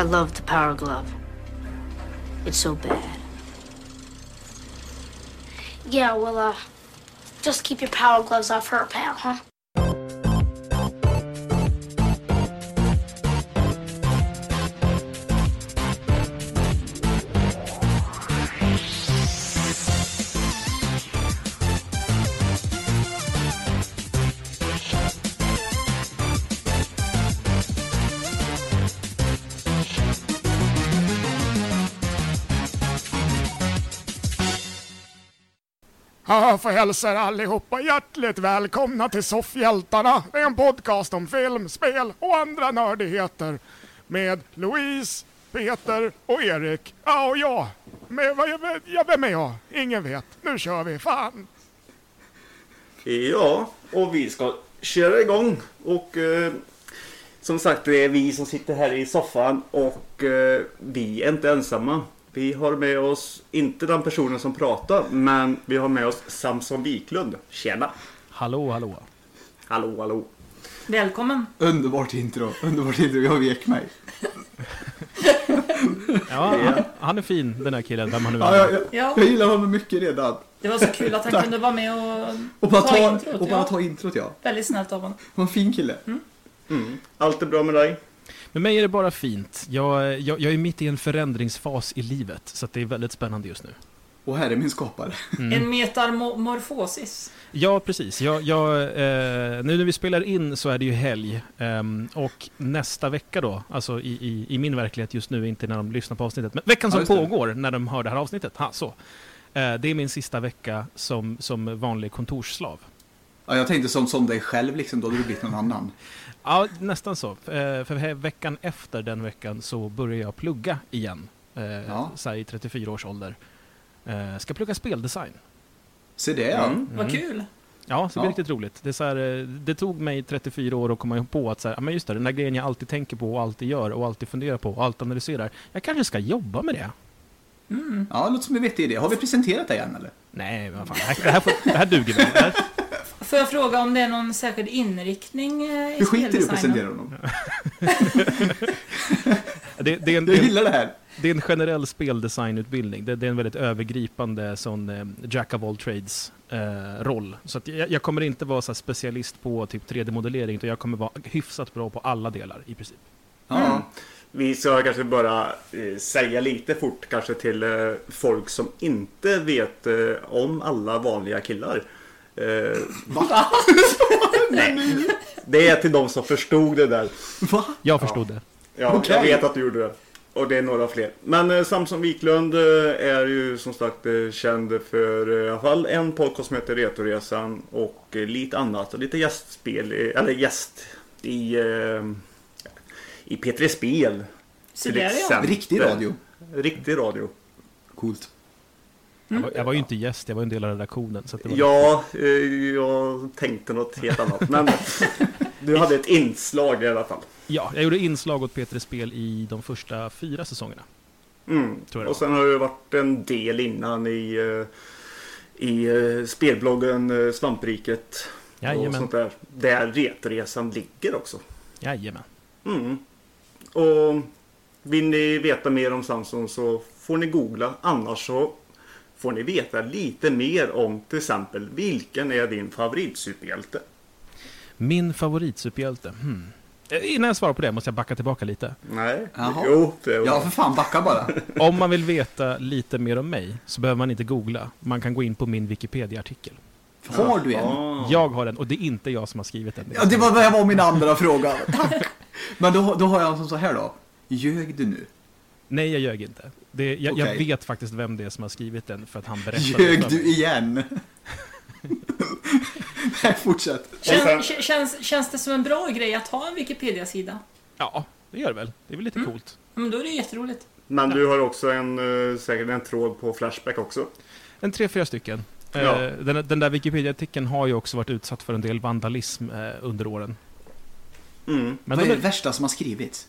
I love the Power Glove. It's so bad. Yeah, well, just keep your Power Gloves off her, pal, huh? Jag får hälsa er allihopa hjärtligt välkomna till Soffhjältarna. Det är en podcast om film, spel och andra nördigheter. Med Louise, Peter och Erik. Ja, och jag. Vem är jag? Ingen vet. Nu kör vi, fan. Ja, och vi ska köra igång. Och som sagt, det är vi som sitter här i soffan. Och vi är inte ensamma. Vi har med oss, inte den personen som pratar, men vi har med oss Samson Wiklund. Tjena! Hallå, hallå. Hallå, hallå. Välkommen. Underbart intro, jag vek mig. Ja, han är fin, den här killen, vem han nu är. Jag gillar honom mycket redan. Det var så kul att han kunde vara med och bara ta introt, ja. Väldigt snällt av honom. Han var en fin kille. Allt är bra med dig? Med mig är det bara fint. Jag är mitt i en förändringsfas i livet, så att det är väldigt spännande just nu. Och här är min skapare. En metamorfosis. Ja, precis. Nu när vi spelar in så är det ju helg. Och nästa vecka då, alltså i min verklighet just nu, inte när de lyssnar på avsnittet, men veckan som pågår när de hör det här avsnittet. Det är min sista vecka som vanlig kontorsslav. Ja, jag tänkte som dig själv, liksom, då hade du blivit någon annan. Ja, nästan så. För veckan efter den veckan så börjar jag plugga igen. Så här i 34 års ålder. Ska plugga speldesign. Se det, ja. Vad kul. Ja, så det blir riktigt roligt. Det, är så här, det tog mig 34 år att komma på att så här, men just det, den där grejen jag alltid tänker på och alltid gör och alltid funderar på och alltid analyserar. Jag kanske ska jobba med det. Ja, det låter som en vettig idé. Har vi presenterat det igen, eller? Nej, vad fan. Det här duger väl. Får jag fråga om det är någon särskild inriktning i hur skiter du presentera honom? Jag gillar det här. Det är en generell speldesignutbildning. Det är en väldigt övergripande sån jack of all trades roll. Så att jag kommer inte vara så specialist på typ 3D-modellering, utan jag kommer vara hyfsat bra på alla delar i princip. Vi ska kanske bara säga lite fort kanske till folk som inte vet om alla vanliga killar. Va? Nej, det är till de som förstod det där. Va? Jag förstod det. Ja, okay. Jag vet att du gjorde det. Och det är några fler. Men Samson Wiklund är ju som sagt känd för i alla fall en podcast som heter Retoresan och lite annat. Och lite gästspel, eller gäst i P3 Spel. Så det är Riktig radio. Coolt. Jag var ju inte gäst, jag var en del av redaktionen. Så att det var jag tänkte något helt annat. Men du hade ett inslag i alla fall. Ja, jag gjorde inslag åt P3 Spel i de första 4 säsongerna. Tror jag. Och sen har det varit en del innan i spelbloggen Svampriket. Jajamän. Och sånt där Retoresan ligger också. Jajamän. Och vill ni veta mer om Samson så får ni googla. Annars så får ni veta lite mer om till exempel vilken är din favoritsuperhjälte? Min favoritsuperhjälte? Innan jag svarar på det måste jag backa tillbaka lite. Nej, jo. Ja, för fan, backa bara. Om man vill veta lite mer om mig så behöver man inte googla. Man kan gå in på min Wikipedia-artikel. Har du en? Jag har den, och det är inte jag som har skrivit den. Ja, det var min andra fråga. Men då har jag så här då. Ljög du nu? Nej, jag ljög inte. Jag vet faktiskt vem det är som har skrivit den för att han berättade. Ljög du igen? Nej, fortsätt. Känns det som en bra grej att ha en Wikipedia-sida? Ja, det gör det väl. Det är väl lite coolt. Men då är det jätteroligt. Men du har också säkert en tråd på Flashback också. En 3-4 stycken. Ja. Den där Wikipedia-artikeln har ju också varit utsatt för en del vandalism under åren. Men vad är det värsta som har skrivits?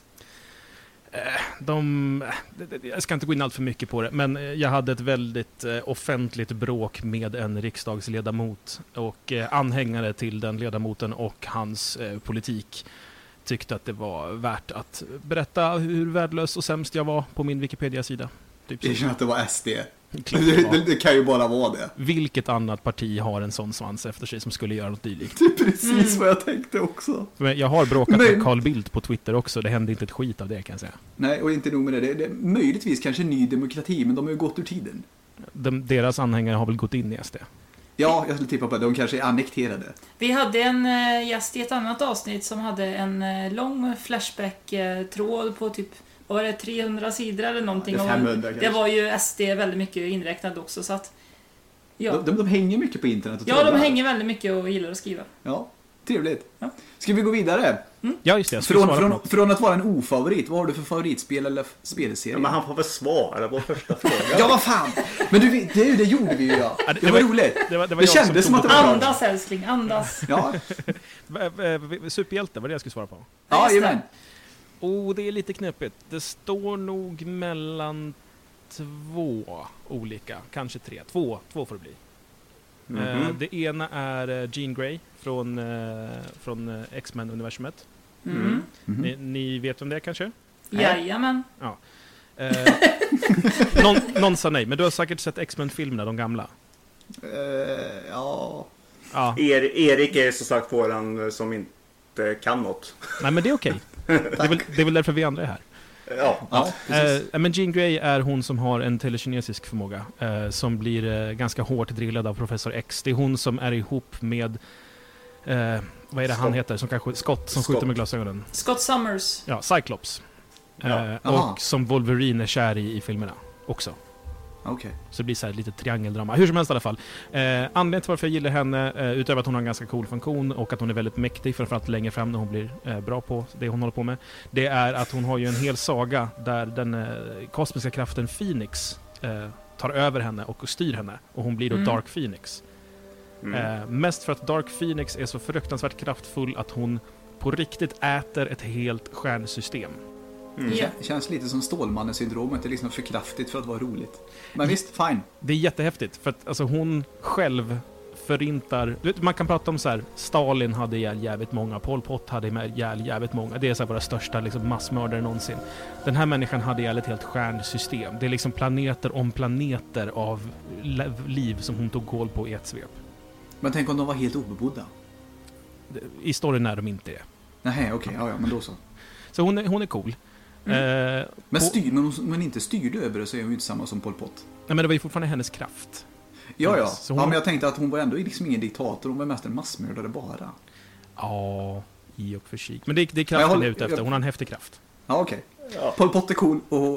Jag ska inte gå in allt för mycket på det, men jag hade ett väldigt offentligt bråk med en riksdagsledamot och anhängare till den ledamoten och hans politik. tyckte att det var värt att berätta hur värdelös och sämst jag var på min Wikipedia-sida. Typ Jag så. känner att det var SD. Klart det var. Det kan ju bara vara det. Vilket annat parti har en sån svans efter sig som skulle göra något dylikt? Det är precis vad jag tänkte också. Men jag har bråkat med Carl Bildt på Twitter också. Det hände inte ett skit av det, kan jag säga. Nej, och inte nog med det. Det är möjligtvis kanske Ny Demokrati, men de har ju gått ur tiden. Deras anhängare har väl gått in i SD. Ja, jag skulle tippa på att de kanske är annekterade. Vi hade en gäst i ett annat avsnitt som hade en lång Flashback-tråd på typ, vad var det, 300 sidor eller någonting. Det är 500 och det kanske. var ju SD väldigt mycket inräknat också, så att... Ja, De hänger mycket på internet och ja, trollar. de hänger väldigt mycket och gillar att skriva. Ja, trevligt. Ja. Ska vi gå vidare? Ja, just det. Jag skulle svara på något. Från att vara en ofavorit, vad har du för favoritspel eller spelserie? Ja, men han får väl svara på första frågan. Ja, vad fan! Men du, det gjorde vi ju, ja. Det var roligt. Det var Det jag kändes som tog att det var klart. Andas älskling, andas. Ja, Superhjälte, var det jag skulle svara på? ja, Just det. jajamän. Det är lite knepigt. Det står nog mellan 2 olika, kanske 3. 2 får det bli. Det ena är Jean Grey från X-Men-universumet. Mm. Ni vet om det är kanske? Jajamän. Någon sa nej, men du har säkert sett X-Men-filmerna, de gamla. Ja. Ja. Erik är så sagt våran som inte kan något. Nej, men det är okej. Det är väl därför vi andra är här. Ja. Precis. Men Jean Grey är hon som har en telekinesisk förmåga som blir ganska hårt drillad av Professor X. Det är hon som är ihop med vad är det han heter? Scott som skjuter med glasögonen. Scott Summers. Ja, Cyclops. Och som Wolverine är kär i filmerna också. Okej. Så det blir så här lite triangeldrama. Hur som helst i alla fall. Anledningen till varför jag gillar henne, utöver att hon har en ganska cool funktion och att hon är väldigt mäktig, framförallt längre fram när hon blir bra på det hon håller på med, det är att hon har ju en hel saga där den kosmiska kraften Phoenix tar över henne och styr henne. Och hon blir då Dark Phoenix. Mest för att Dark Phoenix är så fruktansvärt kraftfull att hon på riktigt äter ett helt stjärnsystem. Ja. Känns lite som Stålmannen-syndromet. Det är liksom för kraftigt för att vara roligt. Men visst, fine. Det är jättehäftigt för att alltså, hon själv förintar... Du vet, man kan prata om så här: Stalin hade ihjäl jävligt många, Pol Pot hade ihjäl jävligt många. Det är så här våra största liksom, massmördare någonsin. Den här människan hade ihjäl ett helt stjärnsystem. Det är liksom planeter om planeter av liv som hon tog kål på i ett svep. Men tänk om de var helt obebodda. I storyn är de inte det. Nej, okej. Ja, men då så. Så hon är cool. Men inte styrde över det, så är hon ju inte samma som Pol Pot. Nej, men det var ju fortfarande hennes kraft. Ja. Så hon... Ja, men jag tänkte att hon var ändå liksom ingen diktator. Hon var mest en massmördare bara. Ja, i och för sig. Men det är kraften jag är ute efter. Hon har en häftig kraft. Ja, okej. Ja. Pol Pot är cool och...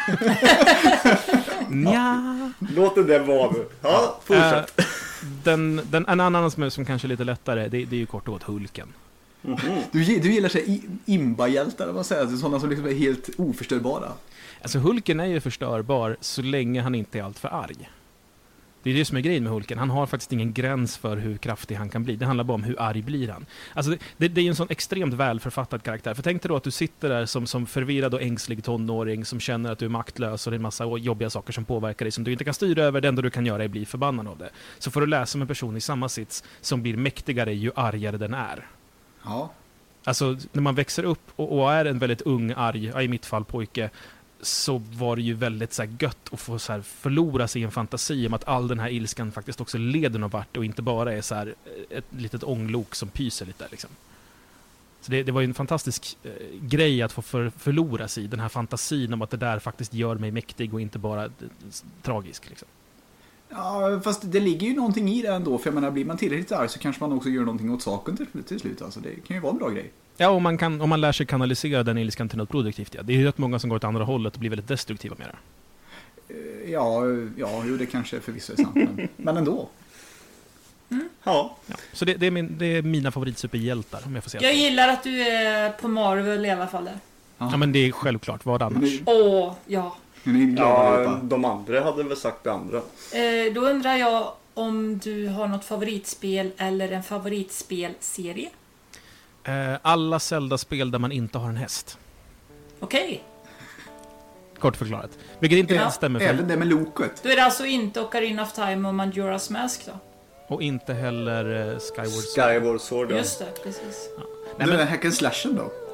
Nja. Låt det vara nu. Ja, fortsätt. En annan som kanske är lite lättare, det är ju kort och gott Hulken. Du gillar sig imba-hjältar, vad säger du? Sådana som liksom är helt oförstörbara. Alltså Hulken är ju förstörbar så länge han inte är allt för arg. Det är det som är grejen med Hulken. Han har faktiskt ingen gräns för hur kraftig han kan bli. Det handlar bara om hur arg blir han. Alltså det är ju en sån extremt välförfattad karaktär. För tänk dig då att du sitter där som förvirrad och ängslig tonåring som känner att du är maktlös och det är en massa jobbiga saker som påverkar dig som du inte kan styra över. Det enda du kan göra är bli förbannad av det. Så får du läsa om en person i samma sits som blir mäktigare ju argare den är. Ja. Alltså när man växer upp och är en väldigt ung, arg, i mitt fall pojke, så var det ju väldigt så här gött att få så här förlora sig i en fantasi om att all den här ilskan faktiskt också leder någon vart och inte bara är så här ett litet ånglok som pyser lite liksom. Så det var ju en fantastisk grej att få förlora sig i den här fantasin om att det där faktiskt gör mig mäktig och inte bara tragisk liksom. Ja, fast det ligger ju någonting i det ändå. För jag menar, blir man tillräckligt arg så kanske man också gör någonting åt saken till slut. Alltså, det kan ju vara en bra grej. Ja, om man lär sig kanalisera den ilskan till något produktivt. Ja. Det är ju rätt många som går åt andra hållet och blir väldigt destruktiva med det. Ja, det kanske förvisso är sant. Men ändå. Ja. Så det är mina favoritsuperhjältar, om jag får säga. Jag gillar att du är på Marvel i alla fall där. Ja, men det är självklart. Vad annars? Ja. Ja, de andra hade väl sagt det andra. Då undrar jag om du har något favoritspel eller en favoritspelserie? Alla Zelda-spel där man inte har en häst. Okej. Kort förklarat. Vilket inte stämmer för. Även det med loket. Då är det alltså inte Ocarina of Time och Majora's Mask då? Och inte heller Skyward Sword. Skyward Sword. Just det, precis. Ja. Nej, men hack and slashen då?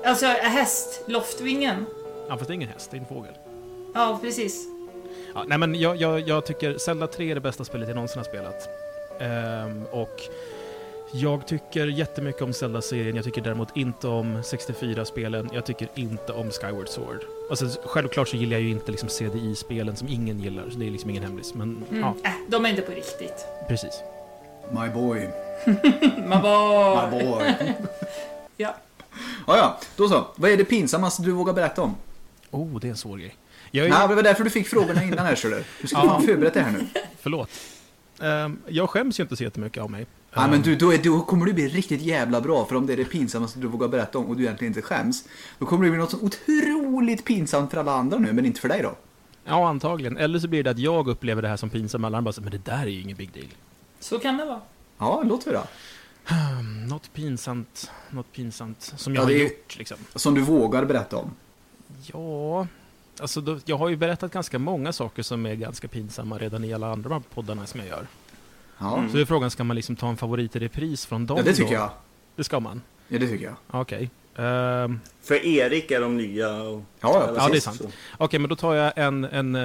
Alltså häst, loftvingen. Ja, fast det är ingen häst, det är en fågel. Ja, precis. Ja, nej, men jag tycker Zelda 3 är det bästa spelet jag någonsin har spelat. Och jag tycker jättemycket om Zelda-serien. Jag tycker däremot inte om 64-spelen. Jag tycker inte om Skyward Sword. Alltså, självklart så gillar jag ju inte liksom CDI-spelen som ingen gillar. Så det är liksom ingen hemlis. Men ja, De är inte på riktigt. precis. My boy. Man bara... My boy. Ja. Ja, då så. Vad är det pinsammaste du vågar berätta om? Oh, det är en svår grej. Nej, det var därför du fick frågorna innan här, så där. Du ska fan förbereda det här nu. Förlåt. Jag skäms ju inte så jättemycket av mig. Ja, men då kommer du bli riktigt jävla bra. För om det är det pinsammaste du vågar berätta om och du egentligen inte skäms, då kommer det bli något så otroligt pinsamt för alla andra nu, men inte för dig då. Ja, antagligen. Eller så blir det att jag upplever det här som pinsamt. Alla andra bara säger, men det där är ju ingen big deal. Så kan det vara. Ja, låt höra. Något pinsamt som jag har gjort liksom. Som du vågar berätta om. Ja, alltså jag har ju berättat ganska många saker som är ganska pinsamma redan i alla andra poddarna som jag gör. Ja. Så är frågan, ska man liksom ta en favorit i repris från dem? Ja, det tycker då? jag. Det ska man. Ja, det tycker jag. Okej. För Erik är de nya. Och Ja, det är sant. Okej, men då tar jag en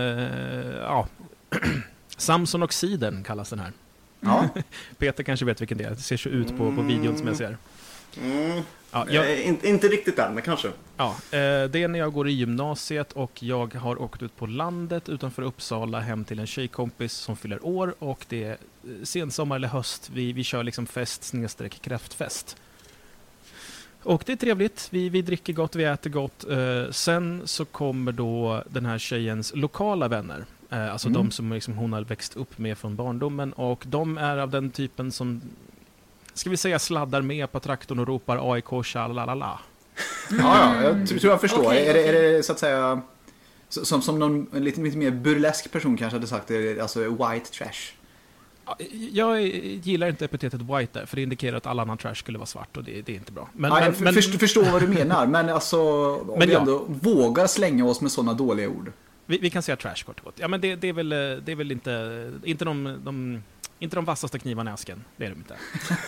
Samson och Siden kallas den här. Ja. Peter kanske vet vilken det är. Det ser så ut på videon som jag ser. Ja, Inte riktigt än, men kanske. Ja, det är när jag går i gymnasiet och jag har åkt ut på landet utanför Uppsala hem till en tjejkompis som fyller år, och det är sensommar eller höst. Vi kör liksom fest/kräftfest. Och det är trevligt. Vi dricker gott, vi äter gott. Sen så kommer då den här tjejens lokala vänner. Alltså de som liksom hon har växt upp med från barndomen. Och de är av den typen som, ska vi säga, sladdar med på traktorn och ropar AIK tjalalala. Ja, jag tror jag förstår. Okej, är det så att säga som någon lite mer burlesk person kanske hade sagt det, alltså white trash? Jag gillar inte epitetet white där, för det indikerar att all annan trash skulle vara svart, och det är inte bra. Jag förstår vad du menar, men alltså om vi ändå vågar slänga oss med sådana dåliga ord. Vi kan säga trash kort och gott. Ja, men det är väl inte de vassaste knivarna i asken. Det är de inte.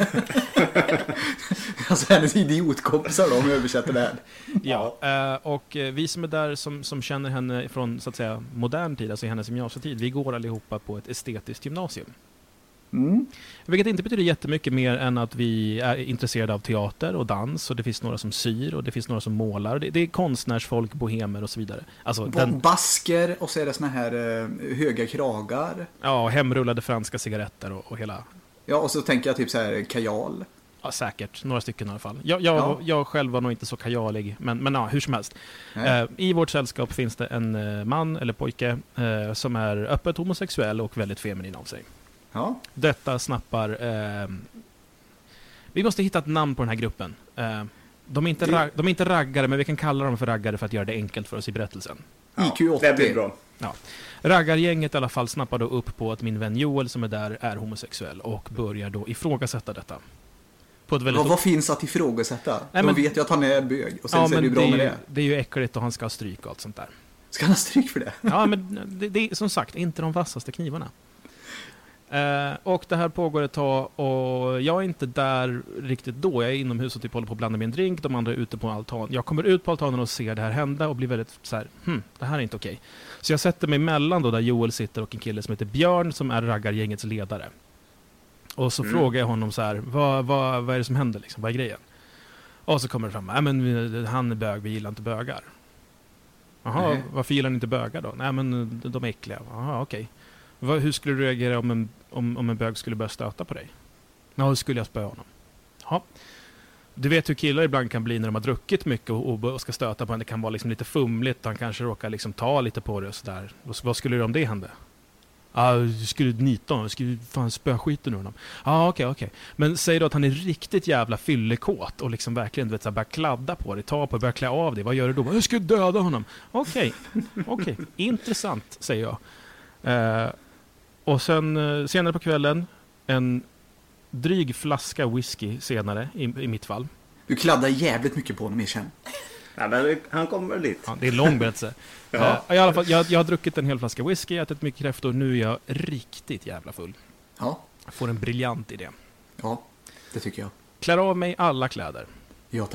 Alltså hennes idiotkompisar då, om jag översätter det här. Ja, och vi som är där som känner henne från, så att säga, modern tid, alltså i hennes gymnasietid, vi går allihopa på ett estetiskt gymnasium. Vilket inte betyder jättemycket mer än att vi är intresserade av teater och dans, och det finns några som syr och det finns några som målar. Det är konstnärsfolk, bohemer och så vidare. Alltså basker, och så är det såna här höga kragar. Ja, hemrullade franska cigaretter och hela. Ja, och så tänker jag typ så här kajal. Ja, säkert. Några stycken i alla fall. Jag själv var nog inte så kajalig, men ja, hur som helst. I vårt sällskap finns det en man eller pojke som är öppet homosexuell och väldigt feminin av sig. Ja. Detta snappar... vi måste hitta ett namn på den här gruppen. De är inte raggare, men vi kan kalla dem för raggare för att göra det enkelt för oss i berättelsen. IQ80. Det blir bra. Ja. Raggargänget i alla fall snappar då upp på att min vän Joel som är där är homosexuell och börjar då ifrågasätta detta. På ett väldigt vad finns att ifrågasätta? Nej, Då vet jag att han är bög, och sen så är det ju bra med det. Det är ju äckligt, och han ska ha stryk och allt sånt där. Ska han ha stryk för det? Ja, men det är som sagt inte de vassaste knivarna. Och det här pågår ett tag, och jag är inte där riktigt då. Jag är inomhus och typ håller på att blanda med en drink. De andra är ute på altan. Jag kommer ut på altanen och ser det här hända och blir väldigt så här, det här är inte okej. Så jag sätter mig emellan då, där Joel sitter och en kille som heter Björn som är raggargängets ledare. Och så frågar jag honom så här, vad är det som händer liksom? Vad är grejen? Och så kommer det fram, men han är bög, vi gillar inte bögar. Jaha, varför gillar ni inte bögar då? Nej, men de är äckliga. Jaha, okej. Hur skulle du reagera om en bög skulle börja stöta på dig? Ja, hur skulle jag spöa honom? Ja. Du vet hur killar ibland kan bli när de har druckit mycket och ska stöta på en. Det kan vara liksom lite fumligt, han kanske råkar liksom ta lite på det och sådär. Vad skulle du om det hände? Ja, du skulle nita honom, du skulle fan spöa skiten ur honom. Ja, okej. Men säg då att han är riktigt jävla fyllekåt och liksom verkligen, du vet, så här, börjar kladda på det, ta på det, börjar klä av det. Vad gör du då? Jag ska döda honom. Okej. Intressant, säger jag. Och sen senare på kvällen, en dryg flaska whisky senare i mitt fall. Du kladdar jävligt mycket på honom, erkänn. Ja, men han kommer dit. Ja, det är en lång berättelse. I alla fall, jag har druckit en hel flaska whisky, ätit mycket kräftor, och nu är jag riktigt jävla full. Ja. Jag får en briljant idé. Ja, det tycker jag. Klär av mig alla kläder. Ja, tack.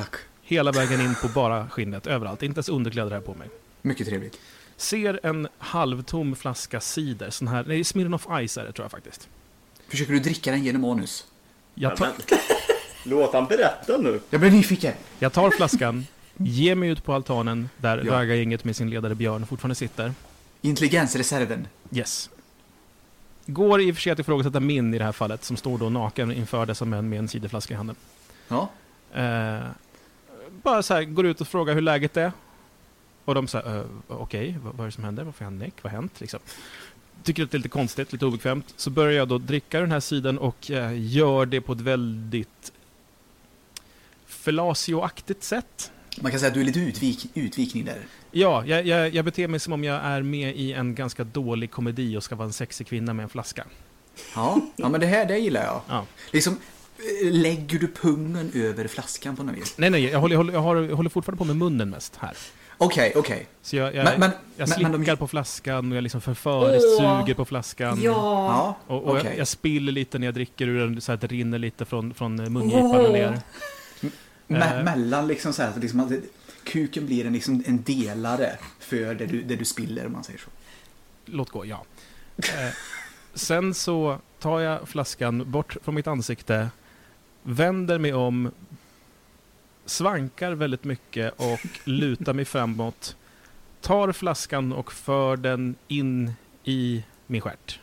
Hela vägen in på bara skinnet, överallt. Inte ens underkläder här på mig. Mycket trevligt. Ser en halvtom flaska cider. Sån här, nej, Smirnoff Ice är det tror jag faktiskt. Försöker du dricka den genom anus? Låt han berätta nu. Jag blir nyfiken. Jag tar flaskan, ger mig ut på altanen där Ja. raggargänget med sin ledare Björn fortfarande sitter. Intelligensreserven. Yes. Går i och för sig att ifrågasätta min i det här fallet, som står då naken inför dessa män med en ciderflaska i handen. Ja. Bara så här, går ut och frågar hur läget är. Och de säger, okej, vad är det som händer? Varför är han näck? Vad har hänt? Liksom. Tycker att det är lite konstigt, lite obekvämt. Så börjar jag då dricka den här sidan och gör det på ett väldigt fellatio-aktigt sätt. Man kan säga att du är lite utvikning där. Ja, jag beter mig som om jag är med i en ganska dålig komedi och ska vara en sexig kvinna med en flaska. Ja, men det gillar jag. Ja. Liksom, lägger du pungen över flaskan på något vis? Nej, jag håller fortfarande på med munnen mest här. Okej. Så jag Men slickar på flaskan och jag liksom förföriskt suger på flaskan. Ja. Och okej. jag spiller lite när jag dricker ur den så att det rinner lite från mungipan ner. Mellan liksom så här, att liksom, att kuken blir en delare för det du spiller, om man säger så. Låt gå, ja. Sen så tar jag flaskan bort från mitt ansikte, vänder mig om, svankar väldigt mycket och lutar mig framåt, tar flaskan och för den in i min stjärt.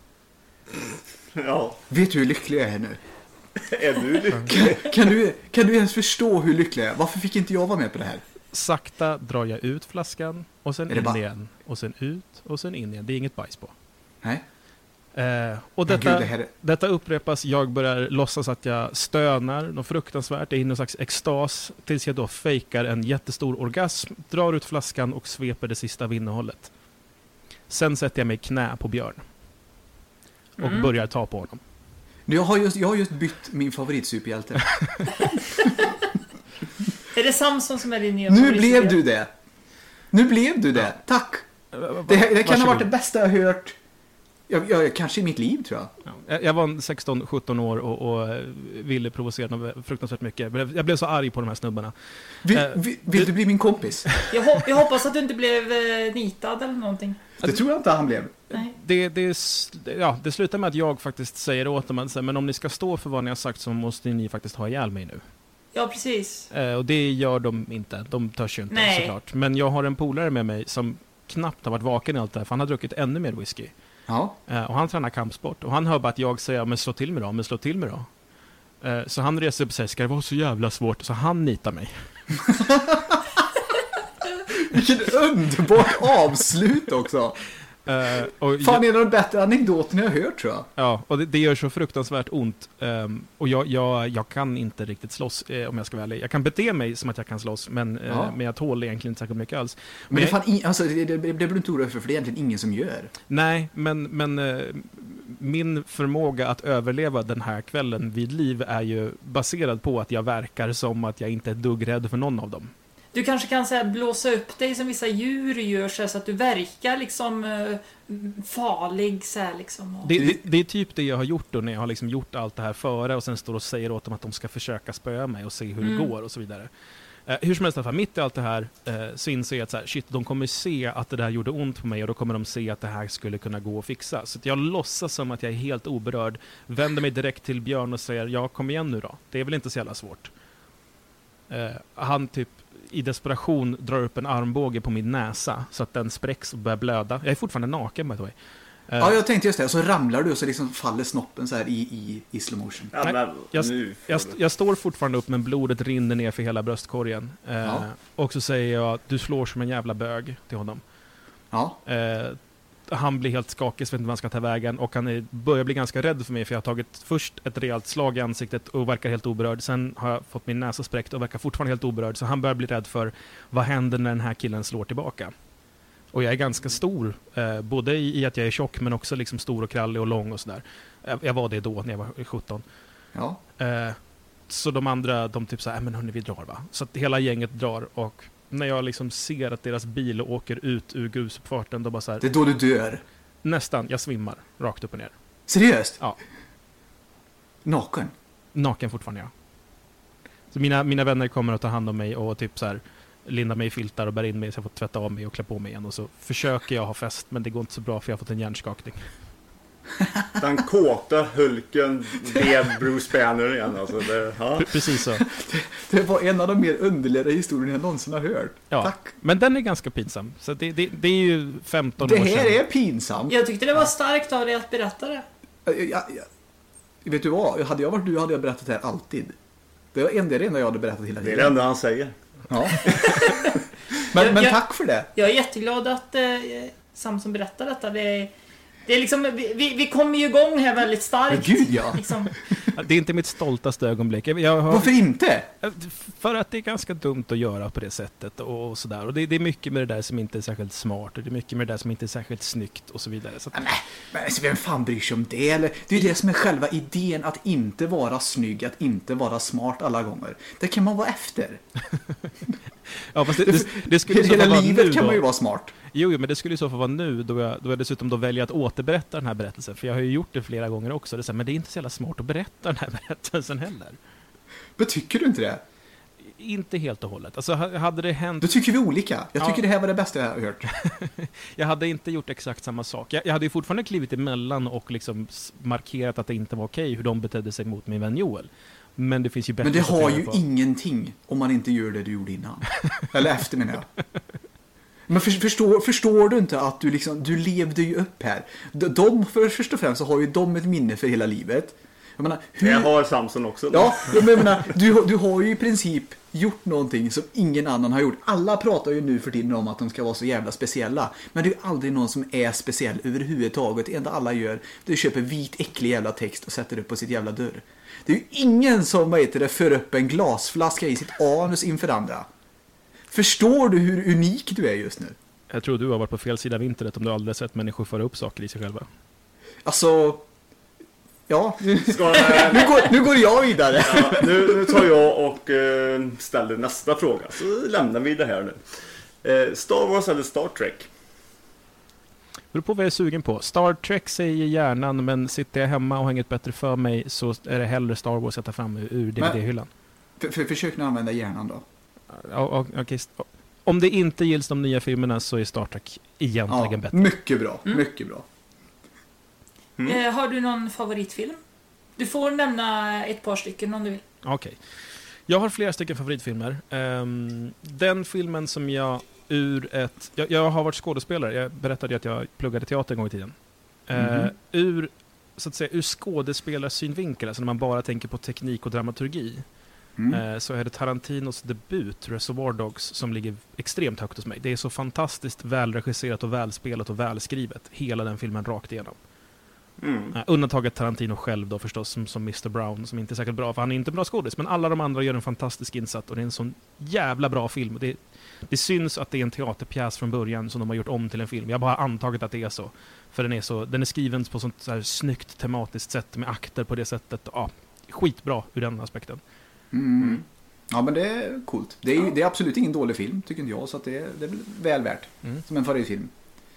Ja. Vet du hur lycklig jag är nu? Är du lycklig? Kan du ens förstå hur lycklig jag är? Varför fick inte jag vara med på det här? Sakta drar jag ut flaskan och sen Är det in bara- igen. Och sen ut och sen in igen. Det är inget bajs på. Nej. Och Men detta, gud, det här är... detta upprepas. Jag börjar låtsas att jag stönar något fruktansvärt. Det är någon slags extas tills jag då fejkar en jättestor orgasm, drar ut flaskan och sveper det sista av innehållet. Sen sätter jag mig i knä på Björn och börjar ta på honom. Jag har just bytt min favoritsuperhjälte. Är det Samson som är din nya Nu favoritsuperhjälte? blev du det. Tack. Det kan ha Varsågod. varit det bästa jag hört. Jag kanske i mitt liv, tror jag. Ja, jag var 16-17 år och ville provocera dem fruktansvärt mycket. Jag blev så arg på de här snubbarna. Vill du bli min kompis? Jag hoppas att du inte blev nitad eller någonting. Det tror jag inte han blev. Nej. Det slutar med att jag faktiskt säger åt dem att men om ni ska stå för vad ni har sagt så måste ni faktiskt ha ihjäl mig nu. Ja, precis. Och det gör de inte. De törs ju inte, Nej. såklart. Men jag har en polare med mig som knappt har varit vaken i allt det här, för han har druckit ännu mer whisky. Ja. Och han tränar kampsport. Och han hör bara att jag säger, men slå till mig då. Så han reser upp och säger, ska det vara så jävla svårt? Så han nitar mig. Vilket underbart avslut också. Och Fan, är det de bättre anekdoterna jag har hört, tror jag. Ja, och det gör så fruktansvärt ont. Och jag kan inte riktigt slåss, om jag ska vara ärlig. Jag kan bete mig som att jag kan slåss, men jag tål egentligen inte särskilt mycket alls. Men det är fan det blir du inte orolig för det är egentligen ingen som gör. Nej, men min förmåga att överleva den här kvällen vid liv är ju baserad på att jag verkar som att jag inte är duggrädd för någon av dem. Du kanske kan så här, blåsa upp dig som vissa djur gör så att du verkar liksom farlig så här, liksom. Det är typ det jag har gjort då när jag har liksom gjort allt det här före och sen står och säger åt dem att de ska försöka spöa mig och se hur det går och så vidare. Hur som helst, mitt i allt det här så inser jag att så här, shit, de kommer se att det där gjorde ont på mig och då kommer de se att det här skulle kunna gå att fixa. Så att jag låtsas som att jag är helt oberörd, vänder mig direkt till Björn och säger, ja, kom igen nu då. Det är väl inte så jävla svårt. Han typ i desperation drar upp en armbåge på min näsa så att den spräcks och börjar blöda. Jag är fortfarande naken, by the way. Ja, jag tänkte just det. Så ramlar du och så liksom faller snoppen så här i slow motion. Ja, men, Jag står fortfarande upp men blodet rinner ner för hela bröstkorgen. Och så säger jag, du slår som en jävla bög till honom. Ja. Han blir helt skakig, så vet inte vad han ska ta vägen. Och han börjar bli ganska rädd för mig, för jag har tagit först ett rejält slag i ansiktet och verkar helt oberörd. Sen har jag fått min näsa spräckt och verkar fortfarande helt oberörd. Så han börjar bli rädd för vad händer när den här killen slår tillbaka. Och jag är ganska stor, både i att jag är tjock men också liksom stor och krallig och lång och sådär. Jag var det då när jag var 17. Ja. Så de andra, de typ såhär, men hörni, vi drar va. Så att hela gänget drar och när jag liksom ser att deras bil åker ut ur grusuppfarten, då bara så här, Det är då du dör. nästan, jag svimmar rakt upp och ner. Seriöst? Ja. Naken? Naken fortfarande, ja. Så mina vänner kommer att ta hand om mig och typ så här linda mig i filtar och bära in mig så jag får tvätta av mig och klä på mig igen. Och så försöker jag ha fest, men det går inte så bra för jag har fått en hjärnskakning. Den kåta Hulken blev Bruce Banner igen. Alltså Precis så. Det var en av de mer underliga historierna jag någonsin har hört. Ja, Tack. men den är ganska pinsam. Så det är ju 15 år Det sedan. här är pinsamt. Jag tyckte det var starkt av dig att berätta det. Vet du vad? Hade jag varit du hade jag berättat det här alltid. Det är det enda jag hade berättat hela det tiden. är det enda han säger. Ja. men tack för det. Jag är jätteglad att Samson berättar detta. Det är liksom, vi kommer ju igång här väldigt starkt. Men gud, ja. Liksom. Det är inte mitt stoltaste ögonblick. Varför inte? För att det är ganska dumt att göra på det sättet och sådär. Och det är mycket med det där som inte är särskilt smart. Och det är mycket med det där som inte är särskilt snyggt och så vidare. Så att... Men alltså, vem fan bryr sig om det? Eller? Det är ju det som är själva idén, att inte vara snygg, att inte vara smart alla gånger. Det kan man vara efter. Ja, fast det skulle hela vara livet nu kan då. man ju vara smart. Jo, men det skulle i så fall vara nu då jag dessutom då väljer att återberätta den här berättelsen. För jag har ju gjort det flera gånger också. Det är så här, men det är inte så jävla smart att berätta den här berättelsen heller. Men tycker du inte det? Inte helt och hållet. Alltså, hade det hänt... Då tycker vi olika. Jag tycker det här var det bästa jag har hört. Jag hade inte gjort exakt samma sak. Jag hade ju fortfarande klivit emellan och liksom markerat att det inte var okej hur de betedde sig mot min vän Joel. Men det finns ju bättre. Men det har ju ingenting om man inte gör det du gjorde innan. Eller efter, menar jag. Men förstår du inte att du levde ju upp här? Först och främst så har ju de ett minne för hela livet. Jag menar, Det har Samson också. Ja, men jag menar, du har ju i princip gjort någonting som ingen annan har gjort. Alla pratar ju nu för tiden om att de ska vara så jävla speciella. Men det är ju aldrig någon som är speciell överhuvudtaget. Det enda alla gör, det är köper vit, äcklig jävla text och sätter upp på sitt jävla dörr. Det är ju ingen som för upp en glasflaska i sitt anus inför andra. Förstår du hur unik du är just nu? Jag tror du har varit på fel sida av internet om du aldrig sett människor föra upp saker i sig själva. Alltså... Ja, nu går jag vidare. Ja, nu tar jag och ställer nästa fråga. Så lämnar vi det här nu. Star Wars eller Star Trek? Beror på vad jag är sugen på. Star Trek säger hjärnan, men sitter jag hemma och har inget bättre för mig så är det hellre Star Wars att ta fram ur DVD-hyllan. Försök nu använda hjärnan då. Okay. Om det inte gills de nya filmerna så är Star Trek egentligen bättre. Mycket bra, mycket bra. Har du någon favoritfilm? Du får nämna ett par stycken om du vill. Okej. Jag har flera stycken favoritfilmer. Den filmen som jag jag har varit skådespelare. Jag berättade ju att jag pluggade teater en gång i tiden. Ur skådespelarsynvinkel, alltså när man bara tänker på teknik och dramaturgi, så är det Tarantinos debut Reservoir Dogs som ligger extremt högt hos mig. Det är så fantastiskt välregisserat och välspelat och välskrivet. Hela den filmen rakt igenom. Undantaget Tarantino själv då förstås som Mr. Brown, som inte är säkert bra, för han är inte bra skådis, men alla de andra gör en fantastisk insats och det är en sån jävla bra film. Det syns att det är en teaterpjäs från början som de har gjort om till en film. Jag har bara antagit att det är så. För den är skriven på sånt så här snyggt tematiskt sätt med akter på det sättet. Ja, skitbra ur den aspekten. Ja, men det är coolt. Det är absolut ingen dålig film, tycker inte jag, så att det är väl värt som en favoritfilm.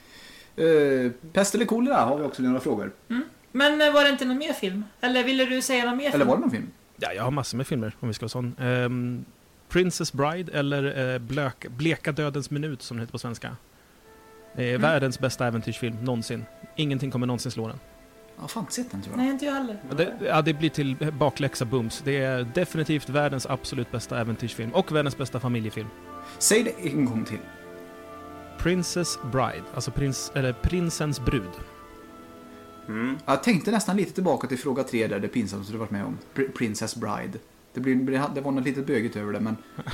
Pest eller kolera har vi också några frågor. Men var det inte någon mer film? Eller ville du säga någon mer film? Eller var det någon film? Ja, jag har massor med filmer om vi ska vara sån. Princess Bride eller Bleka dödens minut som det heter på svenska. Det är världens bästa äventyrsfilm någonsin. Ingenting kommer någonsin slå den. Jag har fan inte sett den, tror jag. Nej, inte jag heller. Det blir till bakläxa bums. Det är definitivt världens absolut bästa äventyrsfilm och världens bästa familjefilm. Säg det en gång till. Princess Bride, alltså prinsens brud. Jag tänkte nästan lite tillbaka till fråga 3 där det pinsamt som du varit med om. Princess Bride. Det var något litet böget över det, men...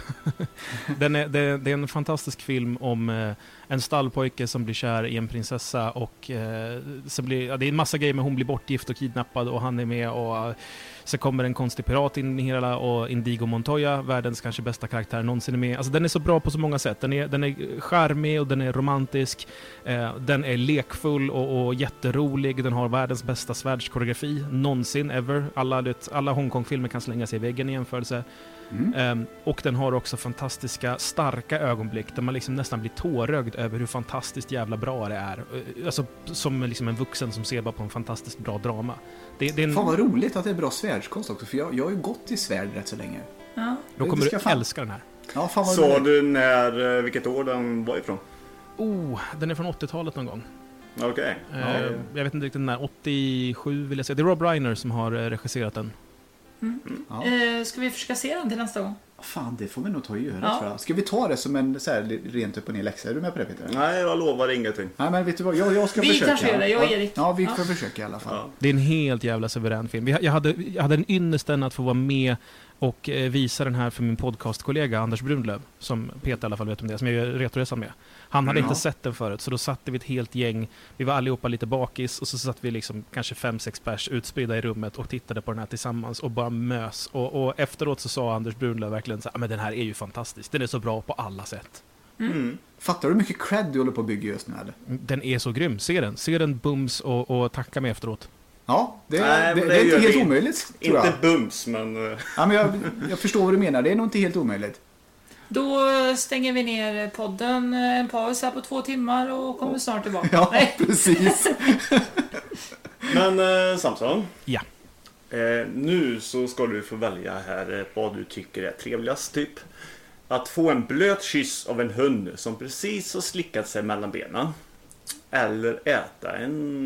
Det är en fantastisk film om en stallpojke som blir kär i en prinsessa och det är en massa grejer med hon blir bortgift och kidnappad och han är med och så kommer en konstig pirat in i hela och Indigo Montoya, världens kanske bästa karaktär någonsin är med. Alltså den är så bra på så många sätt. Den är charmig och den är romantisk. Den är lekfull och jätterolig. Den har världens bästa svärdskoreografi någonsin ever. Alla Hongkong-filmer kan slänga sig i väggen i jämförelse. Och den har också fantastiska, starka ögonblick där man liksom nästan blir tårögd över hur fantastiskt jävla bra det är. Alltså som liksom en vuxen som ser bara på en fantastiskt bra drama. Det är Fan vad roligt att det är bra svärdskonst också, för jag har ju gått i svärd rätt så länge. Ja. Då kommer Det du ska fan- älska den här. Ja, fan vad Sa roligt. du vilket år den var ifrån? Den är från 80-talet någon gång. Okej. Jag vet inte riktigt när. 87 vill jag säga. Det är Rob Reiner som har regisserat den. Ja. Ska vi försöka se den till nästa gång? Fan, det får vi nog ta och göra Ja. tror jag. Ska vi ta det som en så här, rent upp och ner läxa? Är du med på det, Peter? Nej, jag lovar ingenting. Nej, men vet du vad? Jag ska Vi försöka. kanske gör det, jag och Erik. Ja, vi får Ja. försöka i alla fall. Ja. Det är en helt jävla suverän film. Jag hade en ynnesten att få vara med och visa den här för min podcastkollega Anders Brunlöv, som Peter i alla fall vet om det, som jag gör Retoresan med. Han hade inte sett den förut, så då satte vi ett helt gäng. Vi var allihopa lite bakis och så satt vi liksom kanske 5-6 pers utspridda i rummet och tittade på den här tillsammans och bara mös. Och efteråt så sa Anders Brunlöv verkligen så här, men den här är ju fantastisk. Den är så bra på alla sätt. Fattar du hur mycket cred du håller på att bygga just nu, eller? Den är så grym. Se den bums och tacka mig efteråt. Ja, det Nej, men är inte gör helt vi. omöjligt, tror jag. Inte bums, men... Ja, men jag förstår vad du menar. Det är nog inte helt omöjligt. Då stänger vi ner podden, en paus här på 2 timmar och kommer snart tillbaka. Ja, Nej. precis. Men Samson. Ja. Nu så ska du få välja här vad du tycker är trevligast typ. Att få en blöt kyss av en hund som precis har slickat sig mellan benen. Eller äta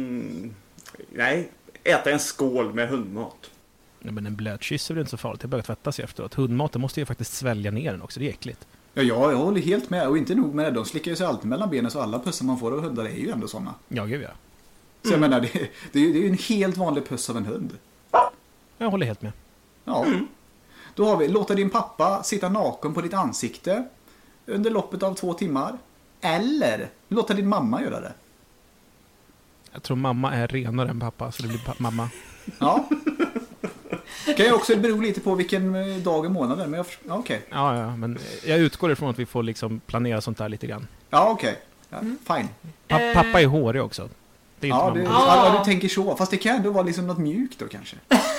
en skål med hundmat. Ja, men en blöt kyss är väl inte så farligt. Jag börjar tvätta sig efteråt. Hundmaten måste ju faktiskt svälja ner den också. Det är äckligt. Ja, jag håller helt med. Och inte nog med det. De slickar ju sig alltid mellan benen, så alla pussar man får av hundar är ju ändå sådana. Ja, gud ja. Så jag menar, det är ju en helt vanlig puss av en hund. Jag håller helt med. Ja. Då har vi, låta din pappa sitta naken på ditt ansikte under loppet av 2 timmar. Eller låta din mamma göra det. Jag tror mamma är renare än pappa, så det blir mamma. Ja. Kan ju också bero lite på vilken dag i månaden. Men okej. Ja, men jag utgår ifrån att vi får liksom planera sånt där lite grann. Ja, okej. Ja, fine. Pappa är hårig också. Det är inte Ja, mamma. ja, du tänker så. Fast det kan ändå vara liksom något mjukt då kanske.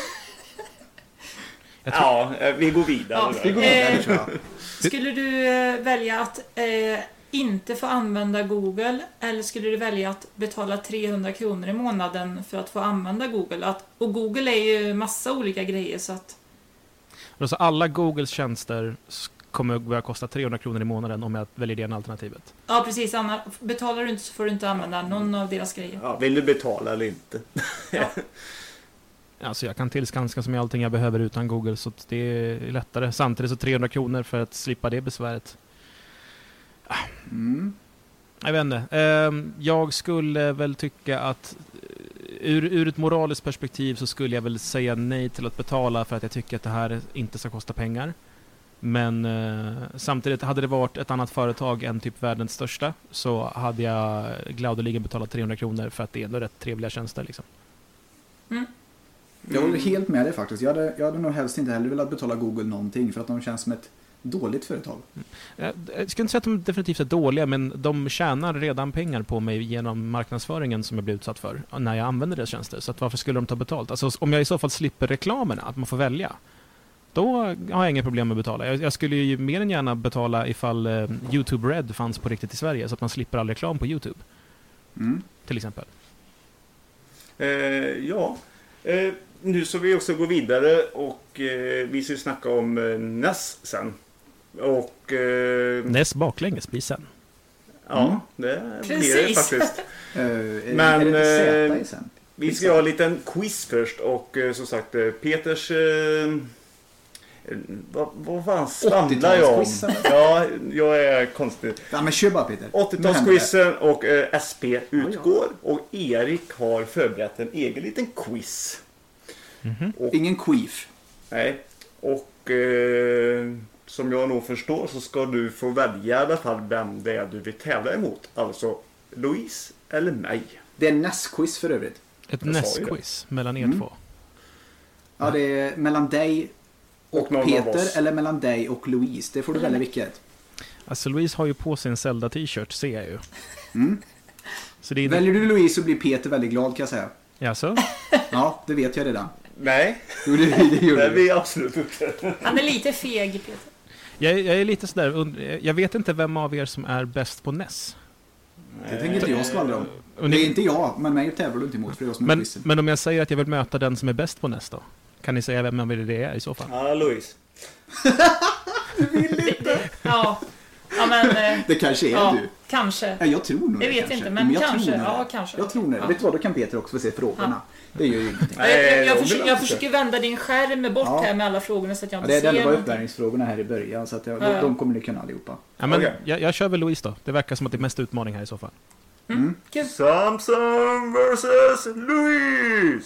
Ja, vi går vidare. Ja. där. Det går vidare, tror jag. Skulle du välja att inte få använda Google, eller skulle du välja att betala 300 kronor i månaden för att få använda Google? Och Google är ju massa olika grejer, så att... Alltså alla Googles tjänster kommer att börja kosta 300 kronor i månaden om jag väljer det alternativet. Ja, precis. Betalar du inte så får du inte använda någon av deras grejer. Ja, vill du betala eller inte? Alltså jag kan tillskanska som allting jag behöver utan Google, så att det är lättare. Samtidigt så 300 kronor för att slippa det besväret. Jag vet inte. Jag skulle väl tycka att ur ett moraliskt perspektiv så skulle jag väl säga nej till att betala, för att jag tycker att det här inte ska kosta pengar. Men samtidigt hade det varit ett annat företag än typ världens största, så hade jag gladeligen betalat 300 kronor, för att det är ändå rätt trevliga tjänster liksom. Jag håller helt med dig faktiskt. Jag hade nog helst inte heller velat betala Google någonting, för att de känns som ett dåligt företag. Jag skulle inte säga att de definitivt är dåliga, men de tjänar redan pengar på mig genom marknadsföringen som jag blir utsatt för när jag använder deras tjänster. Så att varför skulle de ta betalt? Alltså om jag i så fall slipper reklamerna, att man får välja, då har jag inga problem med att betala. Jag skulle ju mer än gärna betala ifall YouTube Red fanns på riktigt i Sverige, så att man slipper all reklam på YouTube. Till exempel. Nu så vi också gå vidare och vi ska snacka om NES sen. Och NES baklänges blir sen. ja, det blir det Precis. faktiskt. Men, Men, är det inte Z i sen? Vi ska ha en liten quiz först och som sagt Peters vad fan svamlar jag om? 80-talsquizen. Ja, jag är konstig. Ja, men kör bara, Peter. 80-talsquizen och SP utgår och Erik har förberett en egen liten quiz. Och, Ingen queef. nej, och som jag nog förstår så ska du få välja i alla fall vem det är du vill tävla emot. Alltså Louise eller mig. Det är NES-quiz för övrigt. Ett Jag sa ju NES-quiz mellan er två. Ja, det är mellan dig och någon av Peter oss. eller mellan dig och Louise. Det får du välja vilket. Alltså Louise har ju på sig en Zelda-t-shirt, ser jag ju. Så det är Väljer du Louise så blir Peter väldigt glad, kan jag säga. Jaså? Ja, det vet jag redan. Nej, Jo, det det gjorde är du. vi absolut inte. Han är lite feg, Peter. Jag är lite sådär, jag vet inte vem av er som är bäst på NES. Det tänker inte jag skvallra om. Och Det är ni, inte jag, men mig tävlar du inte emot, för det är jag som är quizen. men om jag säger att jag vill möta den som är bäst på NES då? Kan ni säga vem av er det är i så fall? Ja, Louise. Du vill inte. Ja, men... Det kanske är ja, du. Kanske. Ja, jag tror nog Jag vet kanske. inte, men jag kanske. Tror nog Ja, det. kanske. Jag tror nog det. Ja. Vet du vad, då kan Peter också få se frågorna. Det gör ju ingenting. Jag försöker vända din skärm bort här med alla frågorna så att jag inte Det ser var någonting. uppvärmningsfrågorna här i början, så att de kommer ni kunna allihopa. Ja, men Okej. jag kör väl Louise då. Det verkar som att det är mest utmaning här i så fall. Kul. Samson vs. Louise!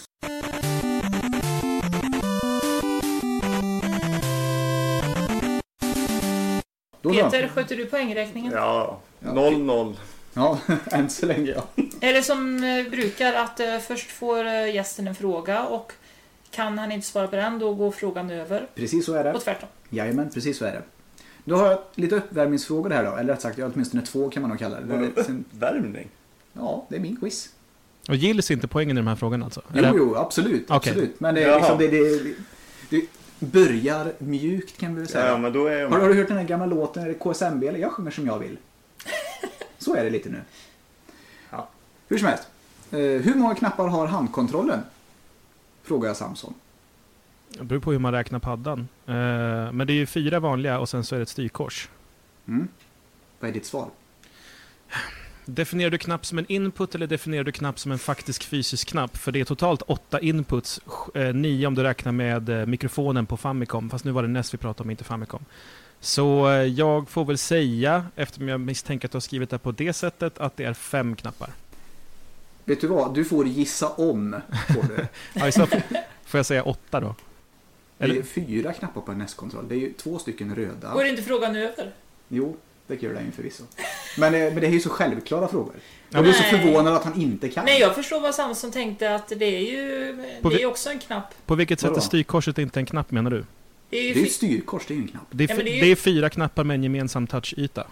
Då så. Peter, sköter du poängräkningen? Ja, 0-0. Ja, än så länge ja. Är det som brukar att först får gästen en fråga och kan han inte svara på den, då går frågan över. Precis så är det. Och tvärtom. Jajamän, precis så är det. Då har jag lite uppvärmningsfrågor här då. Eller rätt sagt, jag har åtminstone 2 kan man nog kalla det. Värmning? Ja, det är min quiz. Och gills inte poängen i de här frågorna alltså? Eller? Jo, absolut. Okej. Absolut. Men det är liksom, det börjar mjukt kan vi väl säga. Ja, men då är jag Har du hört den här gamla låten, är det KSMB eller jag sjunger som jag vill? Så är det lite nu. Ja. Hur som helst. Hur många knappar har handkontrollen? Frågar jag Samson. Det beror på hur man räknar paddan. Men det är ju 4 vanliga och sen så är det ett styrkors. Vad är ditt svar? Definierar du knapp som en input eller definierar du knapp som en faktisk fysisk knapp? För det är totalt 8 inputs, 9 om du räknar med mikrofonen på Famicom. Fast nu var det NES vi pratade om, inte Famicom. Så jag får väl säga, eftersom jag misstänker att du har skrivit det på det sättet, att det är 5 knappar. Vet du vad? Du får gissa om. Får du. Ja, så får jag säga 8 då? Det Eller? är 4 knappar på en NES-kontroll. Det är ju 2 stycken röda. Går inte frågan över? Jo, det gör det ju förvisso. Men det är ju så självklara frågor. Ja, Jag blir så nej. förvånad att han inte kan. Nej, jag förstår vad Samson tänkte att det är ju... Det är också en knapp. På vilket sätt är Vadå? styrkorset inte en knapp menar du? Det är ju Det är ju ett styrkors, det är ju en knapp. Det är, Ja, men det är ju- det är 4 knappar med en gemensam touchyta.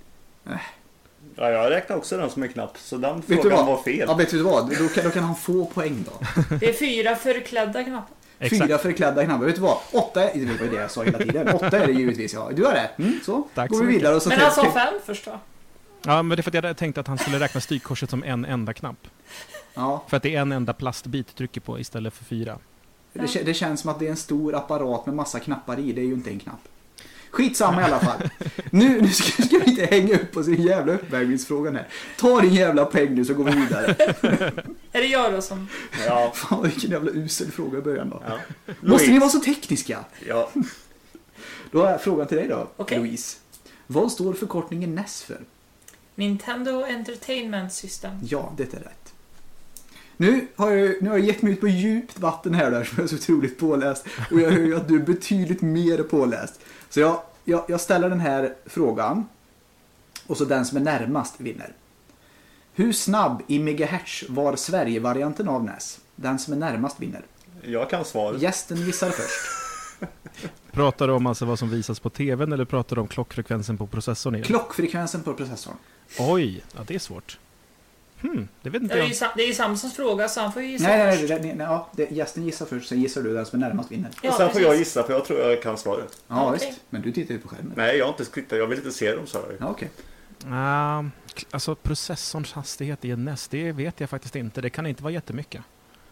Ja, jag räknar också den som en knapp. Så den Vet du frågan vad? var fel. Ja, vet du vad? Då kan han få poäng då. Det är 4 förklädda knappar. Exakt. 4 förklädda knappar. Vet du vad? 8 är det var ju det jag sa hela tiden. 8 är det givetvis, ja. Du har rätt. Så Tack går så vi mycket. vidare. Och så Men han sa 5 först va? Ja, men det är för att jag tänkte att han skulle räkna styrkorset som en enda knapp. Ja, För att det är en enda plastbit du trycker på istället för 4. det känns som att det är en stor apparat med massa knappar i. Det är ju inte en knapp. Skitsamma i alla fall. Nu ska vi inte hänga upp oss i den jävla uppvärmningsfrågan här. Ta din jävla poäng nu så går vi vidare. Är det jag då som... Ja. Fan vilken jävla usel fråga i början då. Ja. Måste ni vara så tekniska? Ja. Då har jag frågan till dig då, Okej. Louise. Vad står förkortningen NES för? Nintendo Entertainment System. Ja, det är rätt. Nu har jag gett mig ut på djupt vatten här där som jag är så otroligt påläst. Och jag hör ju att du är betydligt mer påläst. Så jag ställer den här frågan. Och så den som är närmast vinner. Hur snabb i megahertz var Sverige-varianten av NES? Den som är närmast vinner. Jag kan svaret. Gästen gissar först. Pratar du om alltså vad som visas på tvn eller pratar du om klockfrekvensen på processorn igen? Klockfrekvensen på processorn. Oj, ja det är svårt. Det vet inte Det är jag. ju det är ju Samsons fråga så han får ju gissa Nej, först. gästen gissar först, sen gissar du den som är närmast vinner. Ja, Och sen får precis. jag gissa för jag tror jag kan svaret. Ja, Okej. visst. Men du tittar ju på skärmen. Nej, jag har inte tittat. Jag vill inte se dem, sa jag. Ja, okej. Alltså processorns hastighet i en NES, det vet jag faktiskt inte. Det kan inte vara jättemycket.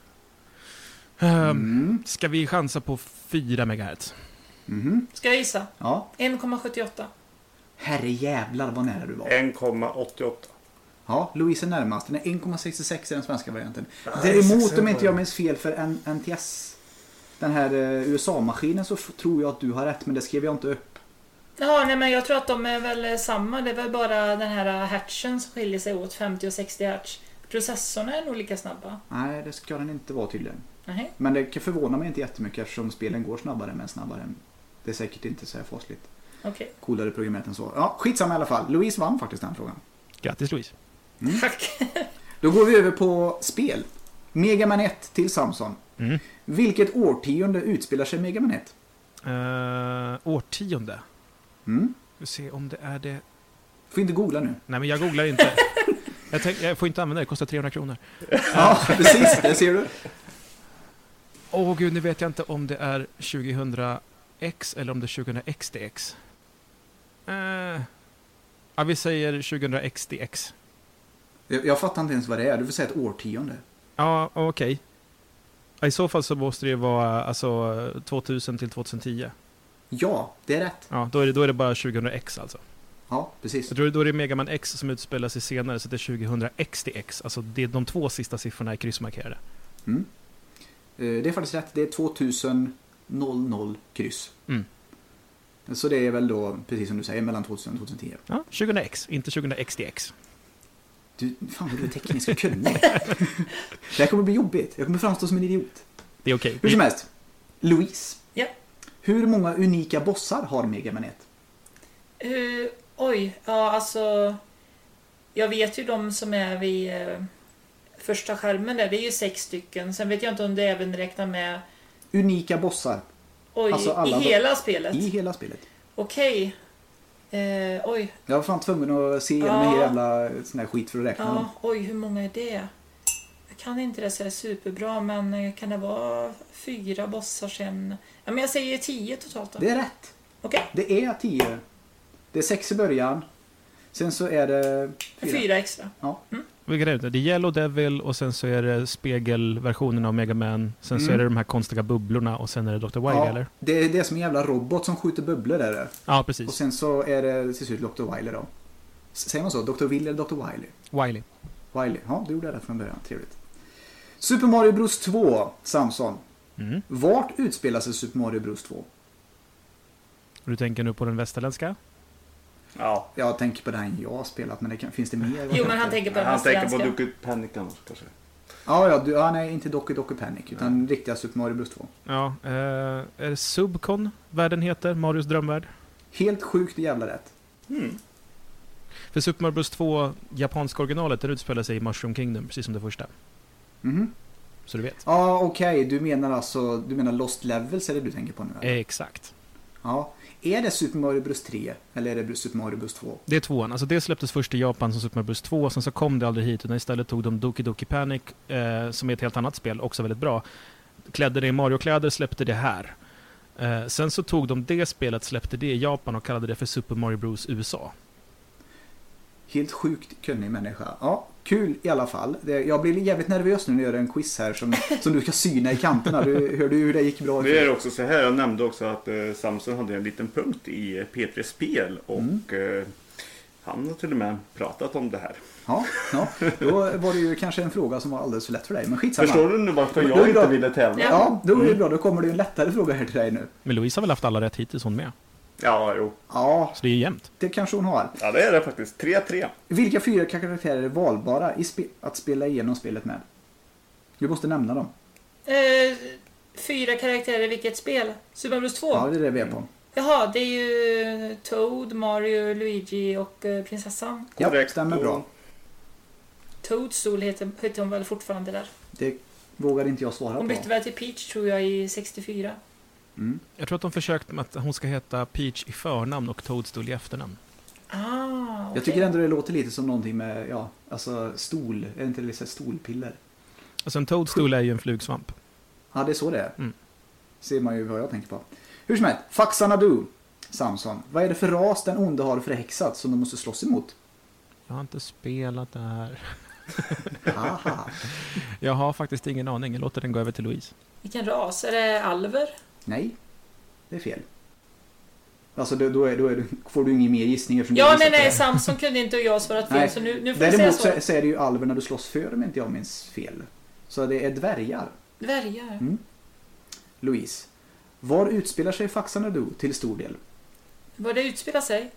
Ska vi chansa på 4 MHz? Ska jag gissa? Ja. 1,78. Herre jävlar vad nära du var. 1,88. Ja, Louise är närmast. Den är 1,66 i den svenska varianten. Däremot om inte jag minns fel för NTS, den här USA-maskinen, så tror jag att du har rätt, men det skrev jag inte upp. Ja, nej men jag tror att de är väl samma. Det är väl bara den här hertzen som skiljer sig åt, 50 och 60 hertz. Processorna är nog lika snabba. Nej, det ska den inte vara tydligen. Nej. Men det kan förvåna mig inte jättemycket eftersom spelen går snabbare, men snabbare. Det är säkert inte så här fasligt. Okej. Coolare programmet än så. Ja, skitsamma i alla fall. Louise vann faktiskt den frågan. Grattis Louise. Tack. Då går vi över på spel. Mega Man 1 till Samson. Vilket årtionde utspelar sig Mega Man 1? Årtionde. Vi se om det är det. Får inte googla nu. Nej, men jag googlar inte. Jag får inte använda det, det kostar 300 kronor. Ja, precis. Det ser du. Gud, nu vet jag inte om det är 2000X eller om det är 2000XDX. Ja, vi säger 2000XDX. Jag fattar inte ens vad det är. Du får säga ett årtionde. Ja, okej. I så fall så måste det ju vara alltså 2000 till 2010. Ja, det är rätt. Ja, då är det bara 2000X alltså. Ja, precis. Jag tror då är det Mega Man X som utspelar sig senare, så det är 2000XTX. Alltså det är de 2 sista siffrorna är kryssmarkerade. Mm. Det är faktiskt rätt. Det är 2000 kryss. Mm. Så det är väl då, precis som du säger, mellan 2000 och 2010. Ja, 2000X, inte 2000XTX. Du, fan vad du är teknisk och kunnig. Det här kommer bli jobbigt. Jag kommer framstå som en idiot. Det är okej. Hur som helst. Louise. Ja. Hur många unika bossar har Mega Man 1? Ja alltså... Jag vet ju de som är vid första skärmen där, det är ju 6 stycken. Sen vet jag inte om det även räknar med... Unika bossar. Oj, Alltså alla i hela spelet? I hela spelet. Okej. Oj. Jag var fan tvungen att se igenom en jävla sån här skit för att räkna dem. Oj, hur många är det? Jag kan inte det så superbra, men kan det vara 4 bossar sen? Ja, men jag säger 10 totalt då. Det är rätt. Okej. Det är 10. Det är 6 i början. Sen så är det 4 extra. Ja. Vilka är det? Det är Yellow Devil och sen så är det spegelversionen av Mega Man. Sen så är det de här konstiga bubblorna och sen är det Dr. Wily, eller? Det är det som en jävla robot som skjuter bubblor där. Ja, precis. Och sen så är det till slut Dr. Wily då. Säger man så? Dr. Will eller Dr. Wily? Wily. Wily. Ja, du gjorde det rätt från början. Trevligt. Super Mario Bros 2, Samson. Mm. Vart utspelar sig Super Mario Bros 2? Och du tänker nu på den västerländska? Ja. Jag tänker på den jag har spelat, men finns det mer? Jo, men han tänker på den Han tänker på västerländska. Duke Panic kanske. Nej, inte Doki Panic, utan riktiga Super Mario Bros 2. Ja, är det Subcon världen heter? Marios drömvärld? Helt sjukt jävla rätt. För Super Mario Bros 2, japanska originalet, det utspelar sig i Mushroom Kingdom, precis som det första. Mhm. Så du vet. Ja, okej. Du menar Lost Levels, är det du tänker på nu? Eller? Exakt. Ja. Är det Super Mario Bros 3 eller är det Super Mario Bros 2? Det är 2:an. Alltså det släpptes först i Japan som Super Mario Bros 2, sen så kom det aldrig hit, utan istället tog de Doki Panic, som är ett helt annat spel, också väldigt bra. Klädde det i Mario-kläder, släppte det här. Sen så tog de det spelet, släppte det i Japan och kallade det för Super Mario Bros USA. Helt sjukt kunnig människa. Ja, kul i alla fall. Jag blir jävligt nervös nu när jag gör en quiz här som du ska syna i kanterna. Hörde du hur det gick bra? Det är också så här, jag nämnde också att Samson hade en liten punkt i P3 Spel och han har till och med pratat om det här. Ja, då var det ju kanske en fråga som var alldeles för lätt för dig. Men skitsamma. Förstår du nu varför jag inte ville tävla? Ja, då är det bra. Då kommer det en lättare fråga här till dig nu. Men Louise har väl haft alla rätt hittills, hon med? Ja, jo. Ja, Så det är jämnt. det kanske hon har. Ja, det är det faktiskt. 3-3. Vilka 4 karaktärer är valbara att spela igenom spelet med? Du måste nämna dem. 4 karaktärer i vilket spel? Super Mario Bros 2? Ja, det är det vi är på. Jaha, det är ju Toad, Mario, Luigi och prinsessan. Ja, Korrekt. stämmer bra. Toadstool heter hon väl fortfarande där. Det vågar inte jag svara Hon på. bytte väl till Peach, tror jag, i 64. Jag tror att de försökt med att hon ska heta Peach i förnamn och Toadstool i efternamn. Okay. Jag tycker ändå det låter lite som någonting med, stol. Är inte det lite stolpiller? Alltså en Toadstool är ju en flugsvamp. Ja, det är så det är. Mm. Ser man ju vad jag tänker på. Hur som helst, Faxanadu, Samson. Vad är det för ras den onde har förhäxat som de måste slåss emot? Jag har inte spelat det här. Haha. Jag har faktiskt ingen aning. Jag låter den gå över till Louise. Vilken ras? Är det alver? Nej, det är fel. Alltså då får du ingen mer gissningar. Ja, nej, Samson kunde inte och jag svarat fel. Nej. Så nu får jag säga däremot så. så är det ju alver när du slåss för, om inte jag minns fel. Så det är dvärgar. Dvärgar? Louise, var utspelar sig Faxanadu till stor del? Var det utspelar sig?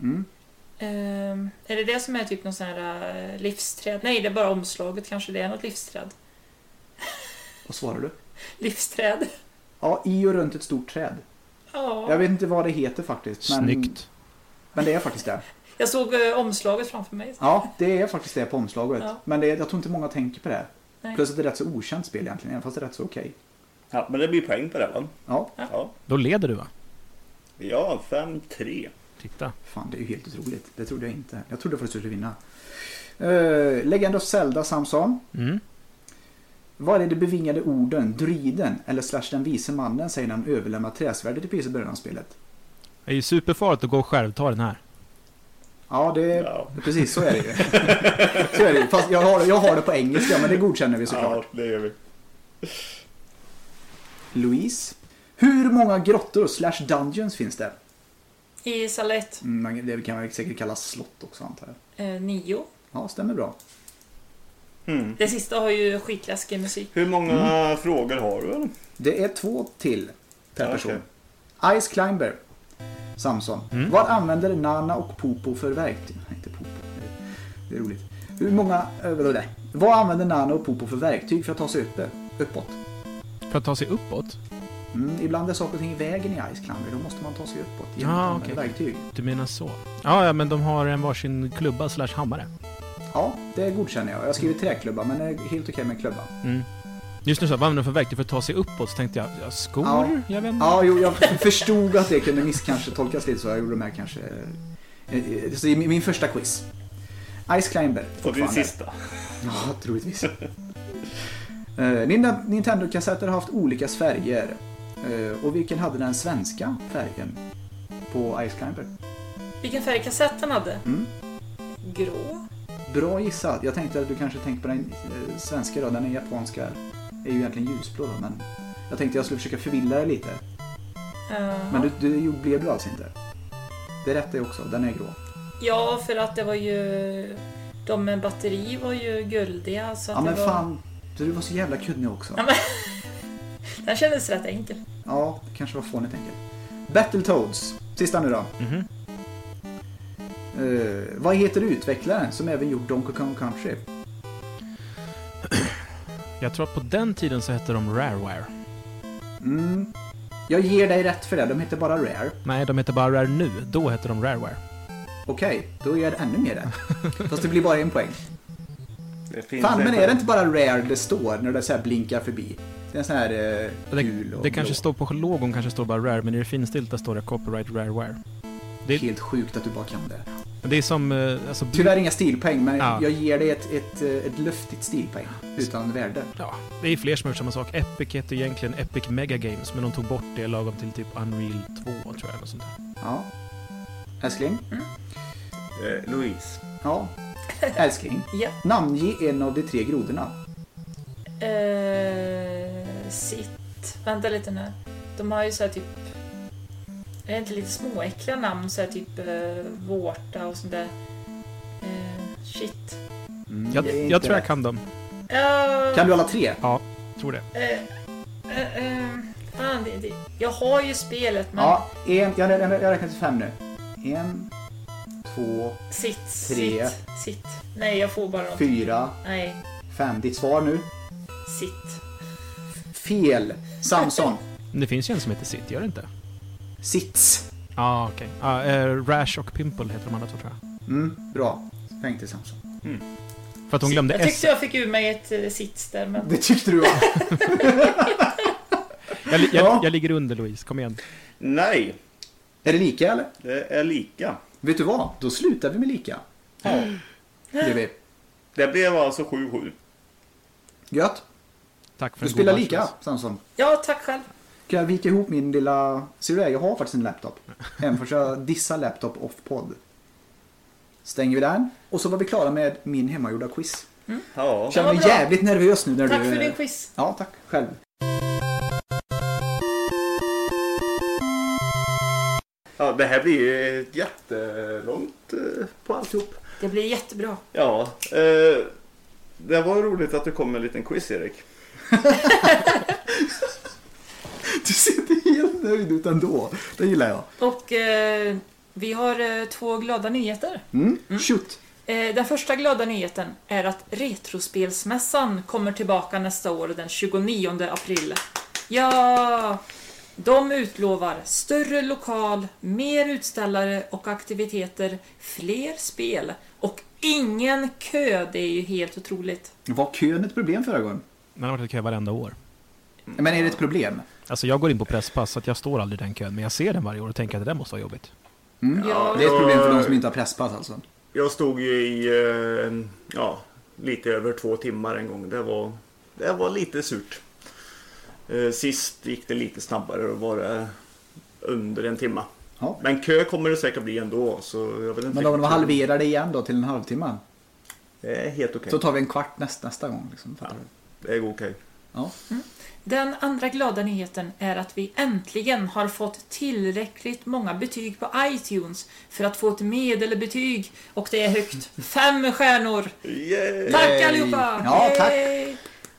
Är det som är typ någon sån här livsträd? Nej, det är bara omslaget. Kanske det är något livsträd. Vad svarar du? Livsträd. Ja, i och runt ett stort träd. Ja. Jag vet inte vad det heter faktiskt. Snyggt. Men det är faktiskt det. Jag såg omslaget framför mig. Ja, det är faktiskt det på omslaget. Ja. Men jag tror inte många tänker på det. Nej. Plus att det är rätt så okänt spel egentligen. Även fast det är rätt så okej. Ja, men det blir poäng på det, va? Ja. Ja, Då leder du, va? ja 5-3. Titta. Fan, det är ju helt otroligt. Det trodde jag inte. Jag trodde faktiskt att du skulle vinna. Legend of Zelda, Samson. Vad är det bevingade orden, druiden eller / den vise mannen säger när han överlämnar träsvärdet till precis i början av spelet? Det är ju superfarligt att gå själv. Ta den här. Ja, precis så är det ju. Så är det ju. Fast jag har det på engelska, men det godkänner vi såklart. Ja, det gör vi. Louise, Hur många grottor / dungeons finns det? I Zelda 1. Det kan man säkert kalla slott också, antar jag. 9. Ja, stämmer bra. Det sista har ju skitläskig musik. Hur många frågor har du? Det är 2 till per Ja, person. okej. Ice Climber. Samson. Vad använder Nana och Popo för verktyg? Nej, inte Popo. Det är roligt. Hur många... Vad använder Nana och Popo för verktyg för att ta sig uppåt? För att ta sig uppåt? Ibland är saker och ting i vägen i Ice Climber. Då måste man ta sig uppåt genom att använda verktyg. Du menar så. Ja, men de har en varsin klubba / hammare. Ja, det godkänner jag. Jag skriver träklubba, men det är helt okej med klubba. Just nu så, vad använder de för verktyg för att ta sig uppåt? Så tänkte jag, skor? Ja. Jag vet inte. Ja, jag förstod att det kunde kanske tolkas lite så. Jag gjorde de här kanske... Så i min första quiz. Ice Climber. Och din sista. Ja, troligtvis. Nintendo-kassetter har haft olika färger. Och vilken hade den svenska färgen på Ice Climber? Vilken färg kassetten hade? Grå. Bra gissat. Jag tänkte att du kanske tänkte på den svenska då. Den är japanska. Är ju egentligen ljusblå då, men jag tänkte jag skulle försöka förvilla det lite. Men du blev du alltså inte. Det är rätt det också. Den är grå. Ja, för att det var ju... De med batteri var ju guldiga. Så att ja, men det var... fan. Du var så jävla kunnig också. Ja, men... Den kändes rätt enkel. Ja, det kanske var fånigt enkelt. Battletoads. Sista nu då. Vad heter utvecklaren som även gjort Donkey Kong Country? Jag tror att på den tiden så hette de Rareware. Jag ger dig rätt för det. De heter bara Rare. Nej, de heter bara Rare nu. Då heter de Rareware. Okej, då ger jag ännu mer rätt. Fast det blir bara en poäng. Fan, men är det inte bara Rare det står när det så här blinkar förbi? Det är en sån här gul och det kanske blå. står på logon, kanske står bara Rare, men i det finstilta står det Copyright Rareware. Det är helt sjukt att du bara kan det. Det är som... Tyvärr inga stilpoäng, men jag ger dig ett luftigt stilpoäng utan värde. Ja, det är fler som har gjort samma sak. Epic heter egentligen Epic Mega Games, men de tog bort det lagom till typ Unreal 2, tror jag. Eller sånt där. Ja. Älskling? Louise. Ja. Älskling? Ja. Namnge en av de 3 grodorna. Sitt. Vänta lite nu. De har ju så här typ... Är det inte lite småäckliga namn? Så här typ vårta och sånt där. Shit. Jag tror jag kan dem. Kan du alla 3? Ja, tror det. Fan, jag har ju spelet, men... Ja, jag räknar till 5 nu. 1, 2, Sitt. Nej, jag får bara något. 4, Nej. 5. Ditt svar nu? Sitt. Fel. Samson. Det finns ju en som heter Sitt, gör det inte? Sits. Ja, okej. Rash och Pimple heter de andra två, tror jag. Bra. Poäng till Samson. För att hon glömde Jag tyckte jag fick ur mig ett sits där, men... Det tyckte du, va? jag ligger under, Louise. Kom igen. Nej. Är det lika, eller? Det är lika. Vet du vad? Då slutar vi med lika. Ja. Det blev alltså 7-7. Gött. Tack för du en spelar god lika, match. Samson. Ja, tack själv. Kan jag vika ihop min lilla... Ser du det? Jag har faktiskt en laptop. Även för att jag dissar laptop off-podd. Stänger vi den. Och så var vi klara med min hemmagjorda quiz. Ja. Känner mig jävligt nervös nu när tack du... för din quiz. Ja, tack. Själv. Ja, det här blir ju jättelångt på alltihop. Det blir jättebra. Ja, det var roligt att du kom med en liten quiz, Erik. Du ser inte helt nöjd ut ändå. Det gillar jag. Och vi har 2 glada nyheter. Shoot. Den första glada nyheten är att Retrospelsmässan kommer tillbaka nästa år den 29 april. Ja! De utlovar större lokal, mer utställare och aktiviteter, fler spel och ingen kö. Det är ju helt otroligt. Var kön ett problem förra gången? Den har varit ett kö varenda år. Men är det ett problem? Alltså jag går in på presspass så att jag står aldrig i den kön, men jag ser den varje år och tänker att det där måste vara jobbigt. Ja. Det är ett problem för de som inte har presspass alltså. Jag stod ju i lite över 2 timmar en gång. Det var lite surt. Sist gick det lite snabbare och var det under 1 timme. Ja. Men kö kommer det säkert bli ändå. Så jag vet inte. Men om de halverar det igen då till en halvtimme. Det är helt okej. Så tar vi en kvart nästa gång. Liksom, ja, det är okej. Ja. Den andra glada nyheten är att vi äntligen har fått tillräckligt många betyg på iTunes för att få ett medelbetyg. Och det är högt. 5 stjärnor. Yay! Tack allihopa! Ja, tack. Yay!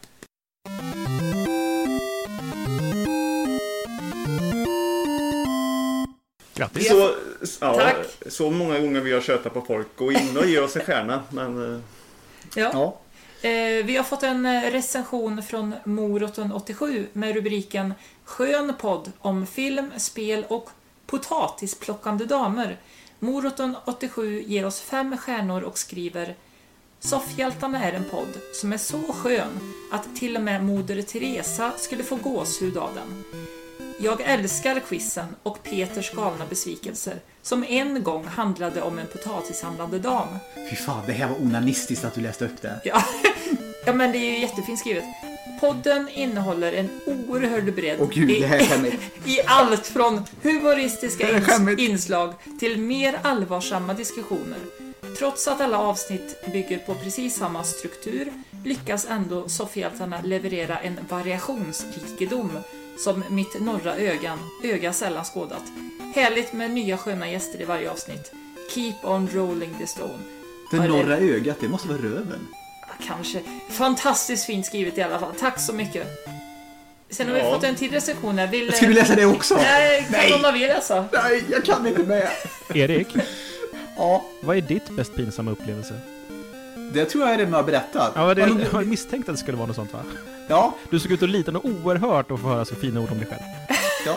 Grattis! Tack. Så många gånger vi har tjötat på folk. Gå in och ge oss en stjärna. Men, Ja. Vi har fått en recension från Moroton87 med rubriken Skön podd om film, spel och potatisplockande damer. Moroton87 ger oss 5 stjärnor och skriver: Soffhjältarna är en podd som är så skön att till och med Moder Teresa skulle få gåshud av den. Jag älskar quizen och Peters galna besvikelser som en gång handlade om en potatishandlande dam. Fy fan, det här var onanistiskt att du läste upp det. Ja, men det är ju jättefint skrivet. Podden innehåller en oerhörd bredd Åh gud, det här är skämmigt. i allt från humoristiska Det är skämmigt. inslag till mer allvarsamma diskussioner. Trots att alla avsnitt bygger på precis samma struktur lyckas ändå soffhjältarna leverera en variationsrikedom som mitt norra öga sällan skådat. Härligt med nya sköna gäster i varje avsnitt. Keep on rolling the stone. Det norra ögat, det måste vara röven. Kanske. Fantastiskt fint skrivet i alla fall. Tack så mycket. Sen har vi fått en till recension här. Ska vi läsa det också? Nej, kan någon av er läsa? Nej, jag kan inte med. Erik, Ja, vad är ditt bäst pinsamma upplevelse? det tror jag är det man har berättat. Ja, jag har misstänkt att det skulle vara något sånt, va? Ja, Du såg ut att lita något oerhört och få höra så fina ord om dig själv. ja.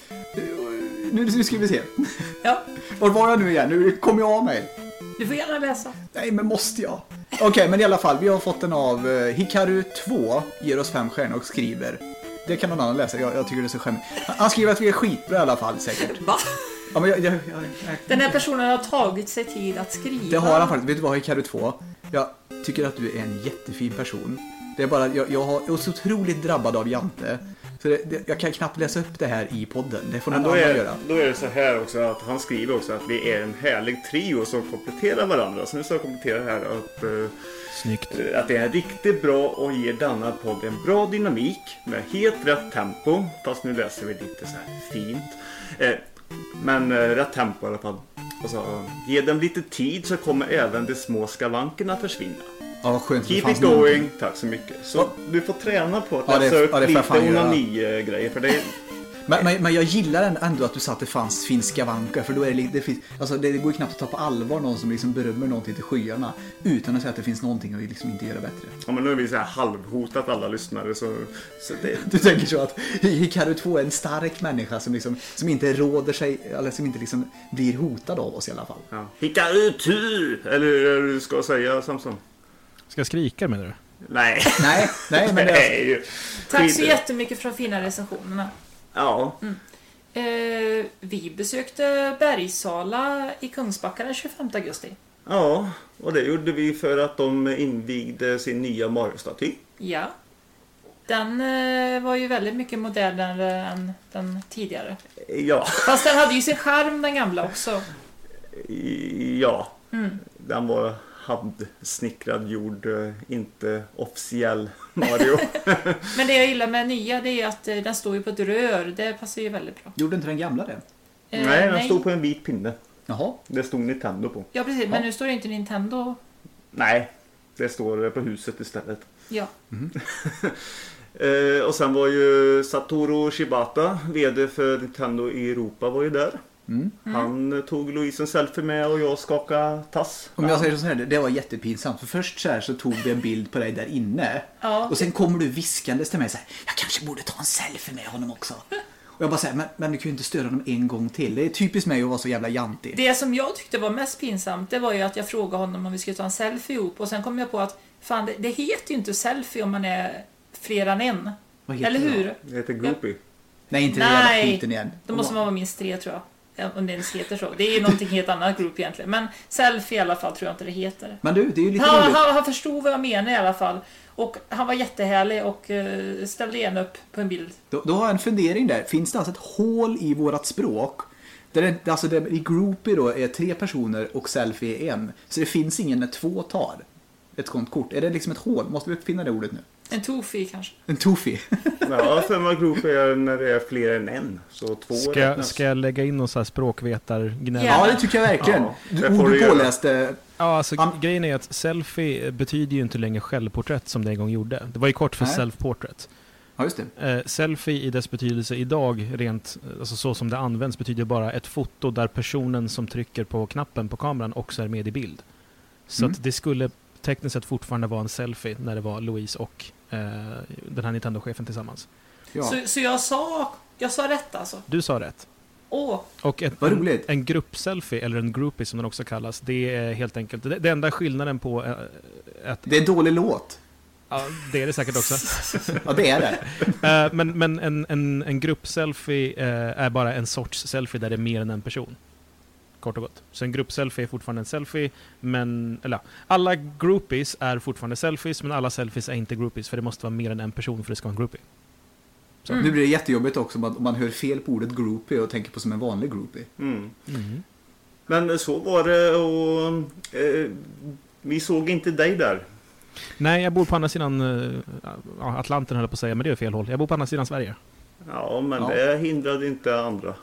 Nu ska vi se. Ja, Var var jag nu igen? Nu kommer jag av mig. du får gärna läsa. Nej, men måste jag? Okej, men i alla fall, vi har fått den av Hikaru 2, ger oss 5 stjärnor och skriver. Det kan någon annan läsa, jag tycker det är så skämmigt. Han skriver att vi är skitbra i alla fall, säkert. Va? Ja, men Den här personen har tagit sig tid att skriva. det har han faktiskt. Vet du vad, Hikaru 2? Jag tycker att du är en jättefin person. Det är bara, jag är så otroligt drabbad av Jante. Så jag kan knappt läsa upp det här i podden. Det får någon då, annan göra. då är det så här också att han skriver också att vi är en härlig trio som kompletterar varandra. Så nu ska jag komplettera här att, Snyggt. att det är riktigt bra och ger denna podd en bra dynamik med helt rätt tempo. Fast nu läser vi lite så här fint. Men rätt tempo i alla fall. Och så, ge dem lite tid så kommer även de små skavankerna försvinna. Ja, skönt. Keep it going, tack så mycket. Så du får träna på att läsa upp det får jag fan lite göra. onani-grejer. För det Men jag gillar ändå att du sa att det fanns finska vankar. För då är det går ju knappt att ta på allvar någon som liksom berömmer någonting till skyarna utan att säga att det finns någonting att liksom inte göra bättre. Ja, men nu är vi så här halvhotat alla lyssnare så det... Du tänker så att Hikaru 2 är en stark människa som inte råder sig, eller som inte liksom blir hotad av oss i alla fall. Ja. Hicka ut tur! Eller hur du ska säga, Samson? Ska jag skrika, menar du? Nej. Nej, men det är... ju... Tack så jättemycket för de fina recensionerna. Ja. Vi besökte Bergsala i Kungsbacka den 25 augusti. Ja, och det gjorde vi för att de invigde sin nya Mario-staty. Ja. Den var ju väldigt mycket modernare än den tidigare. Ja. Fast den hade ju sin charm, den gamla också. Ja. Den var handsnickrad, gjord, inte officiell Mario. Men det jag gillar med nya, det är att den står ju på ett rör. Det passar ju väldigt bra. Gjorde inte den gamla det? Nej, den stod på en vit pinne. Jaha. Det stod Nintendo på. Ja, precis. Men nu står det inte Nintendo. Nej, det står på huset istället. Ja. Och sen var ju Satoru Shibata, vd för Nintendo i Europa, var ju där. Han tog Louise en selfie med och jag skakade tass. Om jag säger så här, det var jättepinsamt. För först så tog vi en bild på dig där inne. Ja. Och sen kommer du viskandes till mig så här, jag kanske borde ta en selfie med honom också. Och jag bara säger, men du kan ju inte störa honom en gång till. Det är typiskt mig att vara så jävla jantig. Det som jag tyckte var mest pinsamt, det var ju att jag frågade honom om vi skulle ta en selfie ihop. Och sen kom jag på att fan, det heter ju inte selfie om man är fler än en. Vad heter Eller det hur? då? Det heter Groupie. Nej, inte det jävla skiten igen. Då måste man vara minst 3, tror jag. Om det ens heter så. Det är ju någonting helt annat grupp egentligen. Men selfie i alla fall tror jag inte det heter. Men du, det är ju lite roligt. Han förstod vad jag menar i alla fall. Och han var jättehärlig och ställde igen upp på en bild. Då har jag en fundering där. Finns det alltså ett hål i vårat språk? Där i groupie då är 3 personer och selfie är 1. Så det finns ingen när 2 tar ett sånt kort. Är det liksom ett hål? Måste vi uppfinna det ordet nu? En tofi kanske. En tofi. Ja, för man group är när det är fler än en. Så 2 Ska jag lägga in någon så här språkvetargnäll? Ja. Ja, det tycker jag verkligen. Ja, det Du får du göra. påläste... Ja, alltså grejen är att selfie betyder ju inte längre självporträtt som det en gång gjorde. Det var ju kort för Nej. self-portrait. Ja, just det. Selfie i dess betydelse idag, rent alltså så som det används, betyder bara ett foto där personen som trycker på knappen på kameran också är med i bild. Så att det skulle tekniskt sett fortfarande vara en selfie när det var Louise och den här Nintendo-chefen tillsammans. Ja. Så jag sa rätt alltså. Du sa rätt. Åh, Och Vad roligt. en gruppselfie, eller en groupie som den också kallas, det är helt enkelt det enda skillnaden på Det är en dålig låt. ja, det är det säkert också. Ja, det är det. Men en gruppselfie är bara en sorts selfie där det är mer än en person. Kort och gott. Så en gruppselfie är fortfarande en selfie, men alla groupies är fortfarande selfies, men alla selfies är inte groupies, för det måste vara mer än en person för det ska vara en groupie. Nu blir det jättejobbigt också om man hör fel på ordet groupie och tänker på som en vanlig groupie. Men så var det, och vi såg inte dig där. Nej, jag bor på andra sidan Atlanten, höll jag på att säga, men det är fel håll. Jag bor på andra sidan Sverige. Ja, men Ja. det hindrade inte andra.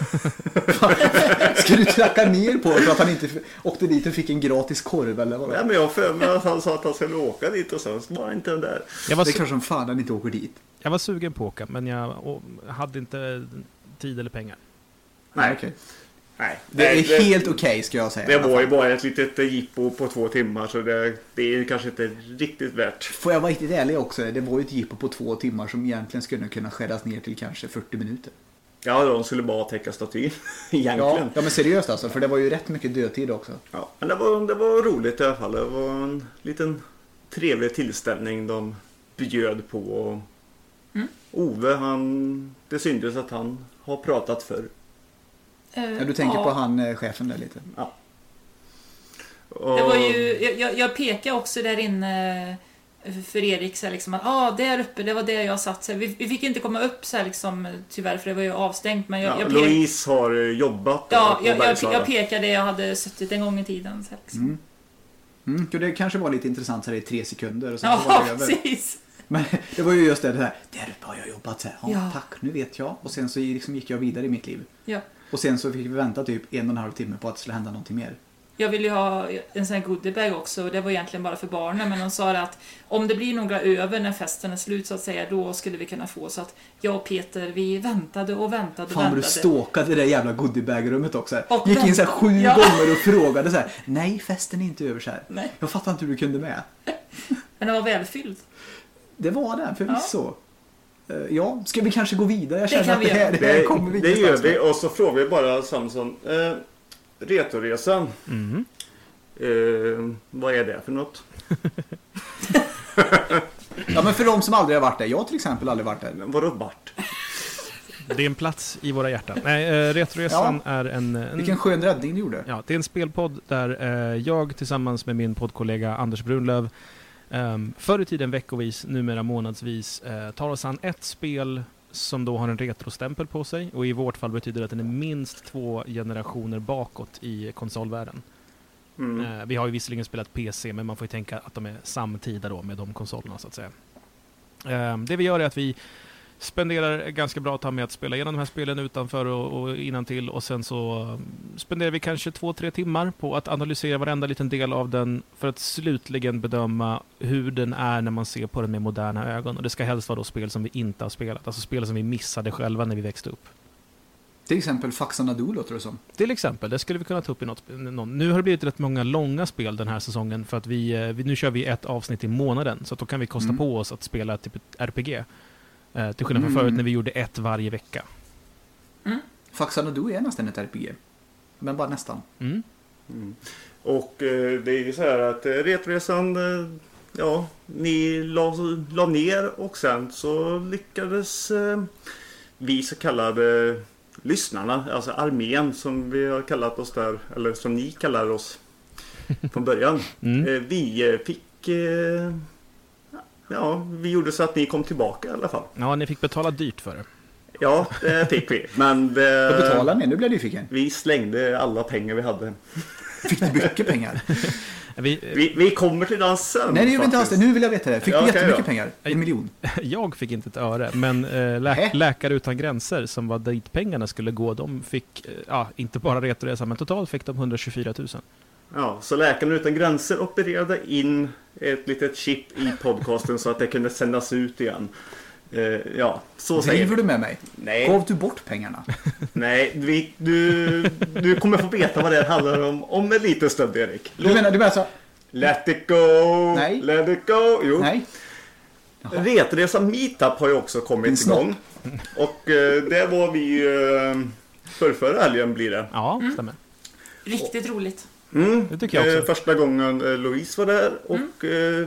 Ska du tracka ner på för att han inte åkte dit och fick en gratis korv eller vad? Nej, men jag för mig att han sa att han skulle åka dit och sen var inte den där. Jag var, Det är kanske som fan han inte åker dit. jag var sugen på att åka, men jag hade inte tid eller pengar. Nej, Okej. nej. Det är helt okej, ska jag säga. Det var ju bara ett litet jippo på 2 timmar, så det är ju kanske inte riktigt värt. Får jag vara riktigt ärlig också, det var ju ett jippo på 2 timmar som egentligen skulle kunna skäras ner till kanske 40 minuter. Ja, de skulle bara täcka statyn egentligen. Ja, men seriöst alltså, för det var ju rätt mycket dödtid också. Ja, men det var roligt i alla fall. Det var en liten trevlig tillställning de bjöd på. Och Ove, det syntes att han har pratat förr. Ja, du tänker på han, chefen där lite. Ja. Och, Det var ju, jag pekade också där inne för Erik så här, liksom att där uppe, det var där jag satt så här, vi fick inte komma upp så här, liksom, tyvärr, för det var ju avstängt, men jag Louise har jobbat ja, på jag Bergslaga. pekade där jag hade suttit en gång i tiden så här, liksom. För det kanske var lite intressant så här i 3 sekunder och sen så var Ja, det över. precis. Men det var ju just det här, där uppe har jag jobbat så här. Ja, Ja. tack, nu vet jag. Och sen så liksom gick jag vidare i mitt liv. Ja. Och sen så fick vi vänta typ 1,5 timme på att det skulle hända någonting mer. Jag ville ju ha en sån här goodiebag också, och det var egentligen bara för barnen, men de sa att om det blir några över när festen är slut så att säga, då skulle vi kunna få, så att jag och Peter, vi väntade och väntade och Fan vad du väntade. stalkade det där jävla goodiebag-rummet också. Och Gick in så här 7 Ja. gånger och frågade så här: nej, festen är inte över så här. Nej. Jag fattar inte hur du kunde med. Men det var välfylld. Det var det, förvisso. Ja, ska vi kanske gå vidare? Jag Det känner kan att vi det här, göra. det här kommer vi Det gör ingenstans vi, med. och så frågar vi bara Samson. Retoresan. Vad är det för något? Ja, men för de som aldrig har varit där. Jag har till exempel aldrig varit där. Vadå vart? Det är en plats i våra hjärtan. Nej, Retoresan är en Vilken skön räddning du gjorde. ja, det är en spelpodd där jag tillsammans med min poddkollega Anders Brunlöv förr i tiden veckovis, numera månadsvis, tar oss an ett spel som då har en retrostämpel på sig, och i vårt fall betyder det att den är minst 2 generationer bakåt i konsolvärlden. Vi har ju visserligen spelat PC, men man får ju tänka att de är samtida då med de konsolerna så att säga. Det vi gör är att vi spenderar ganska bra tid med att spela igenom de här spelen utanför och innantill, och sen så spenderar vi kanske 2-3 timmar på att analysera varenda liten del av den för att slutligen bedöma hur den är när man ser på den med moderna ögon. Och det ska helst vara då spel som vi inte har spelat, alltså spel som vi missade själva när vi växte upp. Till exempel Faxanadu låter det som. Till exempel, det skulle vi kunna ta upp i någon. Nu har det blivit rätt många långa spel den här säsongen, för att nu kör vi 1 avsnitt i månaden, så att då kan vi kosta på oss att spela typ ett RPG. Till skillnad från förut när vi gjorde 1 varje vecka. Faxanadu är nästan ett RPG. Men bara nästan. Och det är ju så här att Retoresan, ja, ni la ner, och sen så lyckades vi så kallade lyssnarna, alltså armén som vi har kallat oss där, eller som ni kallar oss från början. Vi fick vi gjorde så att ni kom tillbaka i alla fall. Ja, ni fick betala dyrt för det. Ja, det fick vi. Men Vad betalar ni? Nu blir jag nyfiken. vi slängde alla pengar vi hade. Fick du mycket pengar? Vi kommer till den sen. Nej, det gör vi inte alls det. Nu vill jag veta det. Fick du jättemycket ja. pengar? 1 miljon? Jag fick inte ett öre, men Läkare Utan Gränser, som var dit pengarna skulle gå, de fick, inte bara Retoresa, men totalt fick de 124 000. Ja, så Läkarna Utan Gränser opererade in ett litet chip i podcasten så att det kunde sändas ut igen. Så säger Driver du med mig? Nej. Gav du bort pengarna? Nej, du kommer få veta vad det handlar om en liten stund, Erik. Du menar så? Let it go! Nej. Let it go! Jo. Nej. Retresa Meetup har ju också kommit igång. Och det var vi förra helgen blir det. Ja, stämmer. Riktigt roligt. Det tycker jag också. Första gången Louise var där och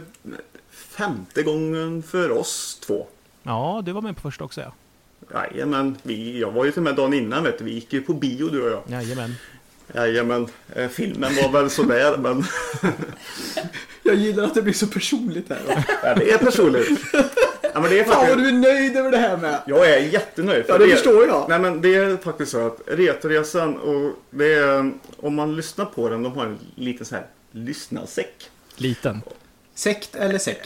5:e gången för oss 2. Ja, du var med på första också, ja. Jajamän, jag var ju till med dagen innan, vet du. Vi gick ju på bio, du och jag. Jajamän, filmen var väl sådär, men... Jag gillar att det blir så personligt här. Ja, det är personligt. Ja, men det är faktiskt... Fan vad du är nöjd över det här med. Jag är jättenöjd. Ja, det förstår jag. Nej, men det är faktiskt så att Retoresan, och det är, om man lyssnar på den, de har en liten så här lyssnarsäck. Liten. Sekt eller säck?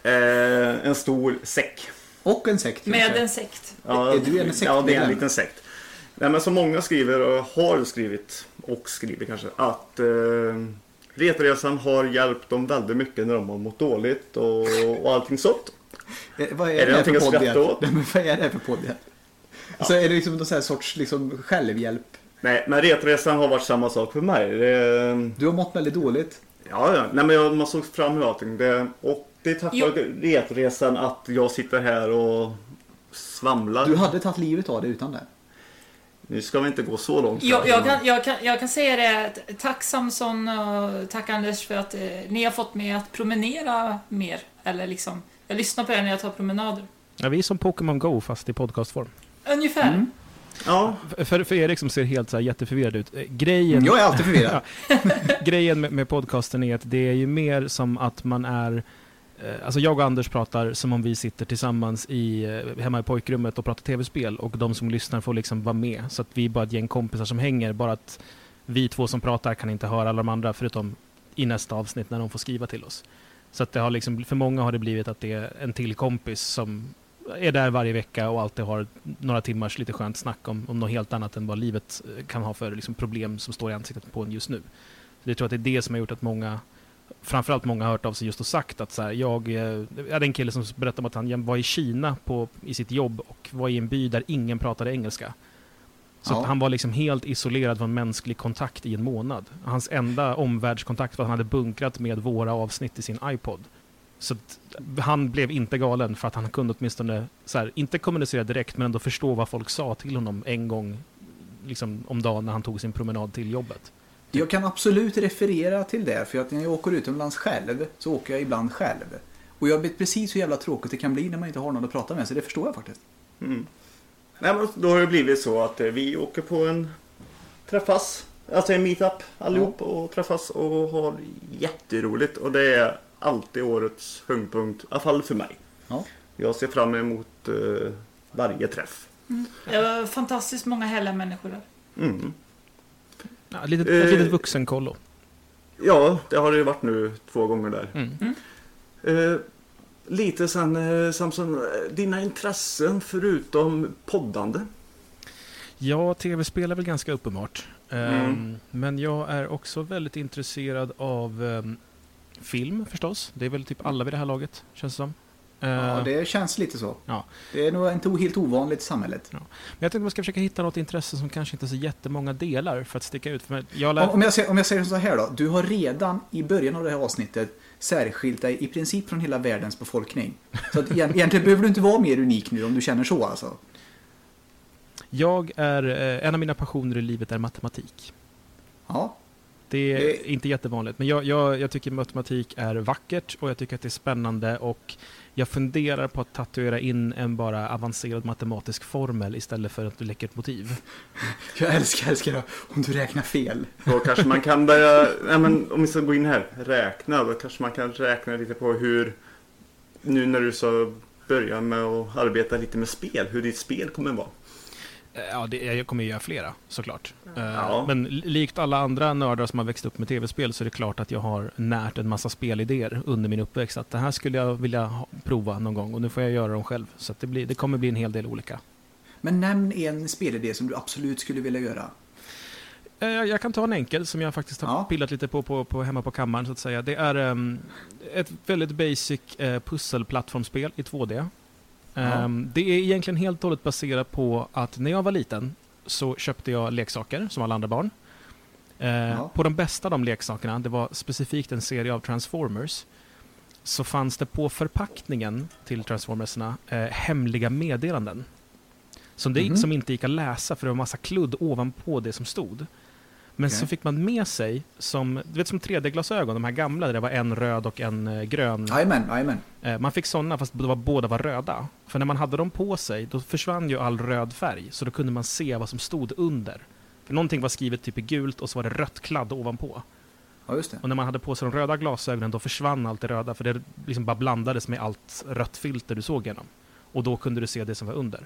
En stor säck. Och en sekt. Med en sekt. Ja, Är du en sekt? ja, det är en liten sekt. Nej, men så många skriver och har skrivit och skriver kanske att Retoresan har hjälpt dem väldigt mycket när de har mått dåligt och allting sånt. Vad är det någonting att skratta åt? Men vad är det för podd? Ja. Så är det liksom någon sån här sorts liksom självhjälp? Nej, men Retoresan har varit samma sak för mig. Du har mått väldigt dåligt. Ja. Nej, men man såg fram emot allting. Och det är tack vare Retoresan att jag sitter här och svamlar. Du hade tagit livet av det utan det. Nu ska vi inte gå så långt. Jag kan säga det. Tack Samson och tack Anders för att ni har fått mig att promenera mer. Eller liksom, jag lyssnar på er när jag tar promenader. Ja, vi är som Pokémon Go fast i podcastform. Ungefär. Ja. För Erik som ser helt så här jätteförvirrad ut. Grejen... Jag är alltid förvirrad. Grejen med podcasten är att det är ju mer som att man är... Alltså jag och Anders pratar som om vi sitter tillsammans hemma i pojkrummet och pratar tv-spel, och de som lyssnar får liksom vara med. Så att vi är bara ett gäng kompisar som hänger, bara att vi 2 som pratar kan inte höra alla de andra förutom i nästa avsnitt när de får skriva till oss. Så att det har liksom, för många har det blivit att det är en till kompis som är där varje vecka och alltid har några timmars lite skönt snack om något helt annat än vad livet kan ha för liksom problem som står i ansiktet på en just nu. Så jag tror att det är det som har gjort att många, framförallt många har hört av sig just och sagt att så här, jag hade en kille som berättade om att han var i Kina i sitt jobb och var i en by där ingen pratade engelska. Så att han var liksom helt isolerad från mänsklig kontakt i en månad. Hans enda omvärldskontakt var att han hade bunkrat med våra avsnitt i sin iPod. Så att han blev inte galen för att han kunde åtminstone så här, inte kommunicera direkt men ändå förstå vad folk sa till honom en gång liksom, om dagen när han tog sin promenad till jobbet. Jag kan absolut referera till det, för att när jag åker utomlands själv så åker jag ibland själv. Och jag vet precis hur jävla tråkigt det kan bli när man inte har någon att prata med, så det förstår jag faktiskt. Mm. Nej, men då har det blivit så att vi åker på en meetup allihop och träffas och har jätteroligt, och det är alltid årets höjdpunkt, i alla fall för mig. Ja. Jag ser fram emot varje träff. Det var fantastiskt många härliga människor där. Mm. Ja, ett litet vuxenkollo. Ja, det har det ju varit nu 2 gånger där. Lite sen, Samson, dina intressen förutom poddande? Ja, tv-spel är väl ganska uppenbart. Men jag är också väldigt intresserad av film förstås. Det är väl typ alla vid det här laget, känns det som. Ja, det känns lite så. Ja. Det är nog inte helt ovanligt i samhället. Ja. Men jag tänkte att man ska försöka hitta något intresse som kanske inte är så jättemånga delar för att sticka ut. För om jag säger så här då. Du har redan i början av det här avsnittet särskilt dig i princip från hela världens befolkning. Så att egentligen behöver du inte vara mer unik nu om du känner så alltså. En av mina passioner i livet är matematik. Ja. Det är inte jättevanligt, men jag tycker matematik är vackert och jag tycker att det är spännande, och jag funderar på att tatuera in en bara avancerad matematisk formel istället för att du läcker ett motiv. Jag älskar det. Om du räknar fel. Då kanske man kan börja, om vi ska gå in här, räkna, då kanske man kan räkna lite på hur, nu när du så börjar med att arbeta lite med spel, hur ditt spel kommer vara. Ja, jag kommer ju göra flera, såklart. Ja. Men likt alla andra nördar som har växt upp med tv-spel så är det klart att jag har närt en massa spelidéer under min uppväxt. Att det här skulle jag vilja prova någon gång och nu får jag göra dem själv. Så att det kommer bli en hel del olika. Men nämn en spelidé som du absolut skulle vilja göra. Jag kan ta en enkel som jag faktiskt har pillat lite på hemma på kammaren så att säga. Det är ett väldigt basic pusselplattformsspel i 2D. Det är egentligen helt och hållet baserat på att när jag var liten så köpte jag leksaker som alla andra barn. På de bästa av de leksakerna, det var specifikt en serie av Transformers, så fanns det på förpackningen till Transformersna hemliga meddelanden. Som inte gick att läsa för det var massa kludd ovanpå det som stod. Men så fick man med sig som 3D-glasögon, de här gamla där det var en röd och en grön. Jajamän. Man fick sådana fast båda var röda. För när man hade dem på sig då försvann ju all röd färg. Så då kunde man se vad som stod under. För någonting var skrivet typ i gult och så var det rött kladd ovanpå. Ja, just det. Och när man hade på sig de röda glasögonen då försvann allt det röda. För det liksom bara blandades med allt rött filter du såg igenom. Och då kunde du se det som var under.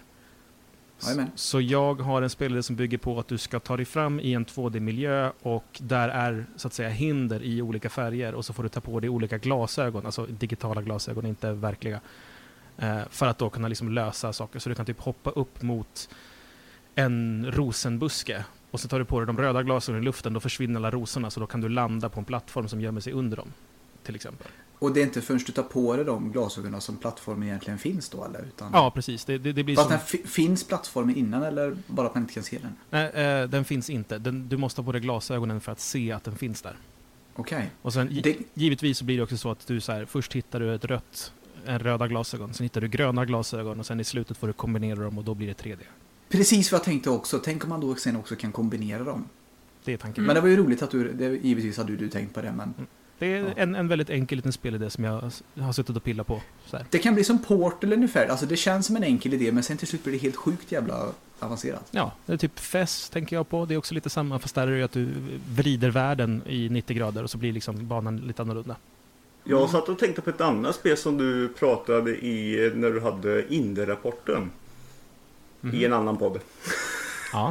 Så jag har en spelare som bygger på att du ska ta dig fram i en 2D-miljö och där är så att säga hinder i olika färger och så får du ta på dig olika glasögon, alltså digitala glasögon, inte verkliga, för att då kunna liksom lösa saker. Så du kan typ hoppa upp mot en rosenbuske och så tar du på dig de röda glasögonen i luften, då försvinner alla rosorna så då kan du landa på en plattform som gömmer sig under dem, till exempel. Och det är inte förrän du tar på dig de glasögonen som plattformen egentligen finns då, eller? Utan... Ja, precis. Det blir som... Finns plattformen innan eller bara att man inte kan se den? Nej, den finns inte. Du måste ha på dig glasögonen för att se att den finns där. Okej. Och sen givetvis så blir det också så att du så här, först hittar du en röda glasögon, sen hittar du gröna glasögon och sen i slutet får du kombinera dem och då blir det 3D. Precis vad jag tänkte också. Tänk om man då sen också kan kombinera dem. Det är tanken. Men det var ju roligt att givetvis hade du tänkt på det, men... Det är en väldigt enkel liten spelidé som jag har suttit och pillat på. Så här. Det kan bli som Portal ungefär. Alltså det känns som en enkel idé, men sen till slut blir det helt sjukt jävla avancerat. Ja, det är typ FES tänker jag på. Det är också lite samma, fast där är det att du vrider världen i 90 grader och så blir liksom banan lite annorlunda. Jag satt och tänkte på ett annat spel som du pratade i när du hade Indie-rapporten. I en annan podd. Ja.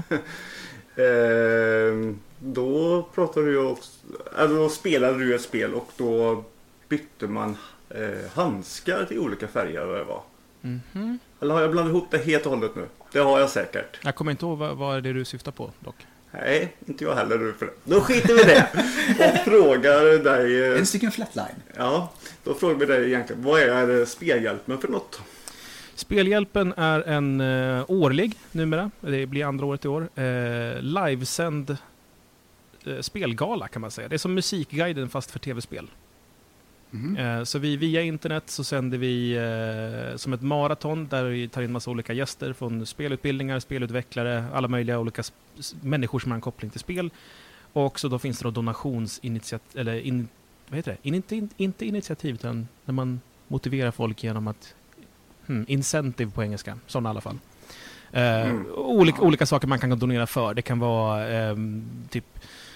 Då pratade du också, alltså då spelade du ett spel och då bytte man handskar till olika färger vad det var. Eller har jag blandat ihop det helt och hållet nu? Det har jag säkert. Jag kommer inte ihåg vad är det du syftar på dock. Nej, inte jag heller. Då skiter vi det och frågar dig... En stycken flatline. Ja, då frågar vi dig egentligen, vad är Spelhjälpen för något? Spelhjälpen är en årlig numera, det blir andra året i år, livesänd spelgala kan man säga. Det är som Musikguiden fast för tv-spel. Så via internet så sänder vi som ett maraton där vi tar in massa olika gäster från spelutbildningar, spelutvecklare, alla möjliga olika människor som har en koppling till spel. Och så då finns det då donationsinitiativ, eller vad heter det? Inte initiativ utan när man motiverar folk genom att incentive på engelska, sådana i alla fall. Olika saker man kan donera för. Det kan vara typ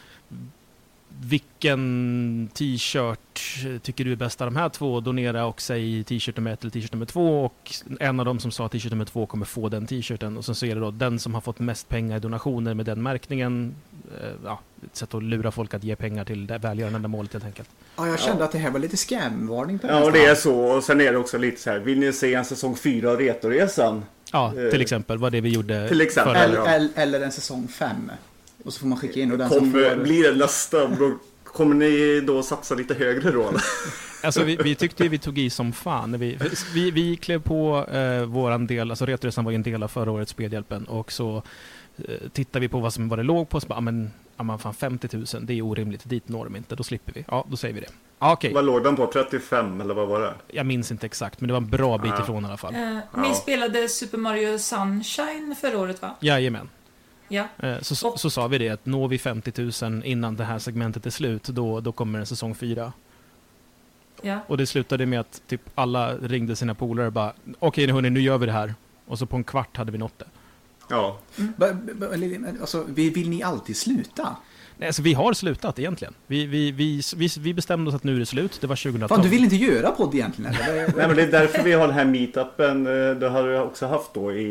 vilken t-shirt tycker du är bäst av de här två? Donera och säg t-shirt nummer 1 eller t-shirt nummer 2 och en av dem som sa t-shirt nummer 2 kommer få den t-shirten och så är det då den som har fått mest pengar i donationer med den märkningen. Ett sätt att lura folk att ge pengar till det välgörande målet helt enkelt. Ja, jag kände att det här var lite scam-varning på det. Ja, det är så. Och sen är det också lite så här, vill ni se en säsong 4 av Retoresan? Ja, till exempel. Vad det vi gjorde till exempel, eller en säsong 5. Och så får man skicka in och den som får... Blir det nästa, då kommer ni då satsa lite högre då? Alltså vi tyckte vi tog i som fan. Vi klev på våran del, alltså Retoresan var ju en del av förra årets Spelhjälpen och så tittar vi på vad det låg på så bara, men fan 50 000, det är orimligt, dit når de inte, då slipper vi. Ja, då säger vi det. Okay. Vad låg den på? 35 eller vad var det? Jag minns inte exakt, men det var en bra bit ifrån i alla fall. Ni spelade Super Mario Sunshine förra året, va? Jajamän. Ja. Så sa vi det, att når vi 50 000 innan det här segmentet är slut, då kommer en säsong 4. Ja. Och det slutade med att typ alla ringde sina polare och bara, okej, hörni, nu gör vi det här. Och så på en kvart hade vi nått det. Ja. Alltså, vill ni alltid sluta? Nej, alltså vi har slutat egentligen. Vi bestämde oss att nu är det slut. Det var 2012. Fan, du vill inte göra podd egentligen? Eller? Nej, men det är därför vi har den här meetupen. Det har jag också haft då i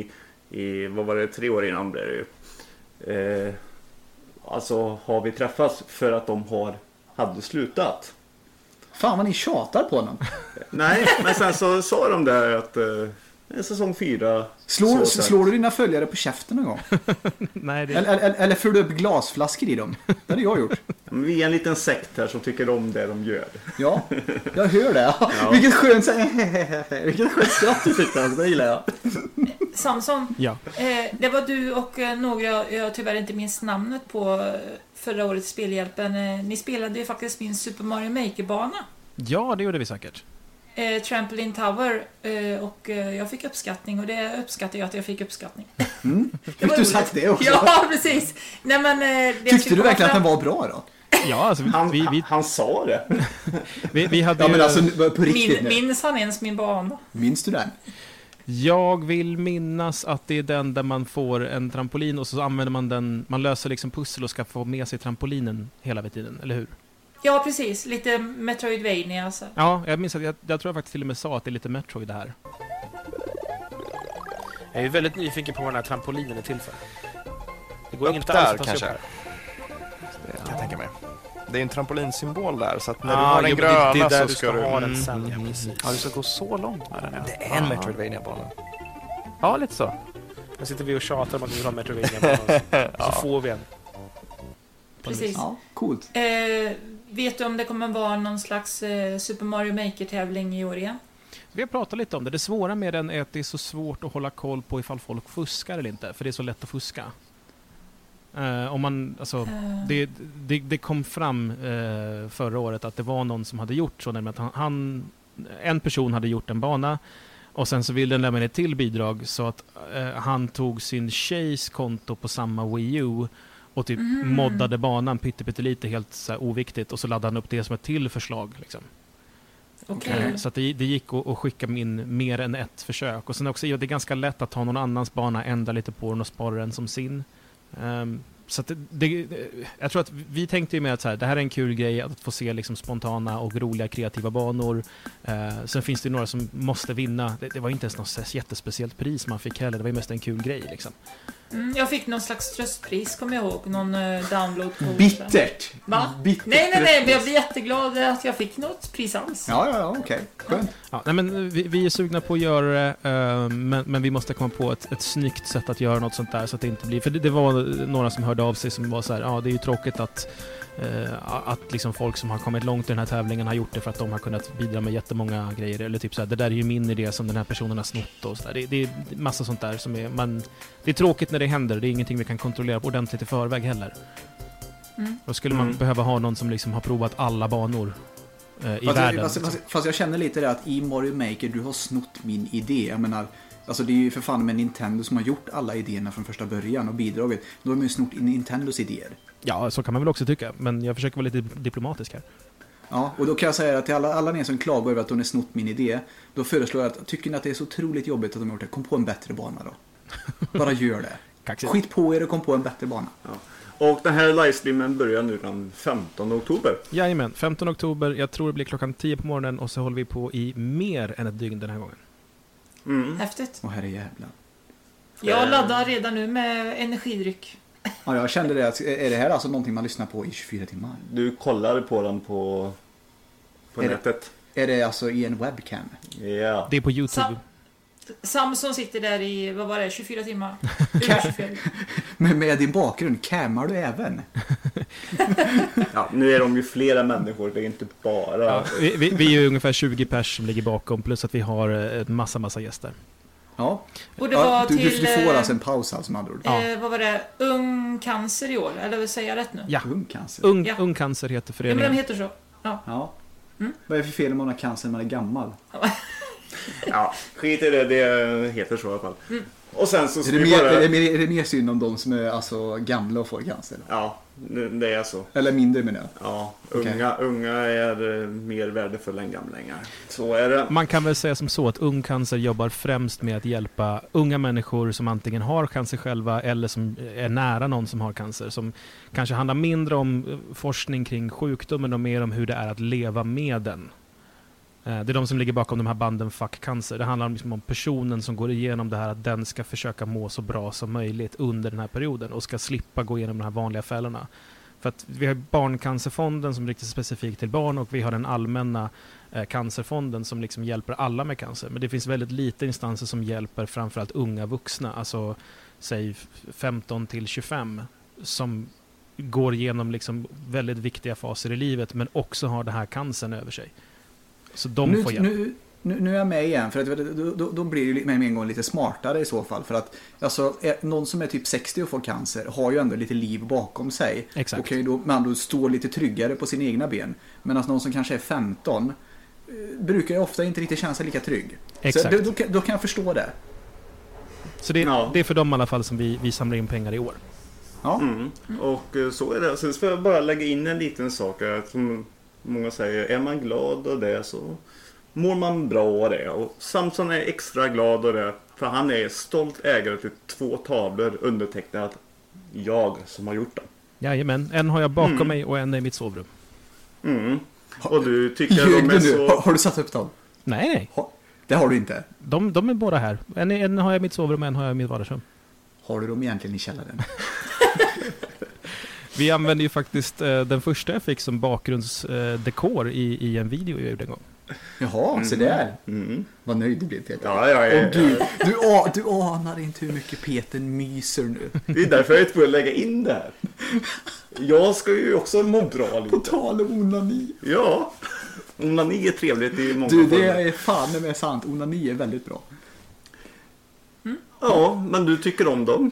vad var det, 3 år innan blev det ju. Alltså har vi träffats för att de hade slutat. Fan vad ni tjatar på dem. Nej, men sen så sa de där att säsong 4. Slår du dina följare på käften någon gång? Nej, det... Eller för du upp glasflaskor i dem? Det hade jag gjort. Men vi är en liten sekt här som tycker om det de gör. Ja, jag hör det. Ja. Vilket skönt skratt du fick där, det gillar jag. Samson, Ja. Det var du och några jag tyvärr inte minns namnet på förra årets Spelhjälpen. Ni spelade ju faktiskt min Super Mario Maker-bana. Ja, det gjorde vi säkert. Trampoline Tower, och jag fick uppskattning, och det uppskattar jag att jag fick uppskattning. Fick du sagt det också? Ja, precis. Nej, men, tyckte du verkligen att den var bra då? Ja, alltså han sa det. vi hade ja, men alltså på riktigt minns han ens min bana? Minns du den? Jag vill minnas att det är den där man får en trampolin och så använder man den, man löser liksom pussel och ska få med sig trampolinen hela tiden, eller hur? Ja, precis. Lite Metroidvania alltså. Ja, jag minns att jag tror jag faktiskt till och med sa att det är lite Metroid det här. Jag är väldigt nyfiken på vad den här trampolinen är till för. Det går Upp inte där alls att ta sig kanske. upp här. Det kan jag tänka mig. Det är en trampolinsymbol där, så att när du Ja, har den gröna det är där så du ska du... ha den sen. Ja, precis. Ja, du ska gå så långt med den. Ja. Det är en Metroidvania-bana. Ja, lite så. Nu sitter vi och tjatar om att vi vill ha Metroidvania. Så får vi en. Precis. Ja, coolt. Vet du om det kommer vara någon slags Super Mario Maker-tävling i år igen? Vi har pratat lite om det. Det svåra med den är att det är så svårt att hålla koll på ifall folk fuskar eller inte. För det är så lätt att fuska. Om man, alltså, det kom fram förra året att det var någon som hade gjort så. Nämligen att en person hade gjort en bana. Och sen så ville den lämna ett till bidrag. Så att han tog sin tjejs konto på samma Wii U. Och typ moddade banan pyttelite helt så här oviktigt. Och så laddade han upp det som ett till förslag. Liksom. Okay. Så att det gick att skicka in mer än ett försök. Och sen också, det är ganska lätt att ta någon annans bana, ändra lite på den och spara den som sin. Så att jag tror att vi tänkte ju med att så här, det här är en kul grej att få se liksom spontana och roliga kreativa banor. Sen finns det några som måste vinna. Det var inte ens något jättespeciellt pris man fick heller. Det var ju mest en kul grej liksom. Jag fick någon slags tröstpris, kommer jag ihåg. Någon download-code. Bittert! Va? Bittert. Nej, men jag blir jätteglad att jag fick något pris alls. Ja, okej. Skönt. Ja, nej, men vi är sugna på att göra det, men vi måste komma på ett snyggt sätt att göra något sånt där så att det inte blir... För det var några som hörde av sig som var så här, ja det är ju tråkigt att liksom folk som har kommit långt i den här tävlingen har gjort det för att de har kunnat bidra med jättemånga grejer. Eller typ så här, det där är ju min idé som den här personen har snott och så där. Det är massa sånt där som är... det är tråkigt när det händer, det är ingenting vi kan kontrollera ordentligt i förväg heller. Då skulle man behöva ha någon som liksom har provat alla banor i världen. Fast jag känner lite det att i Mario Maker du har snott min idé. Jag menar, alltså det är ju för fan med Nintendo som har gjort alla idéerna från första början och bidragit. Då har man ju snott Nintendos idéer. Ja, så kan man väl också tycka. Men jag försöker vara lite diplomatisk här. Ja, och då kan jag säga att till alla ni som klagar över att de har snott min idé, då föreslår jag att, tycker ni att det är så otroligt jobbigt att de har gjort det, kom på en bättre bana då. Bara gör det. Kaxigt. Skit på er och kom på en bättre bana. Ja. Och den här livestreamen börjar nu den 15 oktober. Jajamän, 15 oktober. Jag tror det blir klockan 10 på morgonen och så håller vi på i mer än ett dygn den här gången. Häftigt. Åh herrejävlar. Jag laddar redan nu med energidryck. Ja, jag kände det. Är det här alltså någonting man lyssnar på i 24 timmar? Du kollar på den på nätet. Är det alltså i en webcam? Ja. Det är på YouTube. Samson sitter där i, vad var det, 24 timmar? Med din bakgrund, cammar du även? Ja, nu är de ju flera människor, det är inte bara... Ja, vi är ju ungefär 20 pers som ligger bakom, plus att vi har en massa gäster. Ja, och det var du får alltså en paus alltså med andra ord. Vad var det? Ung cancer i år, eller vill säga rätt nu? Ja, Ung cancer. Ung cancer heter Ja, föreningen. men de heter så. Ja. Vad är det för fel om man har cancer när man är gammal? Ja, skit i det, det heter så i alla fall. Och sen så är det mer synd om de som är alltså gamla och får cancer? Ja, det är så. Eller mindre med det? Ja, Okay. unga är mer värdefulla än gamlingar. Så är det. Man kan väl säga som så att Ung Cancer jobbar främst med att hjälpa unga människor som antingen har cancer själva eller som är nära någon som har cancer. Som kanske handlar mindre om forskning kring sjukdomen och mer om hur det är att leva med den. Det är de som ligger bakom de här banden Fuck Cancer. Det handlar liksom om personen som går igenom det här, att den ska försöka må så bra som möjligt under den här perioden och ska slippa gå igenom de här vanliga fällorna. För att vi har Barncancerfonden som riktar sig specifikt till barn, och vi har den allmänna cancerfonden som liksom hjälper alla med cancer. Men det finns väldigt lite instanser som hjälper framförallt unga vuxna, alltså säg 15 till 25, som går igenom liksom väldigt viktiga faser i livet men också har det här cancern över sig. Så de får hjälp. Nu är jag med igen, för att då blir det med en gång lite smartare i så fall. För att alltså, någon som är typ 60 och får cancer har ju ändå lite liv bakom sig. Exakt. Och kan ju då, med andra ord, stå lite tryggare på sina egna ben. Medan någon som kanske är 15 brukar ju ofta inte riktigt känna sig lika trygg. Exakt. Så då kan jag förstå det. Så det är för dem i alla fall som vi samlar in pengar i år. Ja. Och så är det. Sen får jag bara lägga in en liten sak. Som många säger, är man glad av det så mår man bra av det. Och Samson är extra glad av det. För han är stolt ägare till 2 tavlor undertecknat jag som har gjort det. Jajamän, en har jag bakom mig och en är i mitt sovrum. Och du tycker de är så... Har du satt upp dem? Nej. Det har du inte. De är båda här. En har jag i mitt sovrum och en har jag i mitt vardagsrum. Har du dem egentligen i källaren? Vi använde ju faktiskt den första jag fick som bakgrundsdekor i en video jag gjorde en gång. Jaha, så där. Vad nöjd du blev, Peter. Ja. Du anar inte hur mycket Peter myser nu. Det är därför jag är tvungen att lägga in det här. Jag ska ju också må bra lite. På tal om onani. Ja. Onani är trevligt i många Du, det former. är fan med sant. Onani är väldigt bra. Ja, men du tycker om dem.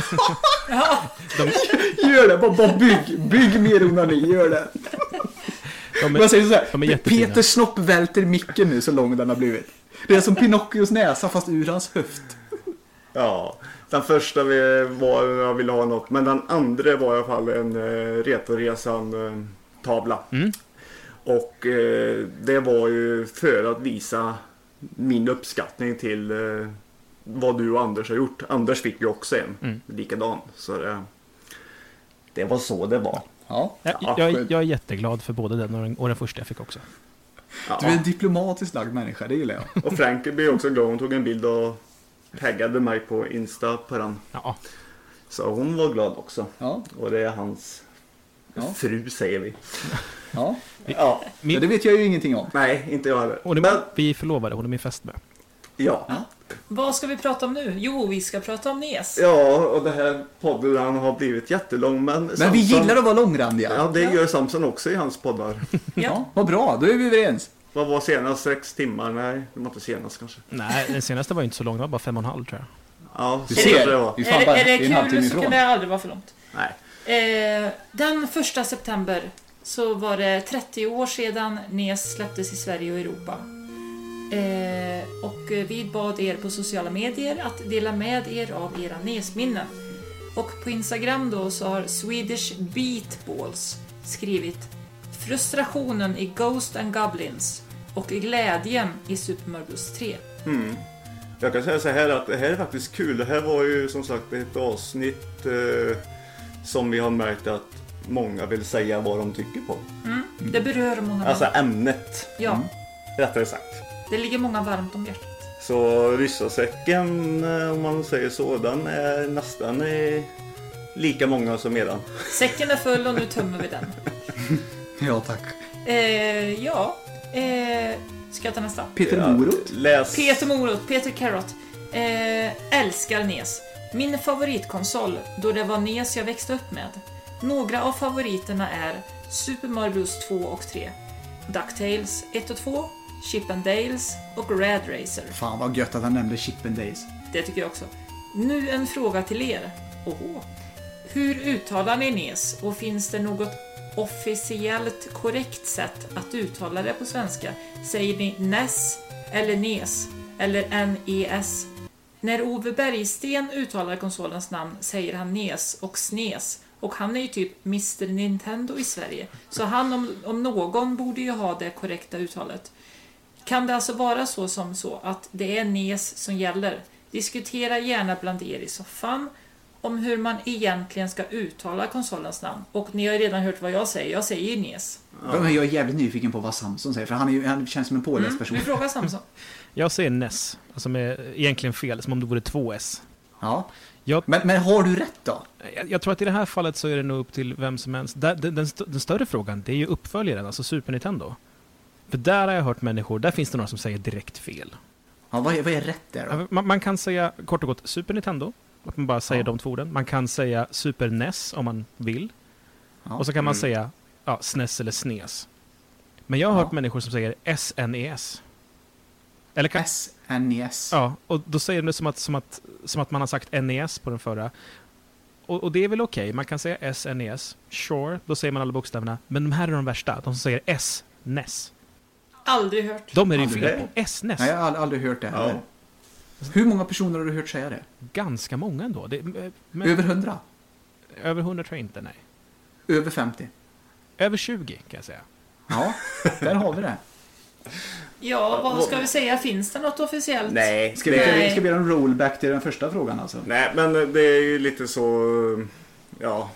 Gör det, bara bygg mer onani, gör det. Jag säger så här, de är jättefina. Peter snopp välter micken nu så lång den har blivit. Det är som Pinocchios näsa fast ur hans höft. Ja, den första var jag ville ha något, men den andra var i alla fall en Retoresan tavla. Och det var ju för att visa min uppskattning till vad du och Anders har gjort. Anders fick ju också en likadan, så det var så det var. Ja. Jag är jätteglad för både den och den första jag fick också. Du är en diplomatiskt lagd människa, det gillar jag. Och Frankie blev också glad. Hon tog en bild och taggade mig på Insta på den. Ja. Så hon var glad också. Ja. Och det är hans fru, säger vi. Ja. Ja. Det vet jag ju ingenting om. Nej, inte jag heller. Men vi förlovade, hon är min fästmö. Ja. Vad ska vi prata om nu? Jo, vi ska prata om Nes. Ja, och det här podden har blivit jättelång. Men Samson, vi gillar att vara långrandiga. Ja, det gör Samson också i hans poddar. Ja, vad bra, då är vi överens. Vad var senast? 6 timmar? Nej, det var inte senast kanske. Nej, den senaste var inte så lång, det var bara 5,5 tror jag. Ja, Du så ser, det var. Är det kul så kan det aldrig vara för långt. Nej. Den 1 september så var det 30 år sedan Nes släpptes i Sverige och Europa. Och vi bad er på sociala medier att dela med er av era Nes-minnen. Och på Instagram då så har Swedish Beatballs skrivit frustrationen i Ghost and Goblins och glädjen i Super Mario Bros 3. Jag kan säga så här att det här är faktiskt kul. Det här var ju som sagt ett avsnitt som vi har märkt att många vill säga vad de tycker på. Det berör många. Alltså ämnet. Ja. Rättare sagt. Det ligger många varmt om hjärtat. Så ryssarsäcken, om man säger så, den är nästan lika många som eran. Säcken är full och nu tömmer vi den. Ja, tack. Ska jag ta nästa? Peter Morot. Läs. Peter Morot, Peter Carrot. Älskar Nes. Min favoritkonsol då det var Nes jag växte upp med. Några av favoriterna är Super Mario Bros 2 och 3, DuckTales 1 och 2, Chip and Dales och Rad Racer. Fan vad gött att han nämnde Chip and Dales. Det tycker jag också. Nu en fråga till er. Hur uttalar ni Nes och finns det något officiellt korrekt sätt att uttala det på svenska? Säger ni NES eller NES eller NES? När Ove Bergsten uttalar konsolens namn säger han NES och SNES. Och han är ju typ Mr. Nintendo i Sverige. Så han om någon borde ju ha det korrekta uttalet. Kan det alltså vara så att det är NES som gäller? Diskutera gärna bland er i soffan. om hur man egentligen ska uttala konsolens namn. Och ni har ju redan hört vad jag säger. Jag säger ju NES. Ja. Men jag är jävligt nyfiken på vad Samson säger, för han känns som en påläst person. Vi frågar Samson. Jag säger NES, alltså med egentligen fel, som om det vore 2S. Ja. Jag, men har du rätt då? Jag tror att i det här fallet så är det nog upp till vem som helst. Den större frågan, det är ju uppföljaren, alltså Super Nintendo. För där har jag hört människor, där finns det några som säger direkt fel. Ja, vad är rätt där då? Man kan säga kort och gott Super Nintendo, att man bara säger de två orden. Man kan säga Super NES om man vill. Ja. Och så kan man säga SNES eller SNES. Men jag har hört människor som säger SNES. Eller SNES. Ja, och då säger de det som att man har sagt NES på den förra. Och det är väl okej. Man kan säga SNES. Sure, då säger man alla bokstäverna. Men de här är de värsta. De som säger SNES. Aldrig hört. De är det ju fel på. SNES. Nej, jag har aldrig hört det heller. Hur många personer har du hört säga det? Ganska många ändå. Över 100? Över 100 tror jag inte, nej. Över 50? Över 20 kan jag säga. Ja, där har vi det. Ja, vad ska vi säga? Finns det något officiellt? Nej. Ska vi göra en rollback till den första frågan alltså? Nej, men det är ju lite så... Ja...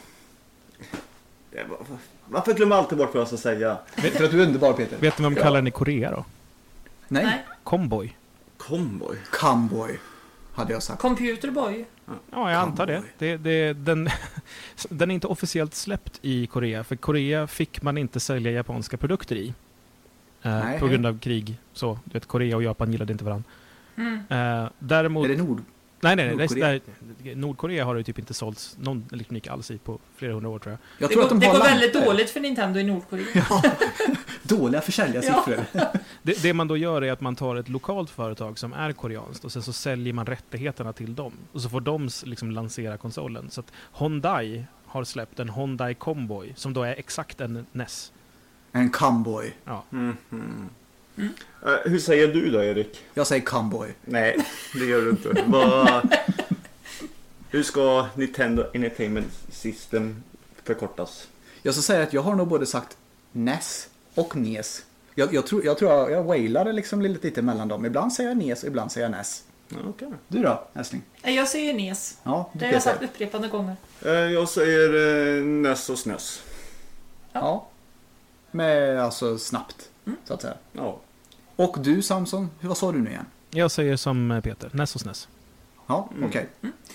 Varför glömmer alltid bort vad jag ska säga? För att du är underbar, Peter. Vet du vad de kallar den i Korea då? Nej. Comboy. Comboy, hade jag sagt. Computerboy. Ja, jag antar det. Den är inte officiellt släppt i Korea. För Korea fick man inte sälja japanska produkter i. På grund av krig. Så, du vet, Korea och Japan gillade inte varandra. Däremot... Är det Nordkorea? Nordkorea har det typ inte sålts någon elektronik alls i på flera hundra år, tror jag. Det går väldigt dåligt för Nintendo i Nordkorea. Ja, dåliga försäljarsiffror. Det man då gör är att man tar ett lokalt företag som är koreanskt och sen så säljer man rättigheterna till dem. Och så får de liksom lansera konsolen. Så att Hyundai har släppt en Hyundai Comboy som då är exakt en NES. En Comboy. Ja. Hur säger du då, Erik? Jag säger Comboy. Nej, det gör du inte. Hur ska Nintendo Entertainment System förkortas? Jag ska säga att jag har nog både sagt NES och NES. Jag tror jag wailade liksom lite mellan dem. Ibland säger jag NES och ibland säger jag NES. Okay. Du då, Äsling? Jag säger NES. Ja, det har jag sagt upprepade gånger. Jag säger NES och SNES. Ja. Med alltså snabbt, så att säga. Ja. Och du, Samson, vad sa du nu igen? Jag säger som Peter, NES och SNES. Ja, okej.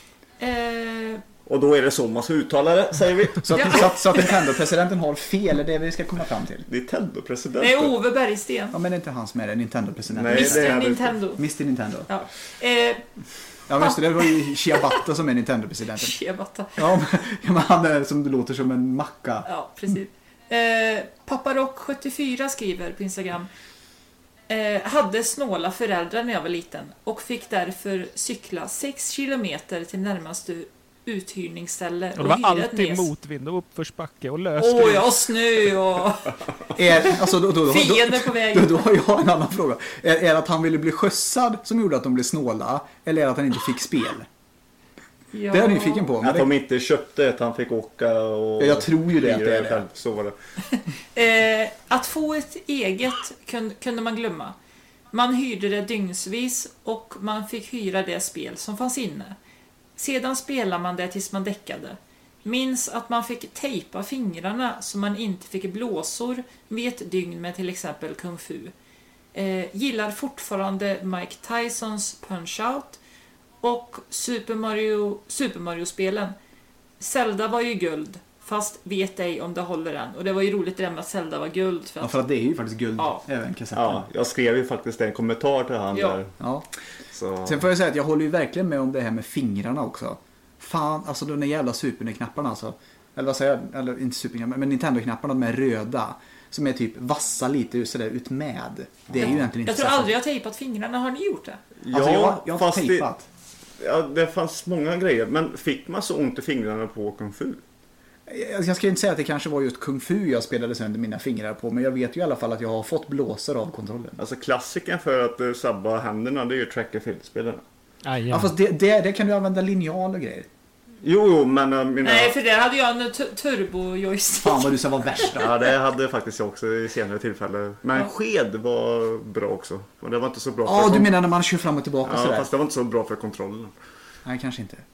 Och då är det så man ska uttala det, säger vi. Så att Nintendo-presidenten har fel, är det vi ska komma fram till. Nintendo-presidenten? Det är Ove Bergsten. Ja, men det är inte han som är det, Nintendo-presidenten. Mr. Nintendo. Mr. Nintendo. Ja. Ja, men det var ju Ciabatta som är Nintendo-presidenten. Ciabatta. Ja, men han är som det låter som en macka. Ja, precis. Paparock74 skriver på Instagram. Hade snåla föräldrar när jag var liten och fick därför cykla 6 kilometer till närmaste uthyrningsställe. Och det var alltid motvind och uppförsbacke och lös. Ja, snö och fiender på vägen. Då har jag en annan fråga. Är det att han ville bli skjutsad som gjorde att de blev snåla? Eller är det att han inte fick spel? Ja. Det är jag nyfiken på. Att de inte köpte att han fick åka och... Jag tror ju det att det är det. Så var det. Att få ett eget kunde man glömma. Man hyrde det dygnsvis och man fick hyra det spel som fanns inne. Sedan spelade man det tills man däckade. Minns att man fick tejpa fingrarna så man inte fick blåsor vid ett dygn med till exempel Kung Fu. Gillar fortfarande Mike Tysons Punch-Out och Super Mario-spelen. Zelda var ju guld, fast vet ej om det håller än. Och det var ju roligt det där med att Zelda var guld. För att det är ju faktiskt guld, även kassetten. Ja, jag skrev ju faktiskt en kommentar till han där. Ja. Så. Sen får jag säga att jag håller ju verkligen med om det här med fingrarna också. Fan, alltså de där jävla Super-knapparna alltså. Eller vad säger jag? Eller inte Super-knapparna, men Nintendo-knapparna, de är röda. Som är typ vassa lite sådär ut med. Det är ju egentligen inte. Jag tror aldrig jag har tejpat fingrarna, har ni gjort det? Ja, alltså jag har tejpat. Det fanns många grejer, men fick man så ont i fingrarna på Kung Fu? Jag ska inte säga att det kanske var just Kung Fu jag spelade sönder mina fingrar på, men jag vet ju i alla fall att jag har fått blåsor av kontrollen. Alltså klassiken för att sabba händerna, det är ju track and field-spelarna. Ja, fast det kan du använda linjal och grejer. Jo, men Nej, för där hade jag en turbo-joystick. Fan vad du sa var värst. Ja, det hade faktiskt jag också i senare tillfälle. Men sked var bra också. Och det var inte så bra för du menar när man kör fram och tillbaka ja, sådär? Fast det var inte så bra för kontrollen. Nej, kanske inte.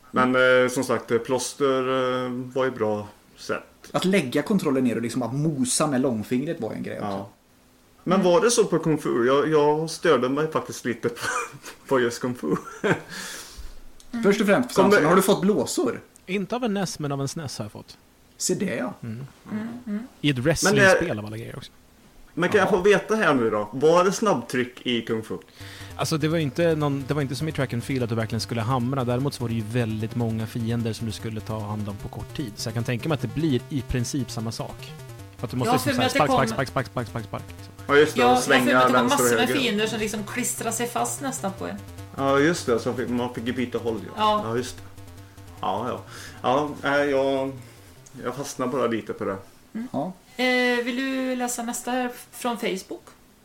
Men som sagt, plåster var ju bra sätt. Att lägga kontrollen ner och liksom att mosa med långfingret var en grej också. Ja. Men var det så på Kung Fu? Jag störde mig faktiskt lite på just Kung Fu. Först och främst, Samson, har du fått blåsor? Inte av en NES, men av en SNES har jag fått. Se det, ja. I ett wrestlingspel av alla grejer också. Men kan jag få veta här nu då? Var det snabbtryck i Kung Fu? Alltså det var inte som i Track and Field att du verkligen skulle hamra. Däremot så var det ju väldigt många fiender som du skulle ta hand om på kort tid. Så jag kan tänka mig att det blir i princip samma sak. Att du måste spark. Ja just det, Ja, svänga jag får vänster och massor med höger. fiender som liksom klistrar sig fast nästan på en. Ja just det, så man fick ju byta håll. Ja just det. Ja, jag fastnar bara lite på det. Ja. Vill du läsa nästa här från Facebook?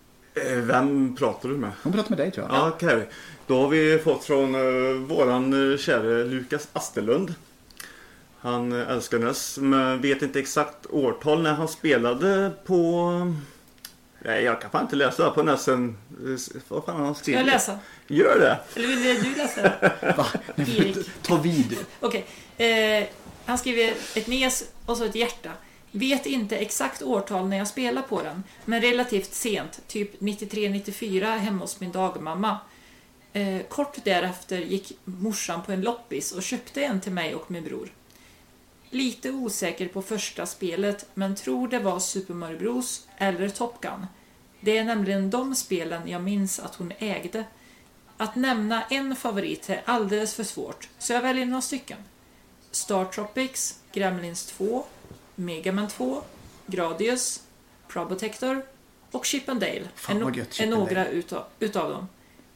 Vem pratar du med? Hon pratar med dig, tror jag. Ja, okej. Då har vi fått från våran käre Lukas Asterlund. Han älskar NES, men vet inte exakt årtal när han spelade på... Nej, jag kan fan inte läsa på NESen. Vad fan har han skrivit? Ska jag läsa? Gör det! Eller vill du läsa? Va? Erik. Ta vid. Okej. Han skriver ett NES och så ett hjärta. Vet inte exakt årtal när jag spelar på den, men relativt sent, typ 93-94 hemma hos min dagmamma. Kort därefter gick morsan på en loppis och köpte en till mig och min bror. Lite osäker på första spelet, men tror det var Super Mario Bros eller Top Gun. Det är nämligen de spelen jag minns att hon ägde. Att nämna en favorit är alldeles för svårt, så jag väljer några stycken. Star Tropics, Gremlins 2, Mega Man 2, Gradius, Probotector och Chip and Dale är några utav dem.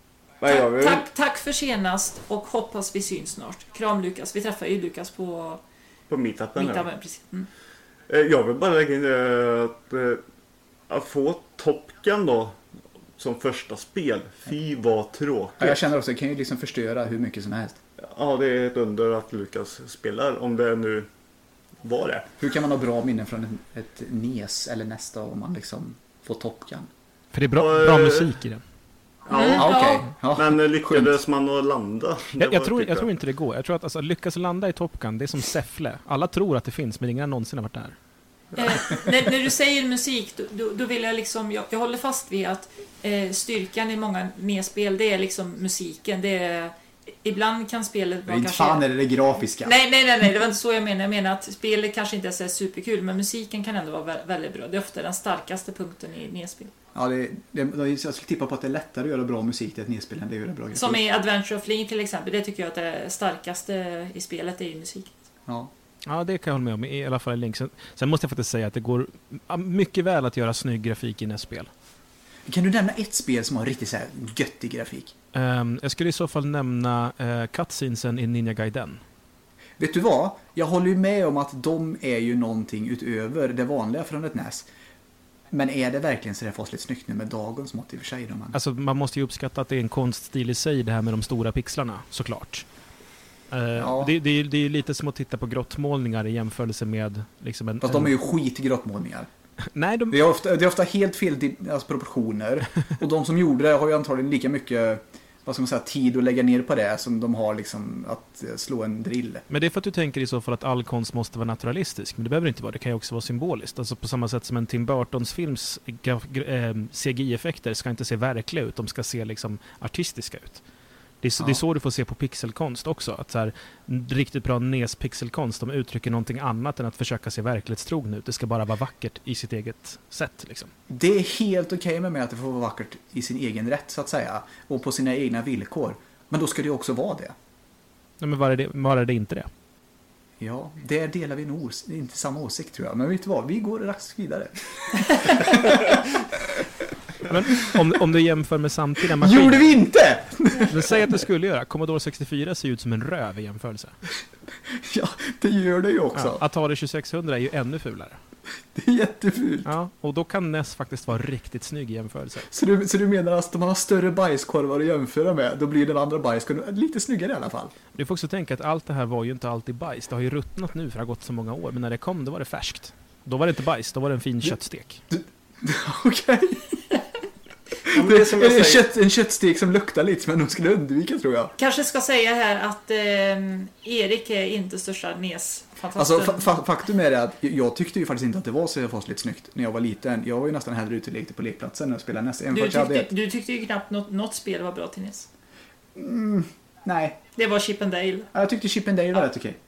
Tack för senast och hoppas vi syns snart. Kram Lukas, vi träffar ju Lukas på Meetupen. Precis. Mm. Jag vill bara lägga in att få Top Gun då som första spel. Fy vad tråkigt. Ja, jag känner också, det kan ju liksom förstöra hur mycket som helst. Ja, det är ett under att Lukas spelar, om det nu var det. Hur kan man ha bra minnen från ett NES eller nästa om man liksom får Top Gun? För det är bra musik i den. Ja, okej. Ja. Men lyckades man att landa? Jag tror inte det går. Jag tror att alltså, lyckas landa i Top Gun, det är som Säffle. Alla tror att det finns, men ingen har någonsin varit där. När du säger musik, då vill jag liksom, jag håller fast vid att styrkan i många NES-spel, det är liksom musiken. Det är, ibland kan spelet vara inte fan är det grafiska. Nej, det var inte så jag menar. Jag menar att spelet kanske inte är så superkul, men musiken kan ändå vara väldigt bra. Det är ofta den starkaste punkten i NES-spel. Ja, jag skulle tippa på att det är lättare att göra bra musik till ett NES-spel än det gör bra grafik. Som i Adventure of Link till exempel. Det tycker jag att det starkaste i spelet är ju musik. Ja, det kan jag hålla med om. I alla fall i Link. Sen måste jag faktiskt säga att det går mycket väl att göra snygg grafik i NES-spel. Kan du nämna ett spel som har riktigt så här göttig grafik? Jag skulle i så fall nämna cutscenesen i Ninja Gaiden. Vet du vad? Jag håller ju med om att de är ju någonting utöver det vanliga från ett NES. Men är det verkligen så det fasligt snyggt nu med dagens mått i och för sig? Alltså man måste ju uppskatta att det är en konststil i sig, det här med de stora pixlarna, såklart. Ja. Det är ju lite som att titta på grottmålningar i jämförelse med liksom fast de är ju skitgrottmålningar. Nej, det är ofta helt fel proportioner. Och de som gjorde det har ju antagligen lika mycket, vad ska man säga, tid att lägga ner på det som de har liksom att slå en drill. Men det är för att du tänker i så fall att all konst måste vara naturalistisk. Men det behöver inte vara, det kan ju också vara symboliskt. Alltså på samma sätt som en Tim Burtons films CGI-effekter ska inte se verkliga ut, de ska se liksom artistiska ut. Det är så du får se på pixelkonst också. Att så här, riktigt bra NES-pixelkonst, de uttrycker någonting annat än att försöka se verklighetstrogna ut. Det ska bara vara vackert i sitt eget sätt. Liksom. Det är helt okej med mig att det får vara vackert i sin egen rätt, så att säga. Och på sina egna villkor. Men då ska det också vara det. Ja, men var är det inte det? Ja, där delar vi nog inte samma åsikt, tror jag. Men vet du vad? Vi går raskt vidare. Men om du jämför med samtida maskiner... Gjorde vi inte! Men säg att du skulle göra. Commodore 64 ser ut som en röv i jämförelse. Ja, det gör det ju också. Ja, Atari 2600 är ju ännu fulare. Det är jättefult. Ja, och då kan NES faktiskt vara riktigt snygg i jämförelse. Så du menar att om man har större bajskorvar att jämföra med, då blir den andra bajskorven lite snyggare i alla fall? Du får också tänka att allt det här var ju inte alltid bajs. Det har ju ruttnat nu för det har gått så många år. Men när det kom, då var det färskt. Då var det inte bajs, då var det en fin köttstek. Okej. Ja, men det är som jag säger. En köttstek som luktar lite som jag nog skulle undvika, tror jag. Kanske ska säga här att Erik är inte största NES-fantasten. Alltså faktum är det att jag tyckte ju faktiskt inte att det var så fasligt snyggt när jag var liten. Jag var ju nästan hellre ute och lekte på lekplatsen när jag spelade NES. Du tyckte ju knappt något spel var bra till NES. Nej. Det var Chip and Dale. Ja, jag tyckte Chip and Dale var rätt okej.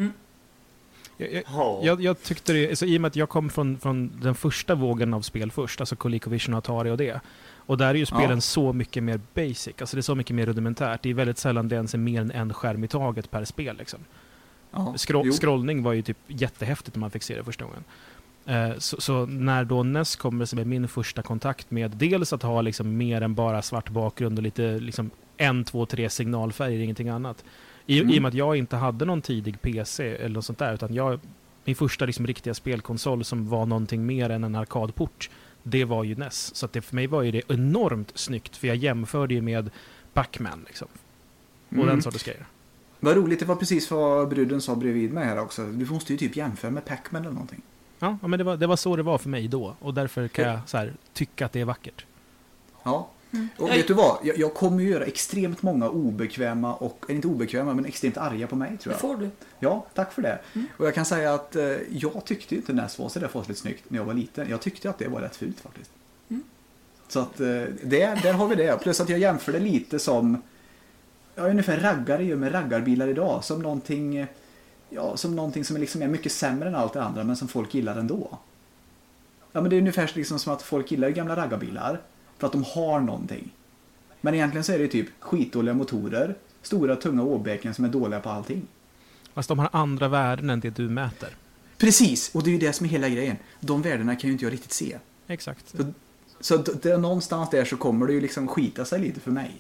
Jag tyckte det, alltså, i och med att jag kom från den första vågen av spel först, alltså ColecoVision och Atari och det. Och där är ju spelen så mycket mer basic, alltså det är så mycket mer rudimentärt. Det är väldigt sällan det ens är mer än en skärm i taget per spel liksom. Scrollning var ju typ jättehäftigt när man fick se det första gången. Så när då NES kommer som är min första kontakt med dels att ha liksom mer än bara svart bakgrund och lite liksom 1, 2, 3 signalfärger, ingenting annat. I och med att jag inte hade någon tidig PC eller något sånt där, utan min första liksom riktiga spelkonsol som var någonting mer än en arkadport, det var ju NES. Så att det, för mig var ju det enormt snyggt, för jag jämförde ju med Pac-Man liksom. Och den sortens grejer. Vad roligt, det var precis vad bruden sa bredvid mig här också. Du måste ju typ jämföra med Pac-Man eller någonting. Ja, men det var så det var för mig då. Och därför kan jag så här, tycka att det är vackert. Ja. Och vet du vad? Jag kommer ju göra extremt många obekväma och, inte obekväma, men extremt arga på mig, tror jag. Det får du. Ja, tack för det. Och jag kan säga att jag tyckte inte NES var så där fasligt snyggt när jag var liten. Jag tyckte att det var rätt fult faktiskt. Så att där har vi det. Plus att jag jämförde lite som ungefär raggare gör med raggarbilar idag. Som någonting som liksom är mycket sämre än allt det andra, men som folk gillar ändå. Ja, men det är ungefär liksom som att folk gillar gamla raggarbilar för att de har någonting. Men egentligen så är det typ skitdåliga motorer, stora tunga åbäken som är dåliga på allting. Fast de har andra värden än det du mäter. Precis, och det är ju det som är hela grejen. De värdena kan ju inte jag riktigt se. Exakt. Så någonstans där så kommer det ju liksom skita sig lite för mig.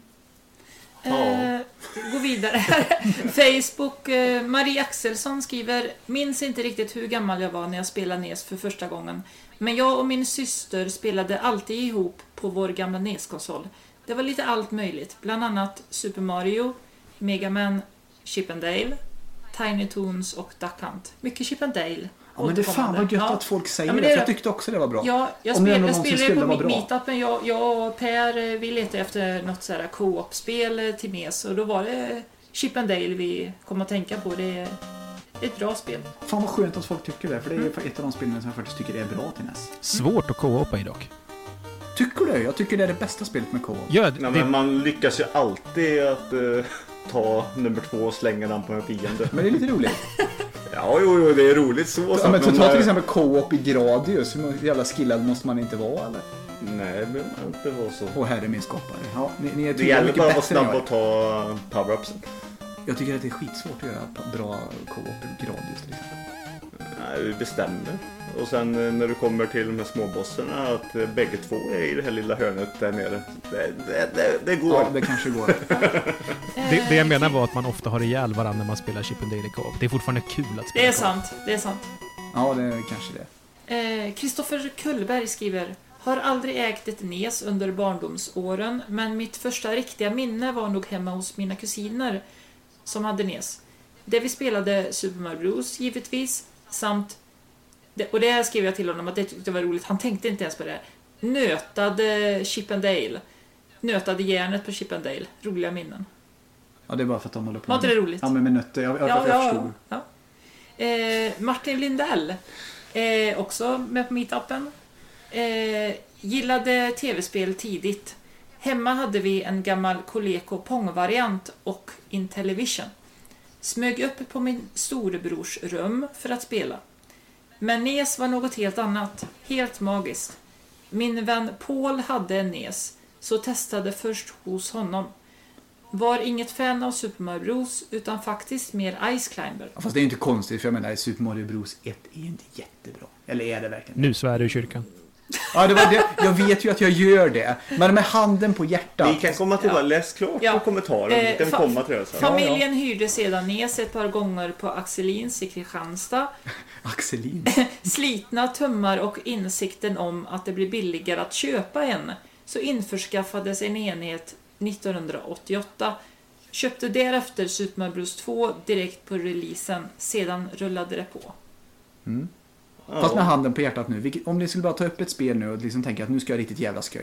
Gå vidare här. Facebook, Marie Axelsson skriver: minns inte riktigt hur gammal jag var när jag spelade NES för första gången. Men jag och min syster spelade alltid ihop på vår gamla NES-konsol. Det var lite allt möjligt. Bland annat Super Mario, Mega Man, Chip and Dale, Tiny Toons och Duck Hunt. Mycket Chip and Dale. Ja, men det är fan vad gött att folk säger det. För jag tyckte också det var bra. Ja, jag spelade på meetupen. Jag och Per, vi letade efter något sådär co-op-spel till NES. Och då var det Chip and Dale vi kom att tänka på. Det är ett bra spel. Fan vad skönt att folk tycker det. För det är ett av de spelen som jag faktiskt tycker är bra till NES. Svårt att co-opa i dock. Tycker du? Jag tycker det är det bästa spelet med co-op. Ja, men man lyckas ju alltid att ta nummer 2 och slänga den på en fiende. Men det är lite roligt. Ja, jo, det är roligt så. Ja, men ta till exempel co-op i Gradius. Hur jävla skillad måste man inte vara, eller? Nej, det behöver man inte vara så. Och herre min skapare. Ja, ni är det gäller mycket bara att bättre vara snabb och ta power-upsen. Jag tycker att det är skitsvårt att göra bra co-op i Gradius till exempel. Nej, du bestämmer. Och sen när du kommer till de här småbossarna att bägge två är i det här lilla hörnet där nere. Det går. Ja, det kanske går. det jag menar var att man ofta har ihjäl varandra när man spelar Chip and Dale co-op. Det är fortfarande kul att spela. Det är sant. Ja, det är kanske det. Kristoffer Kullberg skriver: har aldrig ägt ett NES under barndomsåren, men mitt första riktiga minne var nog hemma hos mina kusiner som hade NES. Där vi spelade Super Mario Bros givetvis, samt, och det skrev jag till honom att det tyckte var roligt, han tänkte inte ens på det, nötade Chip and Dale, nötade järnet på Chip and Dale, roliga minnen. Ja, det är bara för att de håller på. Var inte det roligt? Ja, men med nötter, jag förstod. Ja. Martin Lindell, också med på meetupen, gillade tv-spel tidigt. Hemma hade vi en gammal Coleco Pong-variant och Intellivision. Smög upp på min storebrors rum för att spela. Men NES var något helt annat. Helt magiskt. Min vän Paul hade en NES, så testade först hos honom. Var inget fan av Super Mario Bros, utan faktiskt mer Ice Climber. Ja, fast det är ju inte konstigt, för jag menar Super Mario Bros 1 är ju inte jättebra. Eller är det verkligen? Nu svär du i kyrkan. Ja, det var det. Jag vet ju att jag gör det. Men med handen på hjärtat. Vi kan komma till läs klart på kommentaren. Vi kan komma till det. Familjen hyrde sedan NES ett par gånger på Axelins i Kristianstad. Axelin. Slitna tummar och insikten om att det blir billigare att köpa en, så införskaffades en enhet 1988. Köpte därefter Super Mario Bros 2 direkt på releasen. Sedan rullade det på. Fast med handen på hjärtat nu. Om ni skulle bara ta upp ett spel nu och liksom tänka att nu ska jag riktigt jävla skoj.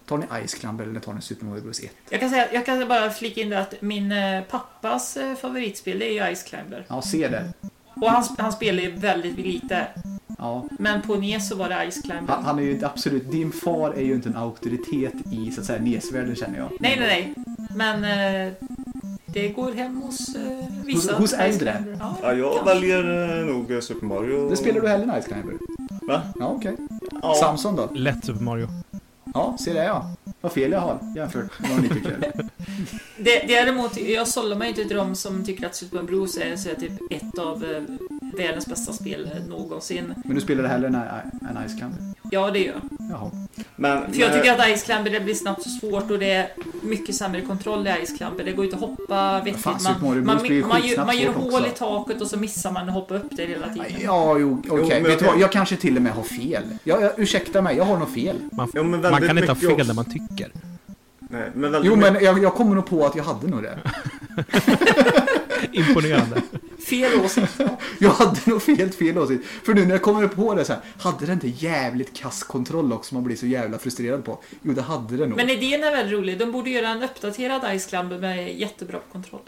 Tar ni Ice Climber eller tar ni Super Mario Bros 1? Jag kan bara flika in det att min pappas favoritspel är ju Ice Climber. Ja, se det. Och han spelar ju väldigt lite. Ja. Men på NES så var det Ice Climber. Han är ju absolut, din far är ju inte en auktoritet i så att säga NES-världen, känner jag. Nej. Men det går hem hos vissa. Hos äldre? Ja, jag väljer nog Super Mario. Det spelar du hellre Ice Climber? Va? Ja, okej. Ja. Samson då? Lätt Super Mario. Ja, ser det ja. Vad fel jag har jämfört med vad ni tycker. Däremot, jag sållar mig inte till dem som tycker att Super Mario Bros är så typ ett av världens bästa spel någonsin. Men du spelar det hellre än Ice Climber? Ja, det gör jag. Jaha. För jag tycker att Ice Climber det blir snabbt så svårt och det är mycket sämre kontroll i Ice Climber. Det går inte att hoppa vettigt. Man gör hål i taket och så missar man att hoppa upp där hela tiden. Ja, okej. Vet du vad? Jag kanske till och med har fel. Ursäkta mig, jag har nog fel. Man kan inte ha fel när man tycker. Nej, men jag kommer nog på att jag hade nog det. Imponerande. Fel åsikt. Jag hade nog fel åsikt. För nu när jag kommer på det så här, hade det inte jävligt kass kontroll också man blir så jävla frustrerad på? Jo, det hade det nog. Men idén är väldigt rolig. De borde göra en uppdaterad Ice Climber med jättebra kontroll.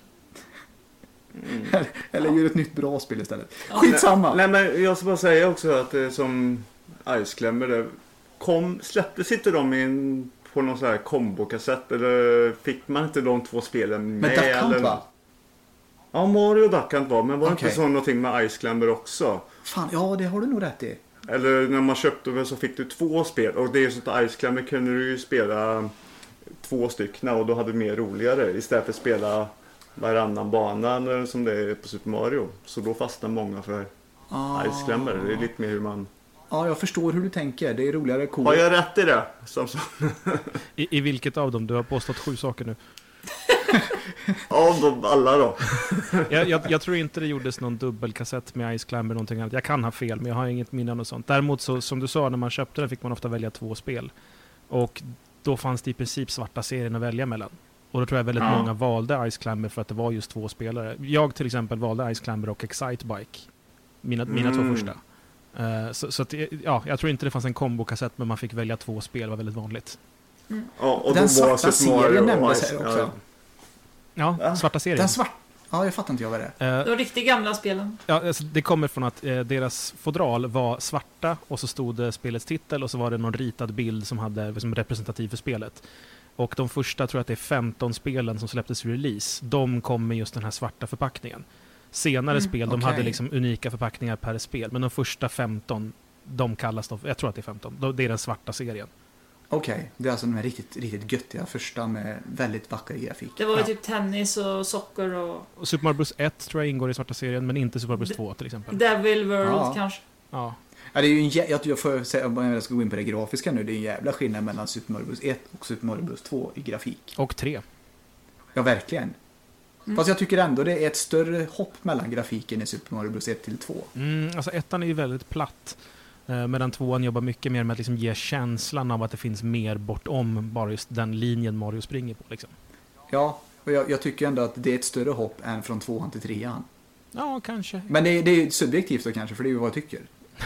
Eller göra ett nytt bra spel istället. Skitsamma. Nej, men jag ska bara säga också att som Ice Climber släpptes inte de på någon sån här kombokassett, eller fick man inte de två spelen med? Men Duck Hunt, va? Ja, Mario och Duck Hunt var, men var det inte så någonting med Ice Climber också? Fan, ja, det har du nog rätt i. Eller när man köpte så fick du 2 spel, och det är så att Ice Climber kunde du ju spela 2 stycken och då hade du mer roligare istället för att spela varannan bana som det är på Super Mario. Så då fastnar många för Ice Climber. Det är lite mer hur man... Ja, jag förstår hur du tänker. Det är roligare cool. Har jag rätt i det? I vilket av dem? Du har påstått 7 saker nu. Av dem alla då. jag tror inte det gjordes någon dubbelkassett med Ice Climber någonting annat. Jag kan ha fel, men jag har inget minne av något sånt. Däremot så, som du sa, när man köpte den fick man ofta välja 2 spel. Och då fanns det i princip svarta serien att välja mellan. Och då tror jag väldigt många valde Ice Climber för att det var just 2 spelare. Jag till exempel valde Ice Climber och Excitebike. Mina 2 första. Så att, ja, jag tror inte det fanns en kombokassett, men man fick välja 2 spel, det var väldigt vanligt. Ja, och den då svarta serien nämndes här också. Ja, svarta serien. Den svarta. Ja, jag fattar inte vad det är. De riktigt gamla spelen. Ja, alltså, det kommer från att deras fodral var svarta och så stod det spelets titel och så var det någon ritad bild som hade som representativ för spelet. Och de första, tror jag att det är 15 spelen som släpptes i release, de kom med just den här svarta förpackningen. Senare spel, de hade liksom unika förpackningar per spel, men de första 15, de kallas jag tror att det är 15, det är den svarta serien. Okej, det är alltså de här riktigt göttiga första med väldigt vacker grafik. Det var väl typ tennis och socker och Super Mario Bros 1 tror jag ingår i svarta serien, men inte Super Mario Bros 2 till exempel. Devil World kanske. Ja. Ja, det är ju jag får säga, om jag ska gå in på det grafiska nu, det är en jävla skillnad mellan Super Mario Bros 1 och Super Mario Bros 2 i grafik. Och 3. Ja, verkligen. Fast jag tycker ändå det är ett större hopp mellan grafiken i Super Mario Bros 1 till 2. Alltså 1 är ju väldigt platt. Medan 2 jobbar mycket mer med att liksom ge känslan av att det finns mer bortom bara just den linjen Mario springer på. Liksom. Ja, och jag tycker ändå att det är ett större hopp än från 2 till 3. Ja, kanske. Men det är subjektivt då kanske, för det är ju vad jag tycker.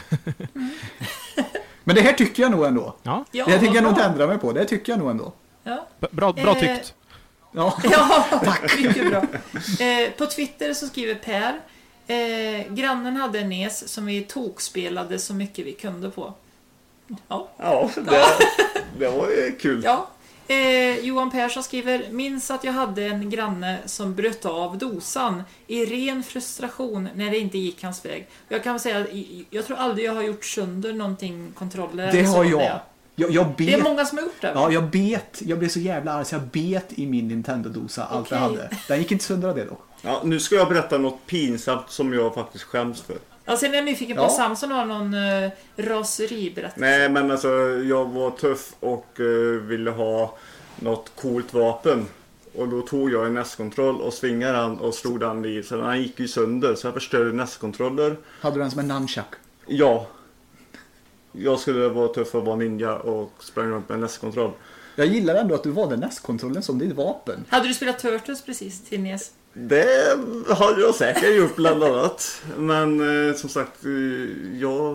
Men det här tycker jag nog ändå. Ja. Det här tänker jag nog inte ändra mig på. Det tycker jag nog ändå. Ja. Bra tyckt. Ja, tack. Mycket bra. På Twitter så skriver Per: grannen hade en NES som vi tokspelade så mycket vi kunde på. Ja, det var ju kul. Ja. Johan Persson skriver: minns att jag hade en granne som bröt av dosan i ren frustration när det inte gick hans väg. Jag kan säga att jag tror aldrig jag har gjort sönder någonting kontroller. Det har jag. Jag bet. Det är många som har gjort det. Ja, jag blev så jävla arg så jag bet i min Nintendo-dosa allt jag hade. Den gick inte sönder av det då. Ja, nu ska jag berätta något pinsamt som jag faktiskt skäms för. Ja, sen är jag nyfiken på Samson har någon raseriberättelse. Nej, men alltså jag var tuff och ville ha något coolt vapen. Och då tog jag en NES-kontroll och svingade den och slog den i. Så den gick ju sönder, så jag förstörde NES-kontroller. Hade du den som en nunchuck? Ja. Jag skulle vara tuff och vara ninja och sprang runt med en NES-kontroll. Jag gillar ändå att du valde NES-kontrollen som ditt vapen. Hade du spelat Turtles precis till NES? Det har jag säkert gjort bland annat. Men som sagt, jag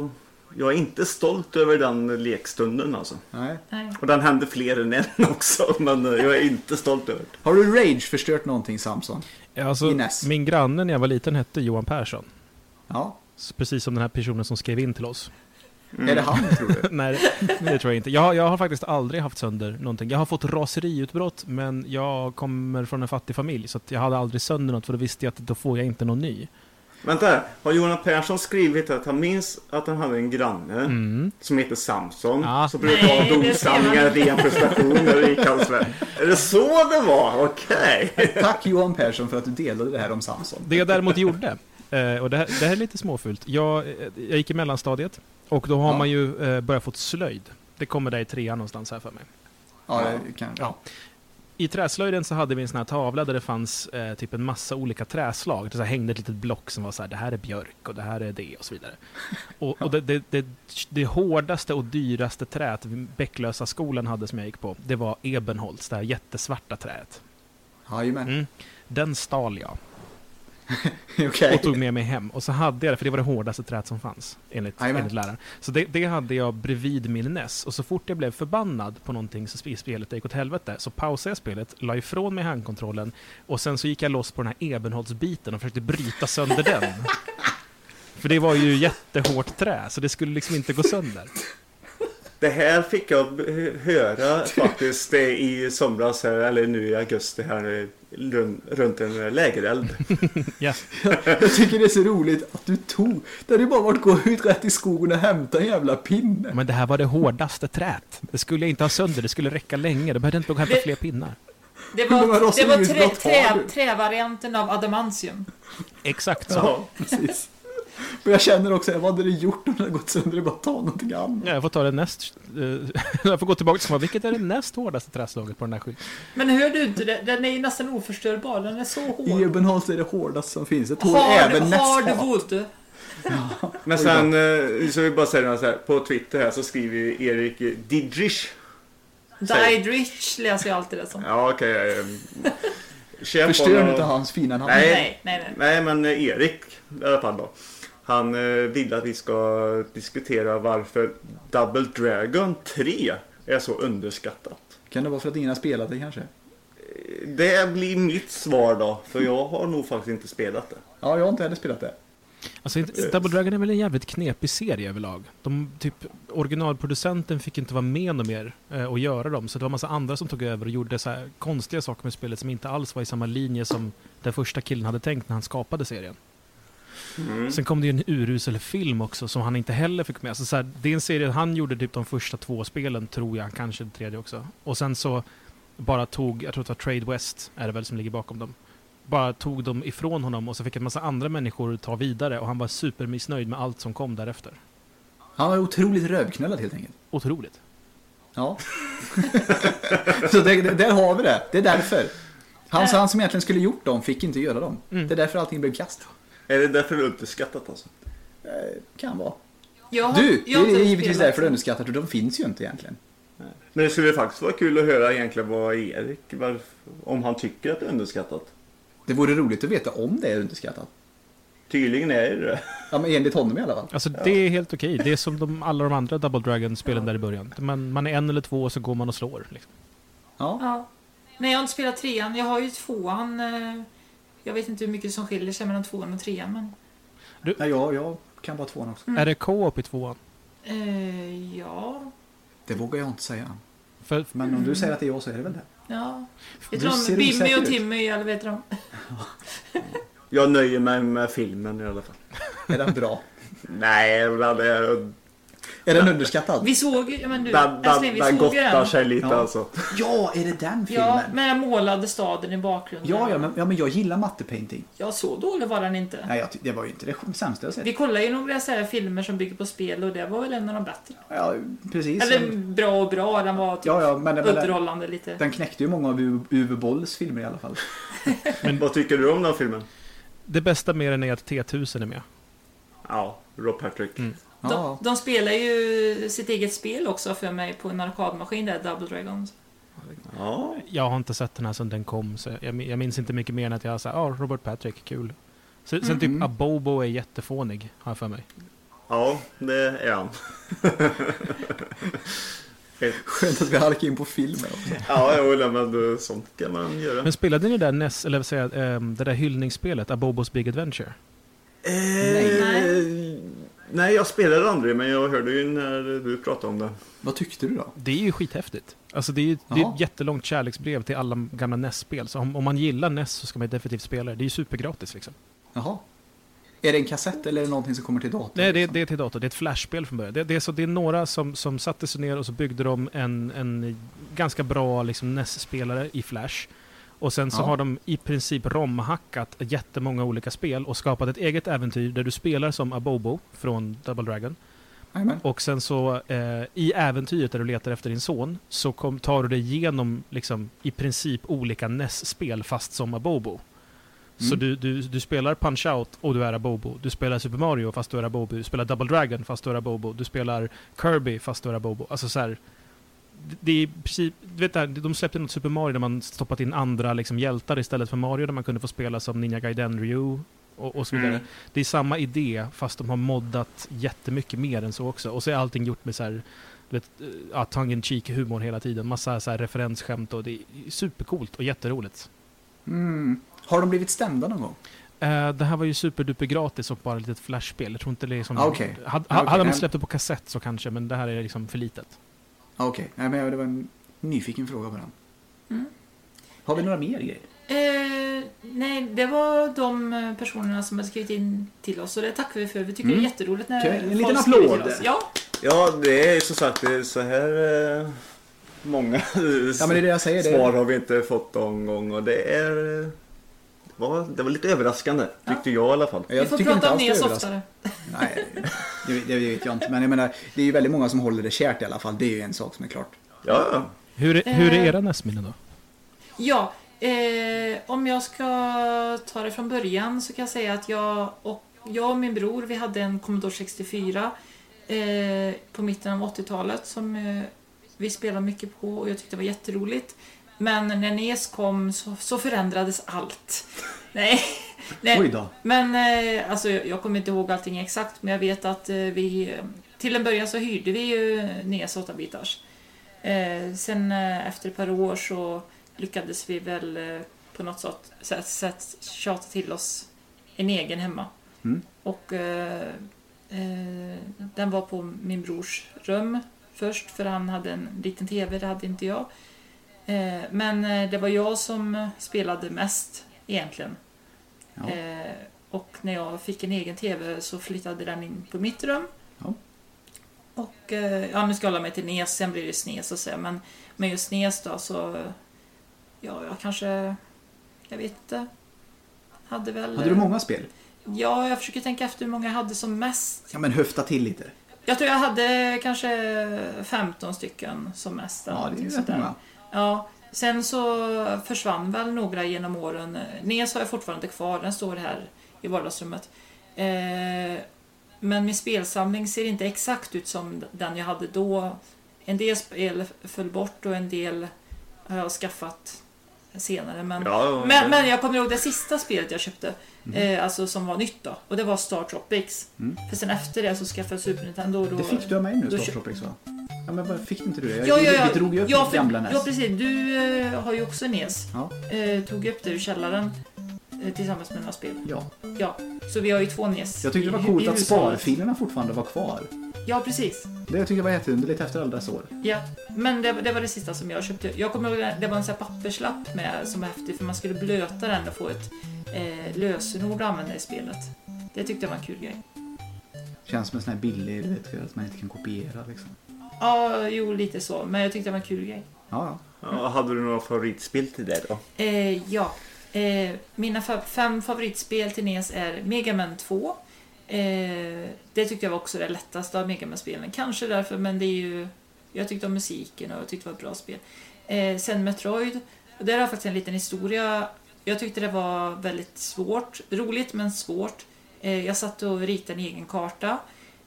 Jag är inte stolt över den lekstunden alltså. Nej. Och den hände fler än en också, men jag är inte stolt över det. Har du rage förstört någonting, Samson? Alltså, min granne när jag var liten hette Johan Persson. Ja. Precis som den här personen som skrev in till oss. Är det han, tror du? Nej, det tror jag inte. Jag har faktiskt aldrig haft sönder någonting. Jag har fått raseriutbrott, men jag kommer från en fattig familj, så att jag hade aldrig sönder något, för då visste jag att då får jag inte någon ny. Vänta, har Johan Persson skrivit att han minns att han hade en granne som heter Samson, som brukade ha domsamlingar, ren frustration i Karlsvärd. Är det så det var? Okej. Tack Johan Persson för att du delade det här om Samson. Det jag däremot gjorde, och det här är lite småfult. Jag gick i mellanstadiet, och då har man ju börjat fått slöjd. Det kommer där i 3 någonstans här för mig. Ja, det kan. Ja. I träslöjden så hade vi en sån här tavla där det fanns typ en massa olika träslag. Det så här hängde ett litet block som var så här: det här är björk och det här är det och så vidare. Och det hårdaste och dyraste träet Bäcklösa skolan hade som jag gick på, det var Ebenholts, det här jättesvarta träet. Den stal jag. Okay. Och tog med mig hem. Och så hade jag det, för det var det hårdaste träet som fanns enligt läraren. Så det hade jag bredvid min NES. Och så fort jag blev förbannad på någonting så spelet gick åt helvete, så pausade jag spelet, la ifrån mig handkontrollen, och sen så gick jag loss på den här Ebenholtsbiten och försökte bryta sönder den. För det var ju jättehårt trä, så det skulle liksom inte gå sönder. Det här fick jag höra faktiskt i somras här, eller nu i augusti här, runt en lägereld. Ja. Jag tycker det är så roligt att du tog. Det hade ju bara varit gå ut rätt i skogen och hämta en jävla pinne. Men det här var det hårdaste trät. Det skulle jag inte ha sönder, det skulle räcka länge. Det behövde inte gå hämta fler pinnar. Det var trävarianten av adamantium. Exakt så. Ja, precis. Men jag känner också, vad hade det gjort om det hade gått sönder? Det bara ta någonting annat. Ja, jag får ta det näst. Jag får gå tillbaka till vilket är det näst hårdaste träslaget på den här skylten. Men hör du inte det? Den är ju nästan oförstörbar. Den är så hård. Ebenholts är det hårdaste som finns. Det tål även hardwood. Ja. Men sen så vill jag bara säga så här, på Twitter här så skriver Erik Didrich. Didrich läser jag alltid det som. Ja, okej. Förstör inte hans fina namn. Nej, men Erik i alla fall då. Han vill att vi ska diskutera varför Double Dragon 3 är så underskattat. Kan det vara för att ingen har spelat det kanske? Det blir mitt svar då, för jag har nog faktiskt inte spelat det. Ja, jag har inte heller spelat det. Alltså, Double Dragon är väl en jävligt knepig serie överlag. Originalproducenten fick inte vara med något mer och göra dem. Så det var massa andra som tog över och gjorde så här konstiga saker med spelet som inte alls var i samma linje som den första killen hade tänkt när han skapade serien. Sen kom det ju en urusel film också som han inte heller fick med. Så här, det är en serie, han gjorde typ de första 2 spelen, tror jag, kanske det 3:e också. Och sen så bara tog, jag tror det var Trade West är det väl som ligger bakom dem. Bara tog dem ifrån honom och så fick en massa andra människor ta vidare, och han var supermissnöjd med allt som kom därefter. Han var otroligt rövknällad helt enkelt. Otroligt. Ja. Så där har vi det. Det är därför. Han som egentligen skulle gjort dem fick inte göra dem. Det är därför allting blev kast. Är det därför du underskattat alltså? Kan vara. Det är givetvis därför du underskattar, för de finns ju inte egentligen. Nej. Men det skulle faktiskt vara kul att höra egentligen vad Erik, om han tycker att det är underskattat. Det vore roligt att veta om det är underskattat. Tydligen är det. Ja, men enligt honom i alla fall. Alltså det är helt okej. Det är som alla de andra Double Dragon-spelen där i början. Man är 1 eller 2 och så går man och slår. Liksom. Ja. Nej, jag har inte spelat 3:an. Jag har ju 2:an. Jag vet inte hur mycket som skiljer sig mellan 2:an och 3:an. Men... Nej, jag kan bara 2:an också. Är det co-op i 2:an? Ja. Det vågar jag inte säga. Men om du säger att det är jag så är det väl det. Ja. Vet du om Bimmy och Timmy, eller vet de? Jag nöjer mig med filmen i alla fall. Är den bra? Nej, är den underskattad? Vi såg, men du, den gottar sig lite alltså. Ja, är det den filmen? Ja, med den målade staden i bakgrunden. Ja, men jag gillar mattepainting. Ja, så dålig var den inte. Nej, det var ju inte det sämsta jag sett. Vi kollar ju några så här filmer som bygger på spel, och det var väl en av de bättre. Ja, precis. Eller bra, den var typ underhållande lite. Den knäckte ju många av Uwe Bolls filmer i alla fall. Men vad tycker du om den filmen? Det bästa med den är att T-1000 är med. Ja, Rob Patrick. De spelar ju sitt eget spel också för mig på en arkadmaskin där, Double Dragons. Ja. Jag har inte sett den här sedan den kom, så jag minns inte mycket mer än att jag sa Robert Patrick, kul. Sen typ Abobo är jättefånig, har jag för mig. Ja, det är han. Skönt att vi halkar in på filmen också. Ja, men sånt kan man göra. Men spelade ni det där NES, eller vad säger jag, det där hyllningsspelet, Abobos Big Adventure? Nej, jag spelade aldrig, men jag hörde ju när du pratade om det. Vad tyckte du då? Det är ju skithäftigt. Alltså det är ett jättelångt kärleksbrev till alla gamla NES-spel. Så om man gillar NES så ska man definitivt spela det. Det är ju supergratis liksom. Jaha. Är det en kassett eller är det någonting som kommer till datorn? Nej, det är till dator. Det är ett flashspel från början. Det är några som satte sig ner och så byggde de en ganska bra liksom, NES-spelare i Flash. Och sen så har de i princip romhackat jättemånga olika spel och skapat ett eget äventyr där du spelar som Abobo från Double Dragon. Amen. Och sen så i äventyret där du letar efter din son så tar du dig igenom liksom, i princip olika NES-spel fast som Abobo. Så du spelar Punch-Out och du är Abobo. Du spelar Super Mario fast du är Abobo. Du spelar Double Dragon fast du är Abobo. Du spelar Kirby fast du är Abobo. Alltså så här, det är precis, du vet, de släppte något Super Mario där man stoppat in andra liksom, hjältar istället för Mario, där man kunde få spela som Ninja Gaiden Ryu och så vidare. Det är samma idé fast de har moddat jättemycket mer än så också. Och så är allting gjort med så här, du vet, tongue-in-cheek humor hela tiden. Massa så här referensskämt och det är supercoolt och jätteroligt. Har de blivit stämda någon gång? Det här var ju superduper gratis och bara ett litet flashspel. Jag tror inte det är som... Okay. Hade de släppt det på kassett så kanske, men det här är liksom för litet. Okej, nej, men det var en nyfiken fråga på den. Har vi några mer grejer? Nej, det var de personerna som har skrivit in till oss och det tackar vi för. Vi tycker det är jätteroligt när en liten applåd. Ja, det är så sagt, det är så här många men det är det jag säger, svar har vi inte fått någon gång och det var lite överraskande, tyckte jag i alla fall. Vi får prata om NES oftare. Nej, det vet jag inte. Men jag menar, det är ju väldigt många som håller det kärt i alla fall. Det är ju en sak som är klart. Ja. Hur är era NES-minnen då? Ja, om jag ska ta det från början så kan jag säga att jag och min bror, vi hade en Commodore 64 på mitten av 80-talet som vi spelade mycket på och jag tyckte det var jätteroligt. Men när NES kom så förändrades allt. Nej. Oj då. Men alltså, jag kommer inte ihåg allting exakt, men jag vet att vi till en början så hyrde vi ju NES 8-bitars. Sen efter ett par år så lyckades vi väl på något sätt tjata till oss en egen hemma. Och den var på min brors rum först, för han hade en liten tv, det hade inte jag. Men det var jag som spelade mest egentligen. Ja. Och när jag fick en egen tv så flyttade den in på mitt rum. Ja. Och nu ska jag hålla mig till NES, sen blir det SNES och så. Men just SNES då så... Ja, jag vet inte. Hade du många spel? Ja, jag försöker tänka efter hur många jag hade som mest. Ja, men höfta till lite. Jag tror jag hade kanske 15 stycken som mest. Ja, det är rätt många. Ja, sen så försvann väl några genom åren. NES har jag fortfarande kvar, den står här i vardagsrummet. Men min spelsamling ser inte exakt ut som den jag hade då. En del spel föll bort och en del har jag skaffat senare. Men jag kommer ihåg det sista spelet jag köpte, alltså som var nytt då. Och det var Star Tropics. För sen efter det så skaffade jag Super Nintendo. Det fick du av mig nu, Star Tropics va? Ja, men vad fick inte du det? Vi drog ju upp gamla NES. Ja, precis. Du har ju också NES. Ja. Tog upp det ur källaren tillsammans med några spel. Ja. Så vi har ju 2 NES. Jag tyckte det var coolt att sparfilerna fortfarande var kvar. Ja, precis. Det tyckte jag var jätteunderligt efter alla dessa år. Ja, men det var det sista som jag köpte. Jag kommer ihåg det var en sån här papperslapp med som var häftig, för man skulle blöta den och få ett lösenord att använda i spelet. Det tyckte jag var en kul grej. Känns som en sån här billig, du vet, att man inte kan kopiera liksom. Ja, jo, lite så. Men jag tyckte det var en kul grej. Ja. Hade du några favoritspel till det då? Ja. Mina 5 favoritspel till NES är Mega Man 2. Det tyckte jag var också det lättaste av Mega Man-spelen. Kanske därför, men det är ju... Jag tyckte om musiken och jag tyckte det var ett bra spel. Sen Metroid. Och där har jag faktiskt en liten historia. Jag tyckte det var väldigt svårt. Roligt men svårt. Jag satt och ritade en egen karta.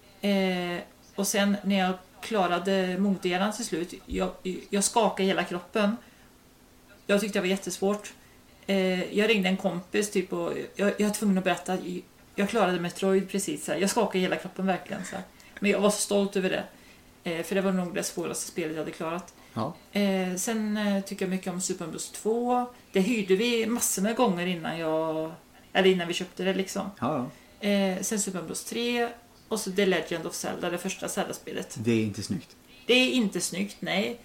Och sen när jag klarade moderan till slut, jag skakade hela kroppen. Jag tyckte det var jättesvårt. Jag ringde en kompis typ och jag var tvungen att berätta att Jag klarade Metroid precis så här. Jag skakade hela kroppen verkligen så här. Men jag var så stolt över det. För det var nog det svåraste spelet jag hade klarat. Ja. Sen tycker jag mycket om Super Mario Bros 2. Det hyrde vi massor med gånger innan vi köpte det liksom. Ja. Sen Super Mario Bros 3 och så The Legend of Zelda, det första Zelda-spelet. Det är inte snyggt. Det är inte snyggt, nej.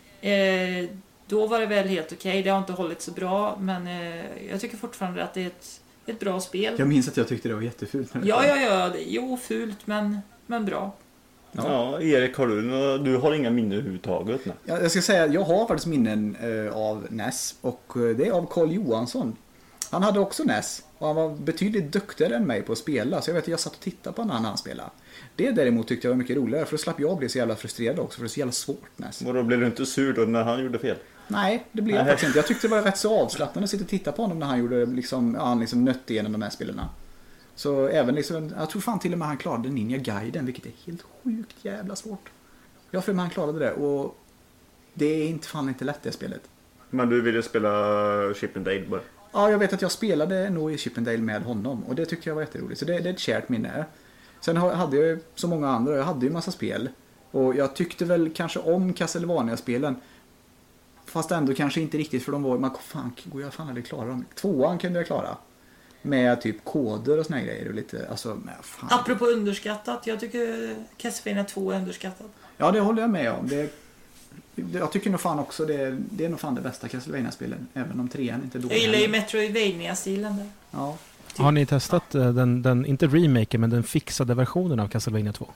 Då var det väl helt okej. Det har inte hållit så bra, men jag tycker fortfarande att det är ett bra spel. Jag minns att jag tyckte det var jättefult. Ja. Jo, fult, men bra. Ja, Erik, du har inga minnen överhuvudtaget? Nej. Ja, jag ska säga att jag har faktiskt minnen av NES och det är av Carl Johansson. Han hade också NES och han var betydligt duktigare än mig på att spela, så jag vet att jag satt och tittade på när han spelade. Det däremot tyckte jag var mycket roligare, för då slapp jag bli så jävla frustrerad också, för det är så jävla svårt NES. Och då blev du inte sur då när han gjorde fel? Nej, det blev jag faktiskt inte. Jag tyckte det var rätt så avslappnande att sitta och titta på honom när han gjorde han nötte igenom de här spelarna. Så även jag tror fan till och med han klarade Ninja Gaiden, vilket är helt sjukt jävla svårt. Jag tror att han klarade det, och det är fan inte lätt det spelet. Men du ville spela Chip and Dale bara? Ja, jag vet att jag spelade nog i Chip and Dale med honom, och det tycker jag var jätteroligt. Så det är ett kärt minne. Sen hade jag ju så många andra, jag hade ju massa spel. Och jag tyckte väl kanske om Castlevania-spelen. Fast ändå kanske inte riktigt, för de var, jag fan hade klarat dem. 2:an kunde jag klara. Med typ koder och såna grejer och lite, alltså, fan. Apropå underskattat, jag tycker Castlevania 2 är underskattat. Ja, det håller jag med om. Jag tycker nog fan också det är nog fan det bästa Castlevania-spelen, även om 3:an inte är dålig. Jag gillar ju Metroidvania-stilen där. Ja. Har ni testat den inte remaken, men den fixade versionen av Castlevania 2?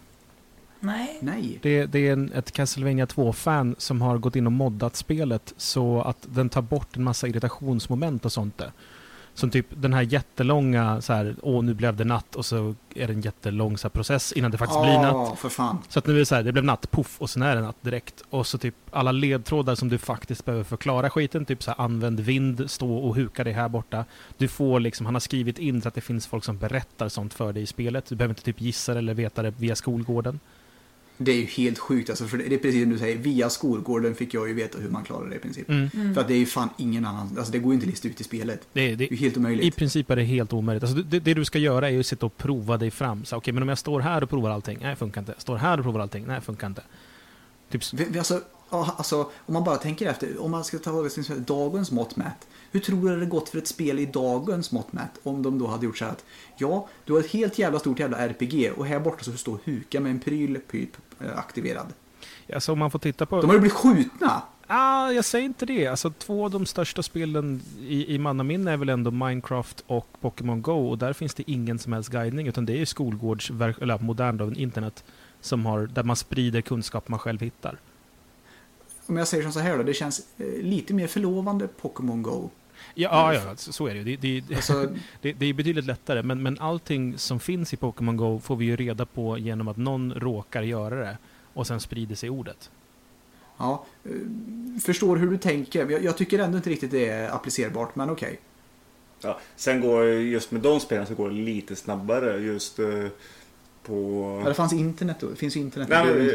Nej. Det är ett Castlevania 2-fan som har gått in och moddat spelet så att den tar bort en massa irritationsmoment och sånt där. Som typ den här jättelånga så här, nu blev det natt, och så är det en jättelång så här, process innan det faktiskt blir natt. För fan. Så att nu är det så här, det blev natt, puff, och sen är det natt direkt. Och så typ alla ledtrådar som du faktiskt behöver förklara skiten, typ så här, använd vind, stå och huka dig här borta. Du får liksom, han har skrivit in så att det finns folk som berättar sånt för dig i spelet. Du behöver inte typ gissa det eller veta det via skolgården. Det är ju helt sjukt, alltså, för det är precis som du säger, via skolgården fick jag ju veta hur man klarar det i princip. För att det är ju fan ingen annan, alltså det går ju inte att lista ut i spelet. Det är ju helt omöjligt. I princip är det helt omöjligt. Alltså, det du ska göra är ju att sitta och prova dig fram. Så okej, men om jag står här och provar allting, nej, funkar inte. Står här och provar allting, nej, funkar inte. Typ. Alltså, om man bara tänker efter, om man ska ta dagens mått mätt, hur tror du det hade gått för ett spel i dagens mått mätt om de då hade gjort så här att du har ett helt jävla stort jävla RPG och här borta så står huka med en pryl aktiverad. Alltså om man får titta på... De har ju blivit skjutna! Jag säger inte det. Alltså 2 av de största spelen i mannaminne är väl ändå Minecraft och Pokémon Go, och där finns det ingen som helst guidning, utan det är ju eller modernt av internet där man sprider kunskap man själv hittar. Om jag säger som så här då, det känns lite mer förlovande Pokémon Go. Ja, så är det ju. Det är betydligt lättare, men allting som finns i Pokémon Go får vi ju reda på genom att någon råkar göra det och sen sprider sig ordet. Ja, förstår hur du tänker. Jag tycker ändå inte riktigt det är applicerbart, men okej. Ja, sen går just med de spelen så går det lite snabbare just på... Ja, det fanns internet då. Det finns internet.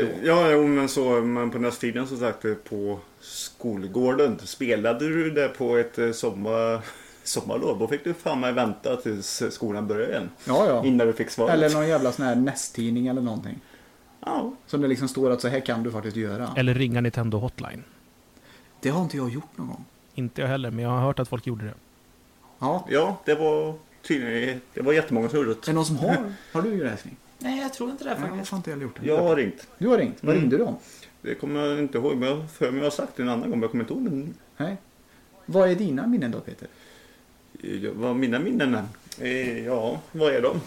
Men på nästtiden så sagt på skolgården spelade du det på ett sommarlov. Då fick du fan mig vänta tills skolan började igen. Ja. Innan du fick svaret. Eller någon jävla sån här nästtidning eller någonting. Ja. Som det liksom står att så här kan du faktiskt göra. Eller ringa Nintendo Hotline. Det har inte jag gjort någon gång. Inte jag heller, men jag har hört att folk gjorde det. Ja, det var tydligen, det var jättemånga som gjorde det. Är det någon som har? Har du gjort det? Nej, jag tror inte det faktiskt. Jag har gjort det. Jag har ringt. Du har ringt? Vad ringde du om? Det kommer jag inte ihåg, men jag har sagt det en annan gång, men jag kommer inte ihåg den. Nej. Vad är dina minnen då, Peter? Vad mina minnen är? Vad är de?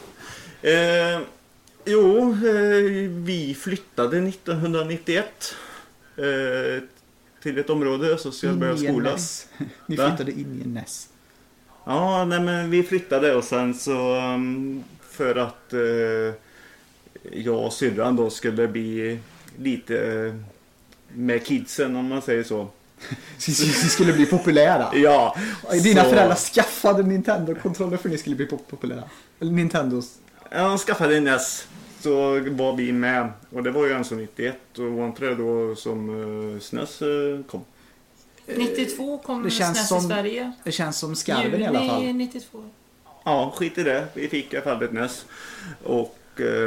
Vi flyttade 1991 till ett område så ska jag börja skolas. Ni flyttade in i en NES. Ja, men vi flyttade och sen så för att jag och syrran då skulle bli lite med kidsen, om man säger så. Ni skulle bli populära. Ja. Dina föräldrar skaffade Nintendo-kontroller för att ni skulle bli populära. Eller Nintendos. Ja, de skaffade en NES. Så var vi med. Och det var ju alltså 91. Och var inte det då som SNES kom? 92 kom SNES i Sverige. Det känns som skarven i alla fall. Juni 92. Ja, skit i det. Vi fick i alla fall ett NES. Och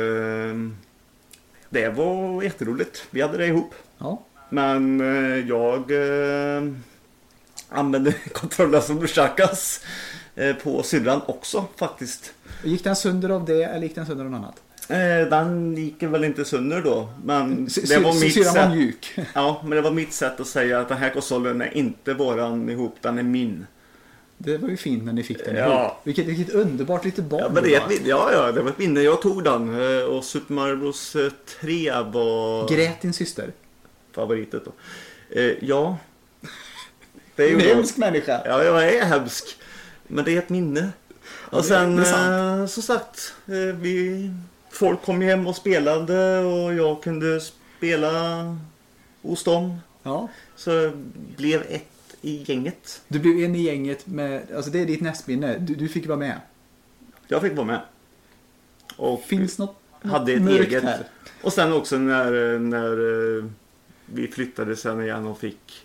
det var jätteroligt. Vi hade det ihop. Ja. Men jag använde kontrollen som Nunchakas på syrran också faktiskt. Gick den sönder av det eller gick den sönder av något annat? Den gick väl inte sönder då. Men det var mitt syrran sätt. var mjuk. Ja, men det var mitt sätt att säga att den här konsolen är inte våran ihop, den är min. Det var ju fint när ni fick den Ja. ihop. Vilket underbart lite barn. Ja, men det var ett minne. Jag tog den. Och Super Mario Bros 3 var Grät din syster? favoritet då. Ja. Det Du är en ju hemsk människa. Ja, jag är hemsk. Men det är ett minne. Och sen, som sagt, folk kom hem och spelade och jag kunde spela hos dem. Ja. Så jag blev ett i gänget. Du blev en i gänget med, alltså det är ditt nästminne. Du fick vara med. Jag fick vara med. Och Finns något hade ett mörkt eget. här? Och sen också när vi flyttade sen igen och fick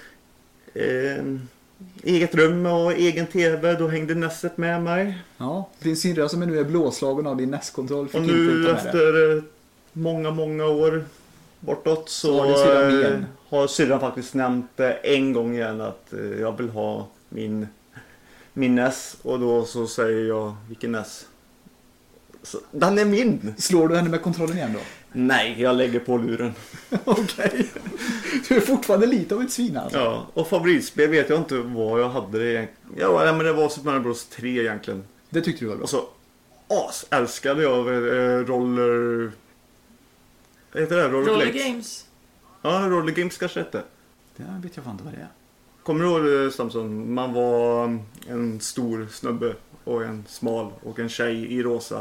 eget rum och egen tv, då hängde Nesset med mig. Ja, din syrra som nu är blåslagen av din NES-kontroll fick Och inte nu ta med efter många år bortåt så har din syrra igen. har syrran faktiskt nämnt en gång igen att jag vill ha min NES. Och då så säger jag, vilken NES? Så, den är min! Slår du henne med kontrollen igen då? Nej, jag lägger på luren. Okej. Du är fortfarande lite av ett svin alltså. Ja, och favoritspel vet jag inte vad jag hade det egentligen. Ja, men det var Super Mario Bros 3 egentligen. Det tyckte du var bra. Och så älskade jag roller... Vad heter det? Roller Games. Ja, Roller Games kanske hette. Det vet jag fan inte vad det är. Kommer du ihåg Samson? Man var en stor snubbe och en smal och en tjej i rosa.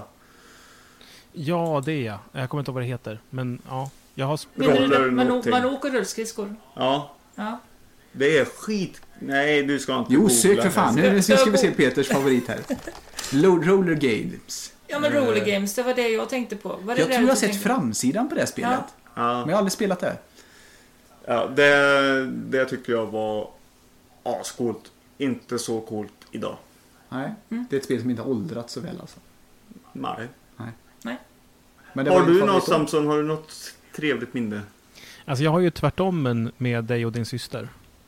Ja, det är jag. Jag kommer inte ihåg vad det heter. Men ja, jag har... Man åker rullskridskor. Ja. Ja. Det är skit... Nej, du ska inte Jo, googla sök för fan. här. Nu ska vi se Peters favorit här. Roller Games. Ja, men Roller Games, det var det jag tänkte på. Var det Jag det tror jag har du sett tänkte? framsidan på det spelet. Ja. Men jag har aldrig spelat det. Ja, det tycker jag var ascoolt. Inte så coolt idag. Nej, det är ett spel som inte har åldrats så väl alltså. Nej. Men det Har var din du favorit något då? Samson? Har du något trevligt minne? Alltså jag har ju tvärtom med dig och din syster.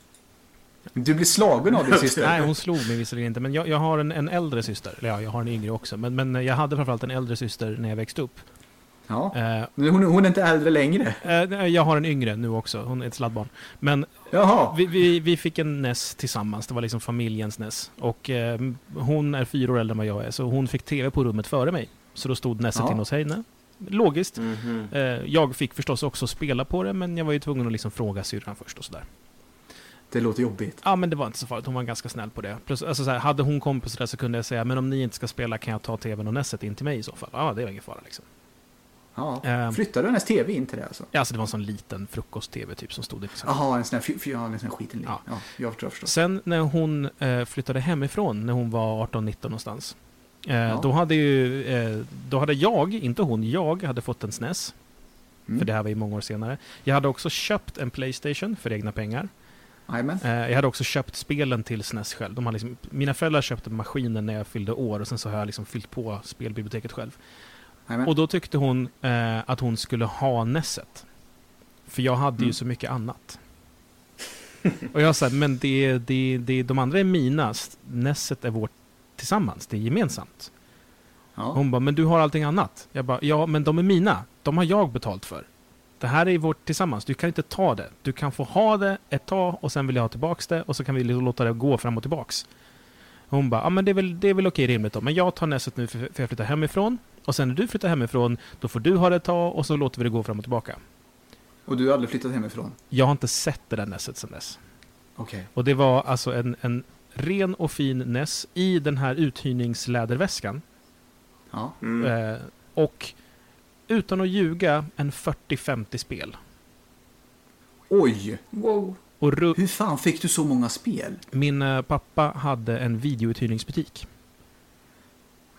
Du blir slagen av din syster. Nej, hon slog mig visserligen inte. Men jag har en äldre syster. Eller ja, jag har en yngre också. Men jag hade framförallt en äldre syster när jag växte upp. Ja. Hon är inte äldre längre. Jag har en yngre nu också. Hon är ett sladdbarn. Men Jaha. vi fick en NES tillsammans. Det var liksom familjens NES. Och hon är 4 år äldre än vad jag är. Så hon fick tv på rummet före mig. Så då stod NESet in hos henne. Logiskt. Jag fick förstås också spela på det. Men jag var ju tvungen att liksom fråga syrran först och sådär. Det låter jobbigt. Ja, men det var inte så farligt. Hon var ganska snäll på det. Plus, alltså, så här, hade hon kompisar där så kunde jag säga, men om ni inte ska spela kan jag ta tvn och NESet in till mig i så fall. Ja, det är ingen fara liksom. Ja. Flyttade du hennes tv in till det alltså? Ja, alltså det var en sån liten frukost-tv typ som stod liksom. Jaha, en sån här skiten. Ja. Ja, jag förstår. Sen när hon flyttade hemifrån, när hon var 18-19 någonstans. Ja. Då hade jag, inte hon, jag hade fått en SNES. För det här var ju många år senare. Jag hade också köpt en PlayStation för egna pengar. Jag hade också köpt spelen till SNES själv. De hade liksom, mina föräldrar köpte maskinen när jag fyllde år och sen så har jag liksom fyllt på spelbiblioteket själv. Och då tyckte hon att hon skulle ha NESet. För jag hade ju så mycket annat. Och jag sa, men de andra är mina. NESet är vårt tillsammans. Det är gemensamt. Ja. Hon bara, men du har allting annat. Jag bara, ja, men de är mina. De har jag betalt för. Det här är vårt tillsammans. Du kan inte ta det. Du kan få ha det ett tag och sen vill jag ha tillbaks det och så kan vi låta det gå fram och tillbaks. Hon bara, ja men det är väl okej rimligt då. Men jag tar NESet nu för jag flyttar hemifrån. Och sen när du flyttar hemifrån, då får du ha det ett tag och så låter vi det gå fram och tillbaka. Och du har aldrig flyttat hemifrån? Jag har inte sett det där NESet sedan dess. Okej. Och det var alltså en ren och fin NES i den här uthyrningsläderväskan. Ja. Och utan att ljuga, en 40-50 spel. Oj! Wow. Och hur fan fick du så många spel? Min pappa hade en videouthyrningsbutik.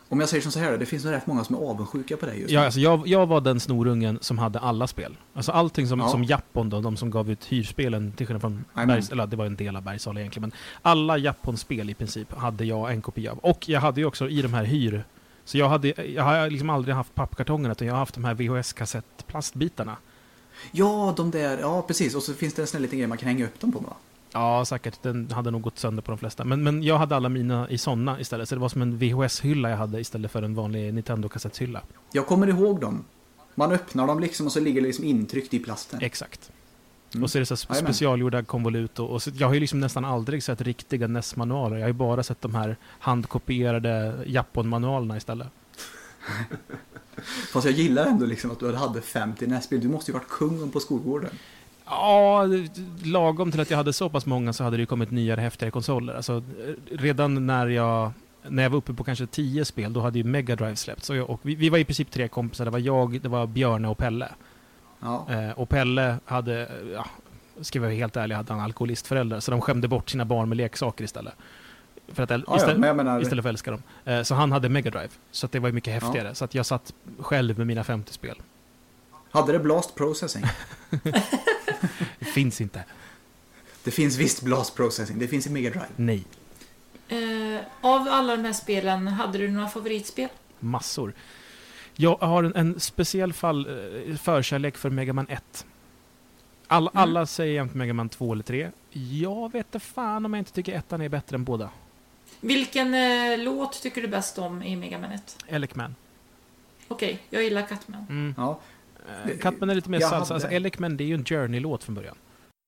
Om jag säger som så här, det finns nog rätt många som är avundsjuka på det just nu. Ja, alltså jag var den snorungen som hade alla spel. Alltså allting som Japan då, de som gav ut hyrspelen till skillnad från eller det var en del av Bergsala egentligen, men alla Japan-spel i princip hade jag en kopia av. Och jag hade ju också i de här så jag har liksom aldrig haft pappkartongerna, utan jag har haft de här VHS-kassettplastbitarna. Ja, de där, ja precis. Och så finns det en sån liten grej man kan hänga upp dem på, va? Ja, säkert. Den hade nog gått sönder på de flesta. Men jag hade alla mina i såna istället. Så det var som en VHS-hylla jag hade istället för en vanlig Nintendo-kassettshylla. Jag kommer ihåg dem. Man öppnar dem liksom och så ligger det liksom intryckt i plasten. Exakt. Och så är det så specialgjorda konvolut. Och så, jag har ju liksom nästan aldrig sett riktiga NES-manualer. Jag har ju bara sett de här handkopierade Japan-manualerna istället. Fast jag gillar ändå liksom att du hade 50 NES-spel. Du måste ju varit kungen på skolgården. Ja, lagom till att jag hade så pass många så hade det ju kommit nyare, häftigare konsoler. Alltså, redan när jag var uppe på kanske 10 spel, då hade ju Mega Drive släppts. Och vi var i princip 3 kompisar. Det var jag, det var Björne och Pelle. Ja. Och Pelle hade, ska vi vara helt ärlig, hade en alkoholistförälder. Så de skämde bort sina barn med leksaker istället. För att istället för att älska dem. Så han hade Mega Drive. Så att det var mycket häftigare. Så att jag satt själv med mina 50 spel. Hade det blast processing? Det finns inte. Det finns visst blast processing. Det finns i Mega Drive. Nej. Av alla de här spelen, hade du några favoritspel? Massor. Jag har en speciell förkärlek för Mega Man 1. Alla säger jämt Mega Man 2 eller 3. Jag vet inte fan om jag inte tycker ettan är bättre än båda. Vilken låt tycker du bäst om i Mega Man 1? Elecman. Okej, jag gillar Catman. Ja. Catman är lite mer salsa. Alltså, Elecman, det är ju en Journey-låt från början.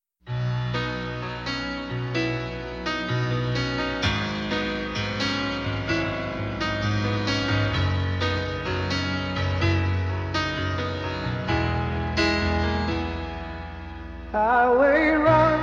Highway run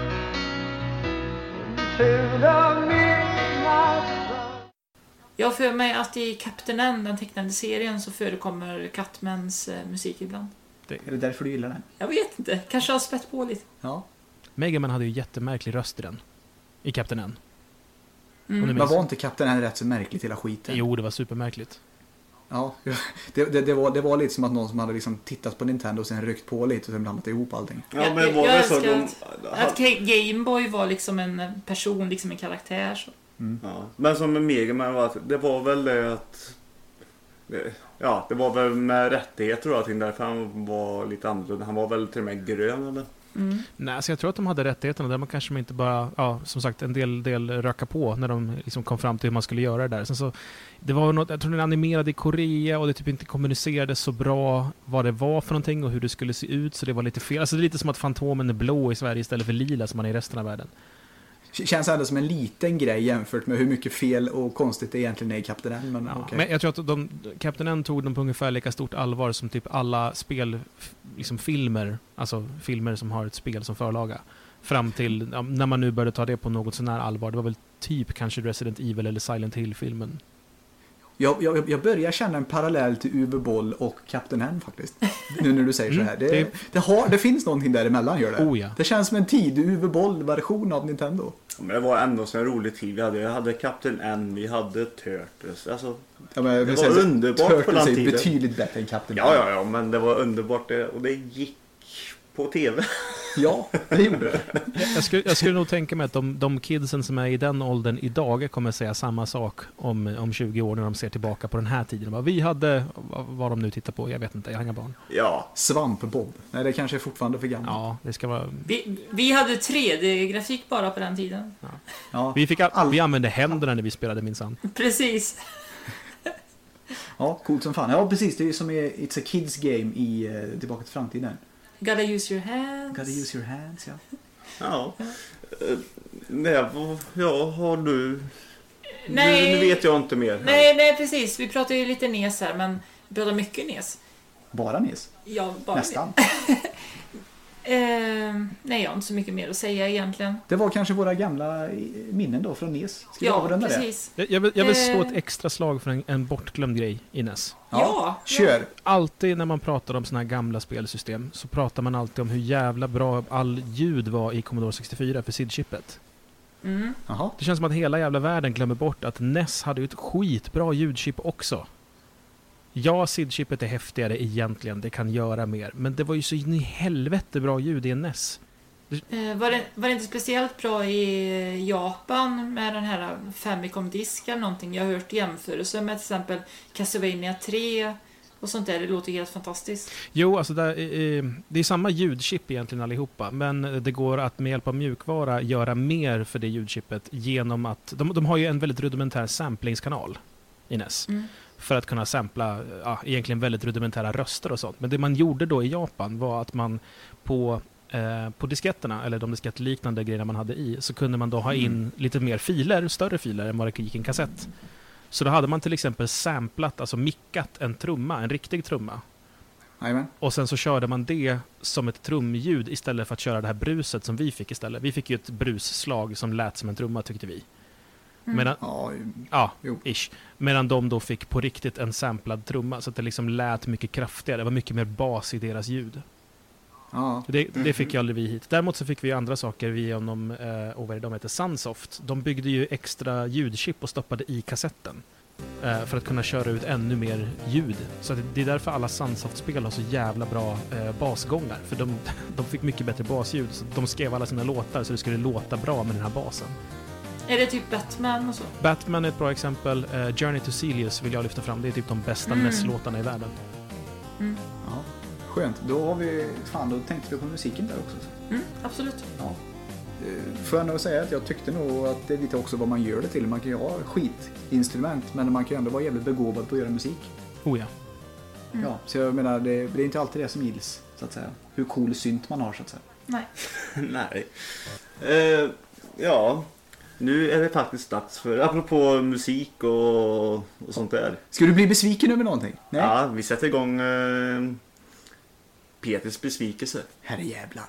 into the midnight sun. Jag för mig att i Captain N, den tecknade serien, så förekommer Catmans musik ibland. Är det därför du gillar den? Jag vet inte, kanske har spett på lite. Ja. Mega Man hade ju jättemärklig röst i den. I Captain N. Men var inte Captain N rätt så märkligt hela skiten? Jo, det var supermärkligt. Ja, det var lite som att någon som hade liksom tittat på Nintendo och sen ryckt på lite och sen blandat ihop allting. Ja, men var jag det så att Game Boy var liksom en person, liksom en karaktär. Så. Ja. Men som med Mega Man det var väl det att... Ja, det var väl med rättigheter tror jag, därför han var lite annorlunda. Han var väl till och med grön eller? Nej, så jag tror att de hade rättigheterna där man kanske inte bara, som sagt, en del röka på när de liksom kom fram till hur man skulle göra det där. Sen så, det var något, jag tror den animerade i Korea och det typ inte kommunicerade så bra vad det var för någonting och hur det skulle se ut, så det var lite fel. Alltså det är lite som att Fantomen är blå i Sverige istället för lila som man är i resten av världen. Känns ändå som en liten grej jämfört med hur mycket fel och konstigt det egentligen är i Captain N. Men, okay. Men jag tror att Captain N tog dem på ungefär lika stort allvar som typ alla filmer, alltså filmer som har ett spel som förlaga. Fram till när man nu började ta det på något sån här allvar. Det var väl typ kanske Resident Evil eller Silent Hill-filmen. Jag börjar känna en parallell till Uwe Boll och Captain N faktiskt. Nu när du säger så här. Det finns någonting däremellan, gör det. Oh, ja. Det känns som en tidig Uwe Boll-version av Nintendo. Men det var ändå så en rolig tid. Vi hade Captain N, vi hade Turtles. Alltså, det var underbart på den tiden. Betydligt bättre än Captain N. Ja, men det var underbart och det gick på tv. Ja, det gjorde det. Jag skulle nog tänka mig att de kidsen som är i den åldern idag kommer säga samma sak om 20 år när de ser tillbaka på den här tiden. Vi hade, vad de nu tittar på, jag vet inte, jag har inga barn. Ja. Svampbob. Nej, det kanske är fortfarande för gammalt. Ja, det ska vara... Vi hade 3D-grafik bara på den tiden. Ja. Vi använde händerna när vi spelade minsann. Precis. Ja, coolt som fan. Ja, precis. Det är ju som i It's a Kids Game i Tillbaka till framtiden. Gotta use your hands. Gotta use your hands, ja. Ja. Har du... Nej. Nu vet jag inte mer. Nej, precis. Vi pratar ju lite NES här, men vi pratar mycket NES. Bara NES? Ja, bara nästan. Nej, jag har inte så mycket mer att säga egentligen. Det var kanske våra gamla minnen då från NES. Ja, precis. Jag vill slå ett extra slag för en bortglömd grej i NES. Ja, kör. Alltid när man pratar om såna här gamla spelsystem så pratar man alltid om hur jävla bra all ljud var i Commodore 64 för SID-chippet. Jaha. Det känns som att hela jävla världen glömmer bort att NES hade ju ett skitbra ljudchip också. Ja, SID-chippet är häftigare egentligen, det kan göra mer. Men det var ju så in i helvete bra ljud i en NES. Var det inte speciellt bra i Japan med den här Famicom-disk eller någonting? Jag har hört jämförelser med till exempel Castlevania 3 och sånt där. Det låter helt fantastiskt. Jo, alltså det är samma ljudchip egentligen allihopa. Men det går att med hjälp av mjukvara göra mer för det ljudchippet genom att... De har ju en väldigt rudimentär samplingskanal i NES. För att kunna sampla egentligen väldigt rudimentära röster och sånt. Men det man gjorde då i Japan var att man på disketterna, eller de diskettliknande grejerna man hade i, så kunde man då ha in lite mer filer, större filer än vad det gick i en kassett. Så då hade man till exempel samplat, alltså mickat en riktig trumma. Amen. Och sen så körde man det som ett trumljud istället för att köra det här bruset som vi fick istället. Vi fick ju ett brusslag som lät som en trumma, tyckte vi. Medan, ish. Medan de då fick på riktigt en samplad trumma, så att det liksom lät mycket kraftigare. Det var mycket mer bas i deras ljud. Ja. Det fick ju aldrig vi hit. Däremot så fick vi andra saker via dem, och vad är det de heter? Sunsoft. De byggde ju extra ljudchip och stoppade i kassetten. För att kunna köra ut ännu mer ljud. Så det är därför alla Sunsoft-spel har så jävla bra basgångar. För de fick mycket bättre basljud. Så de skrev alla sina låtar så det skulle låta bra med den här basen. Är det typ Batman och så? Batman är ett bra exempel. Journey to Silius vill jag lyfta fram. Det är typ de bästa NES-låtarna i världen. Ja. Skönt, då har vi... då tänkte vi på musiken där också. Absolut. Ja. Får jag nog säga att jag tyckte nog att det är lite också vad man gör det till. Man kan ju ha skitinstrument, men man kan ju ändå vara jävligt begåvad på att göra musik. Oh ja. Ja, så jag menar, det är inte alltid det som gills, så att säga. Hur cool synt man har, så att säga. Nej. Nej. Ja, nu är det faktiskt dags för, apropå musik och sånt där. Ska du bli besviken över någonting? Nej? Ja, vi sätter igång Peters besvikelse. Herre jävlar.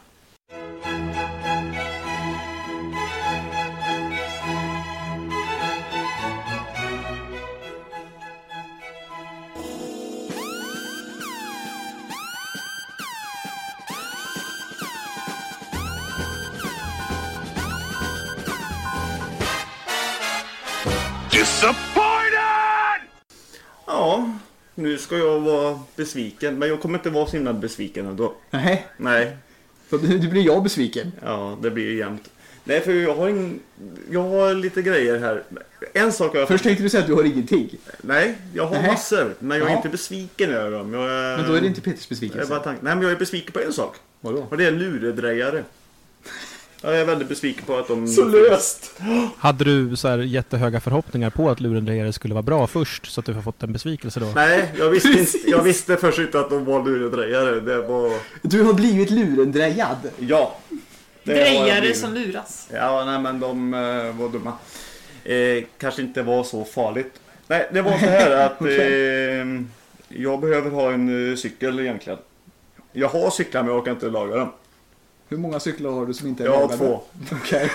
Ja, nu ska jag vara besviken, men jag kommer inte vara så himla besviken ändå. Nej. Så du blir jag besviken? Ja, det blir jämnt. Nej, för jag har lite grejer här. En sak jag... Först tänkte du säga att du har ingenting. Nej, jag har massor, men jag är inte besviken över dem. Men då är det inte Peters besvikelse. Nej, men jag är besviken på en sak. Vadå? Och det är luredrejare. Jag är väldigt besviken på att de... Så löst! Hade du så här jättehöga förhoppningar på att lurendrejare skulle vara bra först, så att du har fått en besvikelse då? Nej, jag visste först inte att de var lurendrejare. Det var... Du har blivit lurendrejad? Ja. Drejare som luras. Ja, nej, men de var dumma. Kanske inte var så farligt. Nej, det var så här att jag behöver ha en cykel egentligen. Jag har cyklar, men jag orkar inte laga dem. Hur många cyklar har du som inte är lagade? Jag har 2. Okej.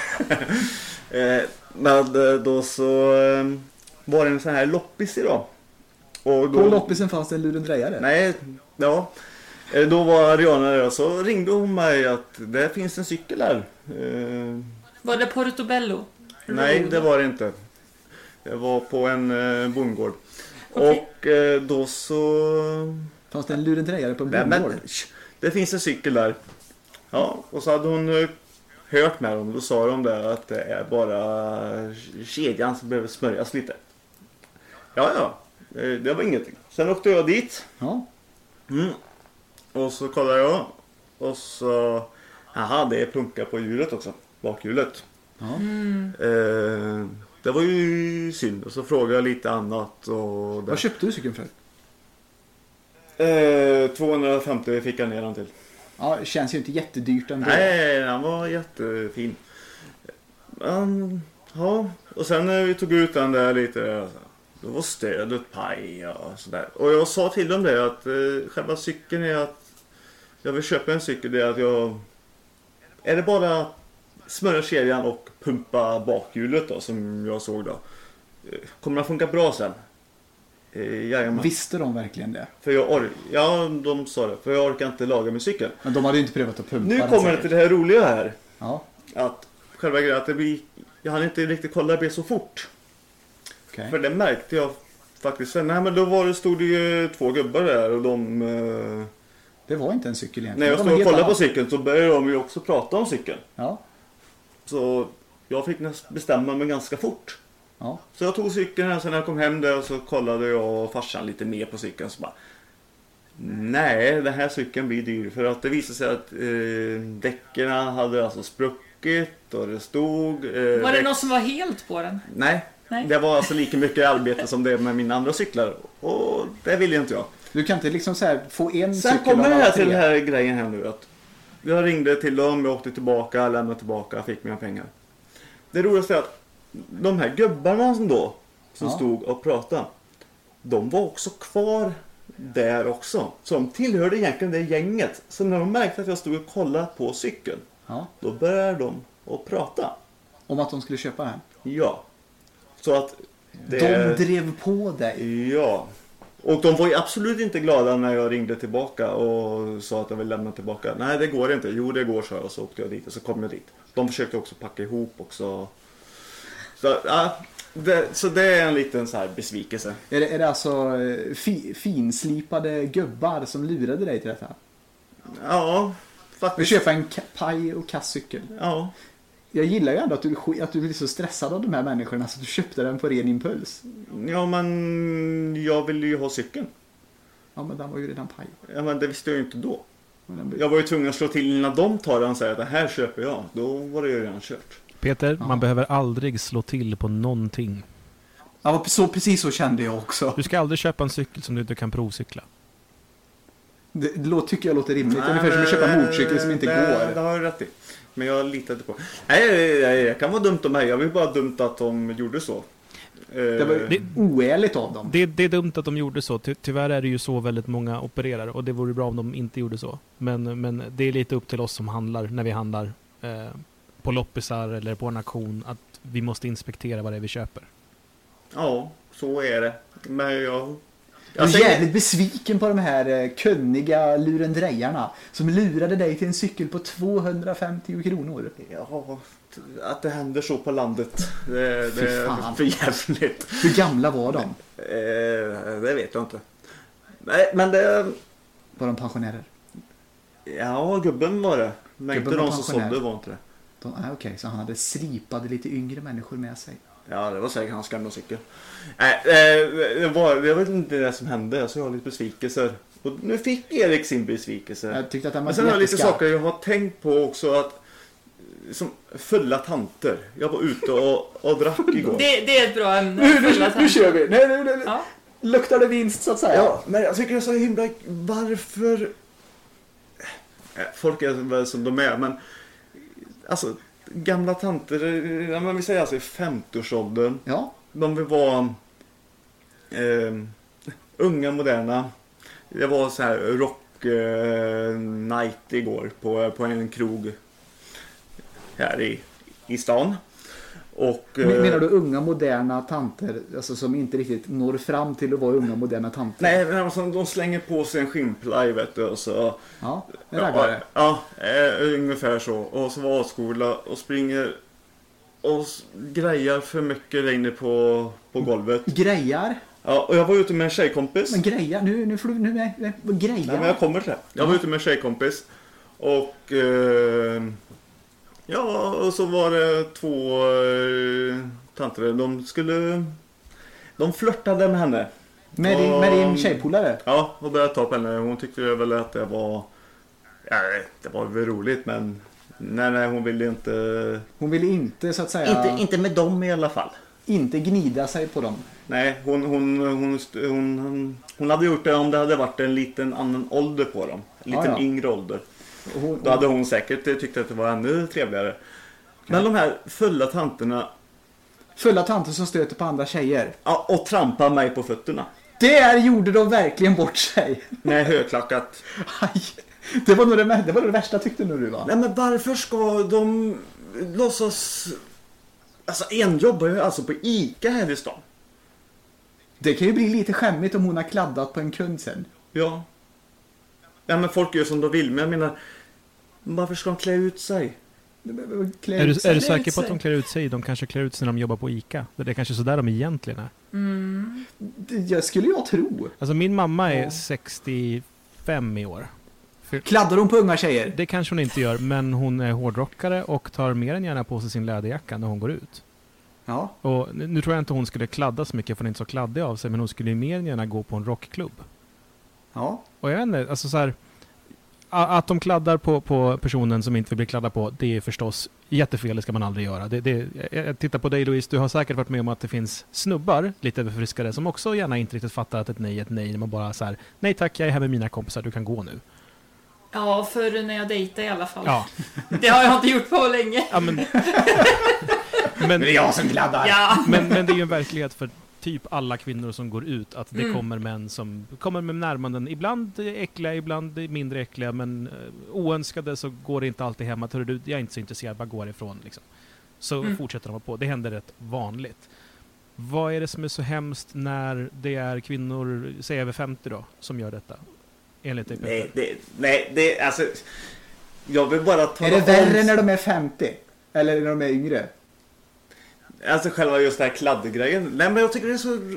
Men då så var det en sån här loppis idag. Och då... På loppisen fanns det en lurendrejare? Nej, ja. Då var Ariana där och så ringde hon mig att det finns en cykel här. Var det Portobello? Nej, det var det inte. Det var på en bondgård. Okay. Och då så... Fanns det en lurendrejare på en bondgård? Det finns en cykel där. Ja, och så hade hon hört med dem. Då sa de där att det är bara kedjan som behöver smörjas lite. Ja, det var ingenting. Sen åkte jag dit. Ja. Och så kollade jag. Och så... Aha, det är punka på hjulet också. Bakhjulet. Ja. Det var ju synd. Och så frågade jag lite annat. Och vad köpte du cykeln för? 250 fick jag ner den till. Ja, det känns ju inte jättedyrt ändå. Nej, den var jättefin. Ja, och sen när vi tog ut den där lite, då var stödet paj och sådär. Och jag sa till dem det att själva cykeln är att jag vill köpa en cykel, det är att jag... Är det bara smörja kedjan och pumpa bakhjulet då, som jag såg då? Kommer det funka bra sen? Visste de verkligen det? För ja, de sa det. För jag orkar inte laga min cykel. Men de hade ju inte prövat att pumpa. Nu kommer det till det här roliga här. Ja. Att själva grejen att det blir jag hade inte riktigt kollat det blev så fort. Okej. För det märkte jag faktiskt sen. Nej, men då stod det ju 2 gubbar där och de... Det var inte en cykel När egentligen. jag Det var stod och helt kollade på annat. cykeln så började de ju också prata om cykeln. Ja. Så jag fick bestämma mig ganska fort. Ja. Så jag tog cykeln här, sen när jag kom hem där och så kollade jag och farsan lite mer på cykeln så bara... Nej, den här cykeln blir dyr. För att det visade sig att däcken hade alltså spruckit och det stod... Var det något som var helt på den? Nej, Nej. det var alltså lika mycket arbete som det är med mina andra cyklar. Och det ville inte jag. Du kan inte liksom så här få en Sen cykel kommer av det alla här till tre. den här grejen här nu att jag ringde till dem, jag åkte tillbaka, lämnade tillbaka, fick mina pengar. Det roligaste är att de här gubbarna som Ja. stod och pratade, de var också kvar där också. Så de tillhörde egentligen det gänget. Så när de märkte att jag stod och kollade på cykeln, Ja. då började de att prata. Om att de skulle köpa den. Ja. Så att De drev på dig. Ja. Och de var ju absolut inte glada när jag ringde tillbaka och sa att jag vill lämna tillbaka. Nej, det går inte. Jo, det går, så jag. Så åkte jag dit och så kom jag dit. De försökte också packa ihop också. Så, ja, så det är en liten så här besvikelse. Är det alltså finslipade gubbar som lurade dig till detta? Ja, Vi faktiskt. köpa en paj och kasscykel. Ja. Jag gillar ju ändå att du blir så stressad av de här människorna så att du köpte den på ren impuls. Ja, men jag ville ju ha cykeln. Ja, men den var ju redan paj. Ja, men det visste jag ju inte då. Men den- Jag var ju tvungen att slå till när de tar den och säger att det här köper jag. Då var det ju redan kört. Peter, Ja. man behöver aldrig slå till på någonting. Ja, precis så kände jag också. Du ska aldrig köpa en cykel som du inte kan provcykla. Det tycker jag låter rimligt. Ungefär som att köpa en motorcykel som inte Det går. har du rätt i. Men jag litade på. Nej, det kan vara dumt om mig. Jag vill bara dumt att de gjorde så. Det var oärligt av dem. Det är dumt att de gjorde så. Tyvärr är det ju så väldigt många opererar och det vore bra om de inte gjorde så. Men det är lite upp till oss som handlar när vi handlar på loppisar eller på en auktion att vi måste inspektera vad det är vi köper. Ja, så är det. Men jag Jag är jävligt besviken på de här kunniga lurendrejarna som lurade dig till en cykel på 250 kronor. Ja, att det händer så på landet. Det Fy är fan. för jävligt. Hur gamla var de? Det vet jag inte. Nej, men det... Var de pensionärer? Ja, gubben var det. Men Gubben inte var de som pensionär. sålde var inte det. Okej, så han hade slipade lite yngre människor med sig. Ja, det var säkert hans gamla cykel. Nej, det var inte det som hände. Så jag har lite besvikelser. Och nu fick Erik sin besvikelse. Jag tyckte att den var Men sen har jag lite jätteskarp. saker jag har tänkt på också. Att som fulla tanter. Jag var ute och drack igår. Det är ett bra ämne. Nu kör vi! Nej. Ja. Luktar det vinst så att säga? Ja, men jag tycker det är så himla... Varför... Folk är väl som de är, men... Alltså, gamla tanter... Ja, men vi säger alltså i 50-årsåldern. Ja. De vill vara... unga, moderna. Det var så här rock night igår på en krog här i stan. Och, Menar du unga moderna tanter alltså, som inte riktigt når fram till att vara unga moderna tanter? Nej, men alltså, de slänger på sig en skinnplaj, vet du, och så... Ja, det raggare. Ja, ungefär så. Och så var avskola och springer och grejar för mycket där inne på golvet. Grejar? Ja, och jag var ute med en tjejkompis. Men grejar? Nu får du med grejar. Nej, men jag kommer till det. Jag var ute med en tjejkompis. Och... ja, och så var det 2 tanter. De flörtade med henne. Med din tjejpolare? Ja, och började ta på henne. Hon tyckte väl att det var... Ja, det var väl roligt, men... Nej, hon ville inte... Hon ville inte, så att säga... Inte med dem i alla fall. Inte gnida sig på dem. Nej, hon hade gjort det om det hade varit en liten annan ålder på dem. En liten yngre ålder. Då hade hon säkert tyckt att det var ännu trevligare. Men de här fulla tanterna... Fulla tanter som stöter på andra tjejer. Ja, och trampar mig på fötterna. Där gjorde de verkligen bort sig. Nej, högklackat. Aj, det var nog det värsta tyckte nog du, va? Nej, men varför ska de låtsas... Alltså, en jobbar ju alltså på ICA här i stan. Det kan ju bli lite skämmigt om hon har kladdat på en kund sen. Ja. Ja, men folk gör som de vill. Men jag menar, varför ska de klä ut sig? Är du säker på att de klär ut sig? De kanske klär ut sig när de jobbar på ICA. Det är kanske så där de egentligen är. Det skulle jag tro. Alltså min mamma är 65 i år. Kladdar hon på unga tjejer? Det kanske hon inte gör, men hon är hårdrockare och tar mer än gärna på sig sin läderjacka när hon går ut. Ja. Och nu tror jag inte hon skulle kladda så mycket för hon är inte så kladdig av sig, men hon skulle mer än gärna gå på en rockklubb. Ja. Och jag vet inte, alltså så här, att de kladdar på personen som inte vill bli kladdad på, det är förstås jättefel, det ska man aldrig göra. Jag tittar på dig, Louise, du har säkert varit med om att det finns snubbar, lite överfriskade, som också gärna inte riktigt fattar att ett nej är ett nej, när man bara så här: nej tack, jag är här med mina kompisar, du kan gå nu. Ja, för när jag dejtar i alla fall. Ja. Det har jag inte gjort på länge. Ja, men det är jag som kladdar. Ja. Men det är ju en verklighet för typ alla kvinnor som går ut, att det kommer män som kommer med närmanden, ibland äckliga, ibland mindre äckliga, men oönskade, så går det inte alltid hem att jag är inte så intresserad, bara går ifrån liksom. Så fortsätter de vara på. Det händer rätt vanligt. Vad är det som är så hemskt när det är kvinnor, säg över 50 då, som gör detta? Enligt dig? Nej, alltså jag vill bara ta. Är det värre när de är 50? Eller när de är yngre? Alltså själva just den här kladdgrejen. Nej, men jag tycker det är så...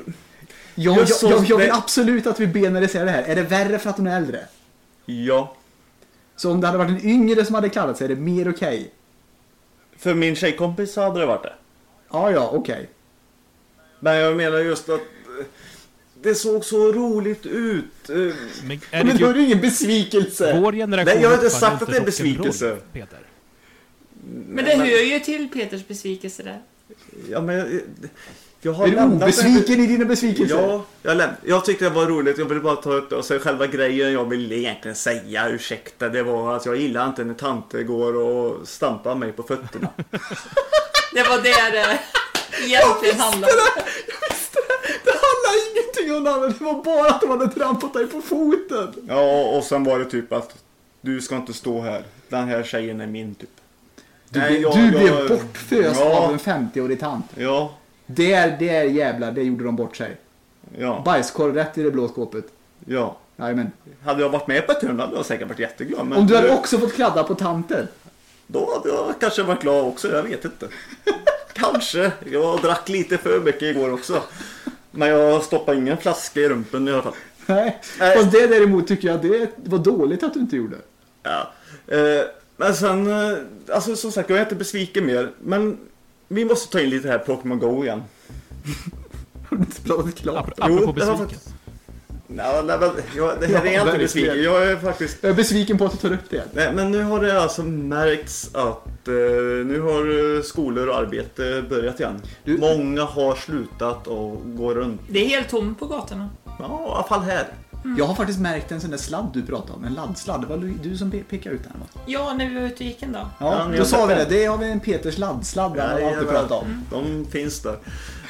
Jag vill absolut att vi benare det här. Är det värre för att hon är äldre? Ja. Så om det hade varit en yngre som hade kladdat sig, är det mer okej? För min tjejkompis så hade det varit det. Ja, okej. Men jag menar just att det såg så roligt ut. Men då är det ingen besvikelse. Vår generation. Nej, jag har inte sagt att det är besvikelse. Peter. Men det hör ju till Peters besvikelse där. Ja, men jag har är du obesviken i dina besvikelser? Ja, jag tyckte det var roligt. Jag ville bara ta ut och så själva grejen jag ville egentligen säga, ursäkta, det var att jag gillar inte när tanter går och stampar mig på fötterna. Det var det egentligen handlade. Jag visste det. Det handlade ingenting om det. Det var bara att de hade trampat dig på foten. Ja, och sen var det typ att du ska inte stå här. Den här tjejen är min typ. Du blev bortföst av en 50-årig tant. Ja. Det är jävlar, det gjorde de bort sig. Ja. Bajskorv rätt i det blå skåpet. Ja. Jajamän. Hade jag varit med på ett hörn hade jag säkert varit jätteglad. Men om du hade också fått kladda på tanten. Då hade jag kanske varit glad också, jag vet inte. Kanske. Jag drack lite för mycket igår också. Men jag stoppade ingen flaska i rumpen i alla fall. Nej. Fast det däremot tycker jag det var dåligt att du inte gjorde. Ja. Men sen, alltså som sagt, jag är inte besviken mer. Men vi måste ta in lite här Pokémon Go igen. Har du inte pratat klart? Apropå besviken. Det här är inte besviken. Jag är faktiskt... Jag är besviken på att du tar upp det. Nej, men nu har det alltså märkts att nu har skolor och arbete börjat igen. Många har slutat och går runt. Det är helt tomt på gatorna. Ja, i alla fall här. Jag har faktiskt märkt en sån där sladd du pratade om. En laddsladd. Det var du som pekade ut den, va? Ja, när vi var ute och gick en dag. Ja, då sa vi det. Det har vi en Peters laddsladd. Ja, har alltid pratat om. De finns där.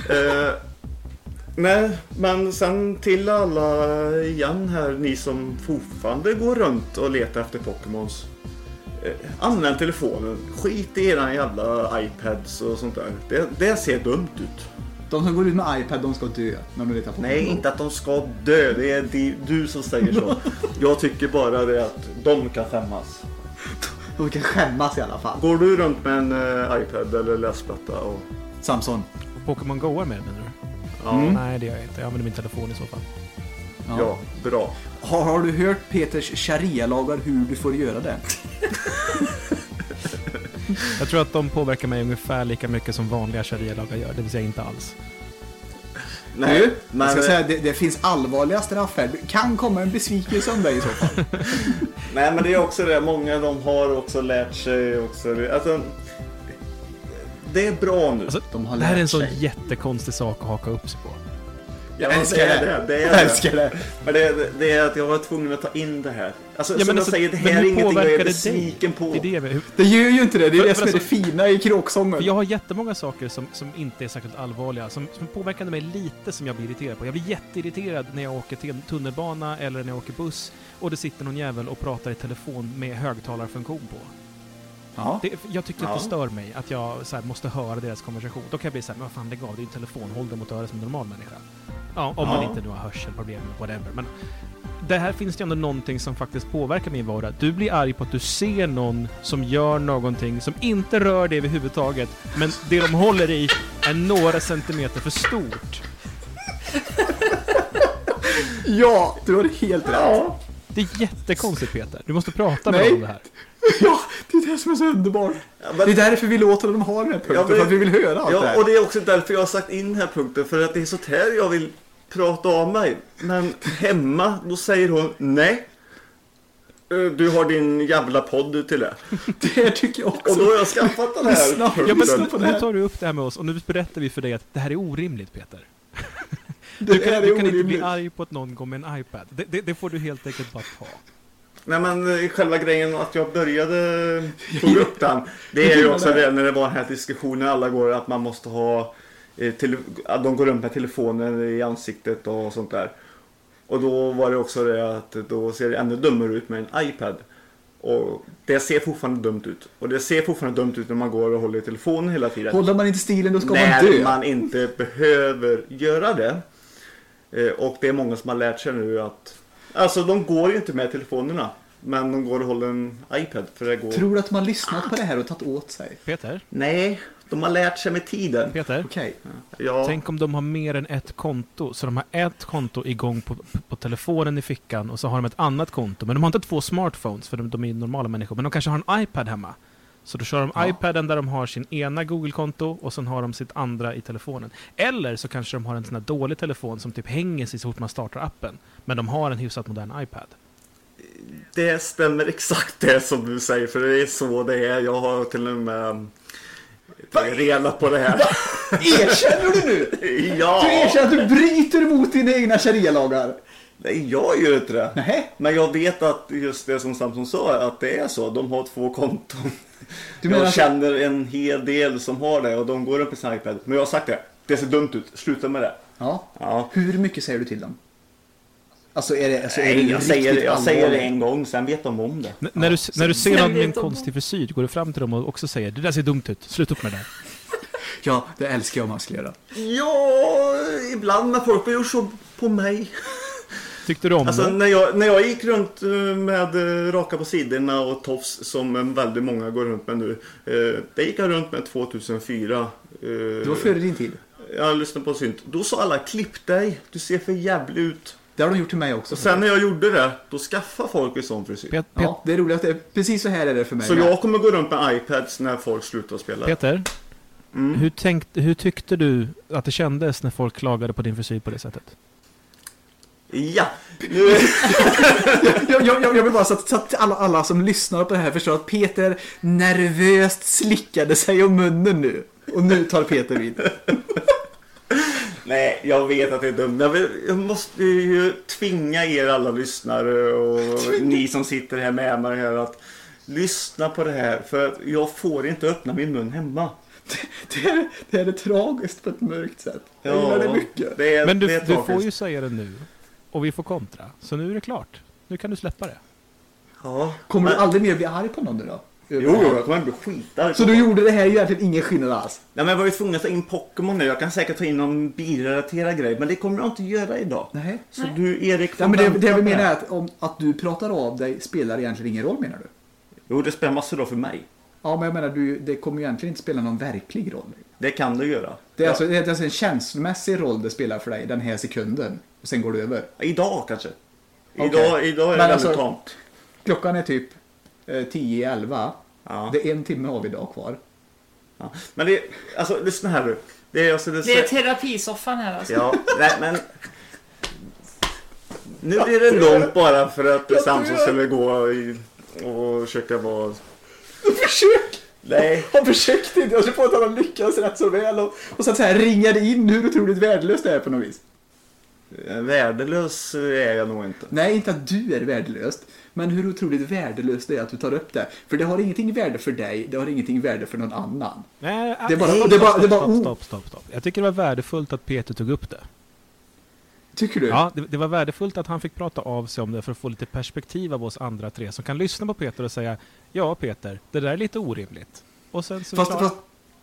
Nej, men sen till alla igen här, ni som fortfarande går runt och letar efter Pokémons. Använd telefonen. Skit i era jävla iPads och sånt där. Det ser dumt ut. De som går ut med iPad, de ska dö när de letar Pokémon. Nej, inte att de ska dö. Det är du som säger så. Jag tycker bara det att de kan skämmas. De kan skämmas i alla fall. Går du runt med en iPad eller läsplatta och... Samson. Pokémon Go är med, menar du? Ja. Nej, det gör jag inte. Jag använder min telefon i så fall. Ja, bra. Har du hört Peters sharia-lagar hur du får göra det? Jag tror att de påverkar mig ungefär lika mycket som vanliga sharia-lagar gör. Det vill säga inte alls. Nej, men... Jag ska säga, det finns allvarliga straff här. Det kan komma en besvikelse om dig i så fall. Nej, men det är också det. Många de har också lärt sig också. Alltså, det är bra nu. Alltså, det här är en sån jättekonstig sak att haka upp sig på. Jag älskar det. Jag älskar det. Men det är att jag var tvungen att ta in det här. Alltså, som jag säger, det här är ingenting jag är besviken på. Det gör ju inte det. Det är det som är det fina i kråksången. Jag har jättemånga saker som inte är särskilt allvarliga. Som påverkade mig lite, som jag blir irriterad på. Jag blir jätteirriterad när jag åker till tunnelbana eller när jag åker buss. Och det sitter någon jävel och pratar i telefon med högtalarfunktion på. Ja. Jag tycker att det stör mig att jag så här, måste höra deras konversation. Då kan jag bli så här, men vad fan, lägg av, det är en telefon, håll det mot örat som en normal människa. Ja, om man inte nu har hörselproblem eller whatever. Men det här finns det ändå någonting som faktiskt påverkar min vardag. Du blir arg på att du ser någon som gör någonting som inte rör dig överhuvudtaget, men det de håller i är några centimeter för stort. Ja, du har helt rätt. Ja. Det är jättekonstigt, Peter. Du måste prata med om det här. Ja, det är det som är så underbart. Ja, men... Det är därför vi låter dem ha den här punkten, för att vi vill höra allt det här. Och det är också därför jag har sagt in den här punkten, för att det är så här jag vill prata av mig. Men hemma, då säger hon nej. Du har din jävla podd till det. Det tycker jag också. Och då har jag skaffat den här ja, men nu tar du upp det här med oss och nu berättar vi för dig att det här är orimligt, Peter. Du kan inte bli arg på att någon går med en iPad. Det får du helt enkelt bara ta. Nej, men själva grejen att jag började tog upp den, det är ju också det när det var den här diskussionen alla går att man måste ha att de går runt med telefonen i ansiktet och sånt där. Och då var det också det att då ser det ännu dummare ut med en iPad. Och det ser fortfarande dumt ut. Och det ser fortfarande dumt ut när man går och håller i telefonen hela tiden. Håller man inte stilen då ska man dö. När man inte behöver göra det. Och det är många som har lärt sig nu att alltså de går ju inte med telefonerna, men de går och håller en iPad för det går. Tror du att man lyssnat på det här och tagit åt sig? Peter? Nej, de har lärt sig med tiden. Peter? Okej. Ja. Tänk om de har mer än ett konto. Så de har ett konto igång på telefonen i fickan och så har de ett annat konto. Men de har inte 2 smartphones för de är normala människor. Men de kanske har en iPad hemma. Så då kör de iPaden där de har sin ena Google-konto och sen har de sitt andra i telefonen. Eller så kanske de har en sån här dålig telefon som typ hänger sig så fort man startar appen. Men de har en hyfsat modern iPad. Det stämmer exakt det som du säger, för det är så det är. Jag har till och med reda på det här. Erkänner du nu? Ja. Du erkänner att du bryter mot dina egna sharia-lagar. Nej, jag gör inte det. Nej. Men jag vet att just det som Samson sa, att det är så. De har 2 konton. Jag känner en hel del som har det och de går upp i sin iPad. Men jag har sagt det. Det ser dumt ut. Sluta med det. Ja. Hur mycket säger du till dem? Alltså jag säger det en gång, sen vet de om det. När du ser någon med en konstig frisyr, går du fram till dem och också säger det där ser dumt ut, slut upp med det. Ja, det älskar jag om man ska göra. Ja, ibland när folk har gjort så på mig. Tyckte du om det? När jag gick runt med raka på sidorna och tofs som väldigt många går runt med nu. Det gick jag runt med 2004. Det var före din tid. Jag lyssnade på synt. Då sa alla, klipp dig, du ser för jävligt ut. Det har de gjort till mig också. Och sen när jag gjorde det, då skaffade folk en sån frisyr. Ja, det är roligt att det är precis så här är det för mig. Så jag kommer gå runt med iPads när folk slutar spela. Peter, hur tyckte du att det kändes när folk klagade på din frisyr på det sättet? Ja. Jag vill bara så att alla som lyssnar på det här förstår att Peter nervöst slickade sig om munnen nu. Och nu tar Peter vid. Nej, jag vet att det är dumt. Jag måste ju tvinga er alla lyssnare och ni som sitter här med mig här att lyssna på det här. För jag får inte öppna min mun hemma. Det är tragiskt på ett mörkt sätt. Jag gillar det mycket. Men du får ju säga det nu. Och vi får kontra. Så nu är det klart. Nu kan du släppa det. Ja. Kommer du aldrig mer bli arg på någon då? Jo, jag kommer bli skitarg. Så du gjorde det här egentligen ingen skillnad alls? Nej, men jag var ju tvungen att ta in Pokémon nu. Jag kan säkert ta in någon bilrelaterad grej. Men det kommer jag inte göra idag. Nej. Så du, Erik... Ja, men det vi menar är att du pratar av dig spelar egentligen ingen roll, menar du? Jo, det spelar massor då för mig. Ja, men jag menar, det kommer ju egentligen inte spela någon verklig roll. Det kan du göra. Det är, det är alltså en känslomässig roll det spelar för dig den här sekunden. Och sen går du över. Idag kanske. Okay. Idag är det väldigt tomt. Klockan är typ 10-11. Ja. Det är 1 timme av idag kvar. Ja. Men det är, alltså lyssna här nu. Det är terapisoffan här alltså. Ja, nej men... Nu blir det långt bara för att Samson skulle gå och försöka vara... Försök! Nej. Han försökte inte. Jag skulle få att han lyckas rätt så väl. Och så att säga ringade in hur otroligt värdelöst det är på något vis. Värdelös är jag nog inte. Nej, inte att du är värdelöst. Men hur otroligt värdelöst det är att du tar upp det. För det har ingenting värde för dig. Det har ingenting värde för någon annan. Nej, det är bara stopp. Jag tycker det var värdefullt att Peter tog upp det. Tycker du? Ja, det var värdefullt att han fick prata av sig om det för att få lite perspektiv av oss andra 3 som kan lyssna på Peter och säga ja Peter, det där är lite orimligt. Och sen så fast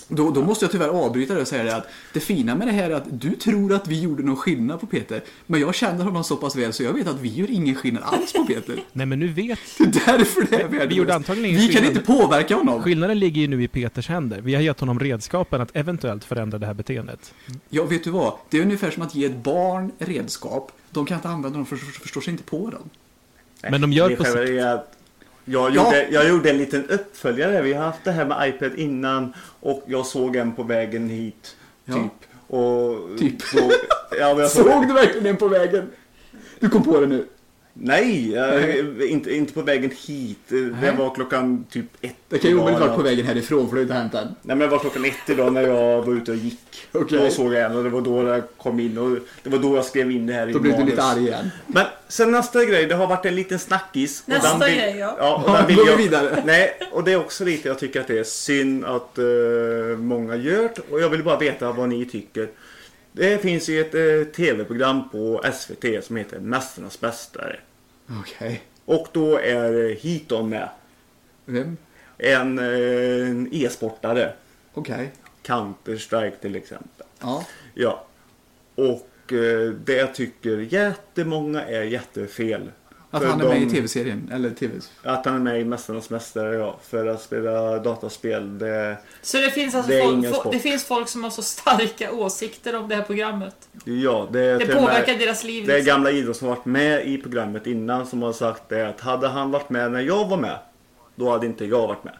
Då måste jag tyvärr avbryta det och säga det att det fina med det här är att du tror att vi gjorde någon skillnad på Peter. Men jag känner honom så pass väl så jag vet att vi gör ingen skillnad alls på Peter. Nej, men nu vet Det är därför det är värdelöst. vi gjorde antagligen ingen Vi kan skillnad. inte påverka honom. Skillnaden ligger ju nu i Peters händer. Vi har gett honom redskapen att eventuellt förändra det här beteendet. Ja, vet du vad? Det är ungefär som att ge ett barn redskap. De kan inte använda dem för förstår sig inte på dem. Men de gör Det på själva sitt... är att jag gjorde en liten uppföljare. Vi har haft det här med iPad innan och jag såg en på vägen hit. Ja. Typ. Och Typ. Så, ja, men jag Såg du verkligen den på vägen? Du kom på det nu. Nej, inte på vägen hit. Det var klockan typ 1. Det kan ju omöjligt varit på vägen härifrån för det har inte hänt än. Nej, men det var klockan 1 idag när jag var ute och gick. Okej. Då såg jag en och det var då jag kom in och det var då jag skrev in det här i Då blev du manus. lite arg igen. Men sen nästa grej, det har varit en liten snackis. Och Nästa den grej, ja. Ja, och den vill Går vi jag... vidare? Nej, och det är också lite jag tycker att det är synd att många gör det. Och jag vill bara veta vad ni tycker. Det finns ju ett tv-program på SVT som heter Mästarnas Mästare. Okej. Och då är Heaton med. Vem? En e-sportare. Okej. Counter-Strike till exempel. Ja. Ja. Och det jag tycker jättemånga är jättefel. Att För han är med i tv-serien, eller tv. Att han är med i Mästarnas Mästare, ja. För att spela dataspel, Så det finns alltså det är ingen sport. det finns folk som har så starka åsikter om det här programmet. Ja, det Det påverkar deras liv. Det är liksom. gamla idrottsmän som varit med i programmet innan som har sagt det att hade han varit med när jag var med, då hade inte jag varit med.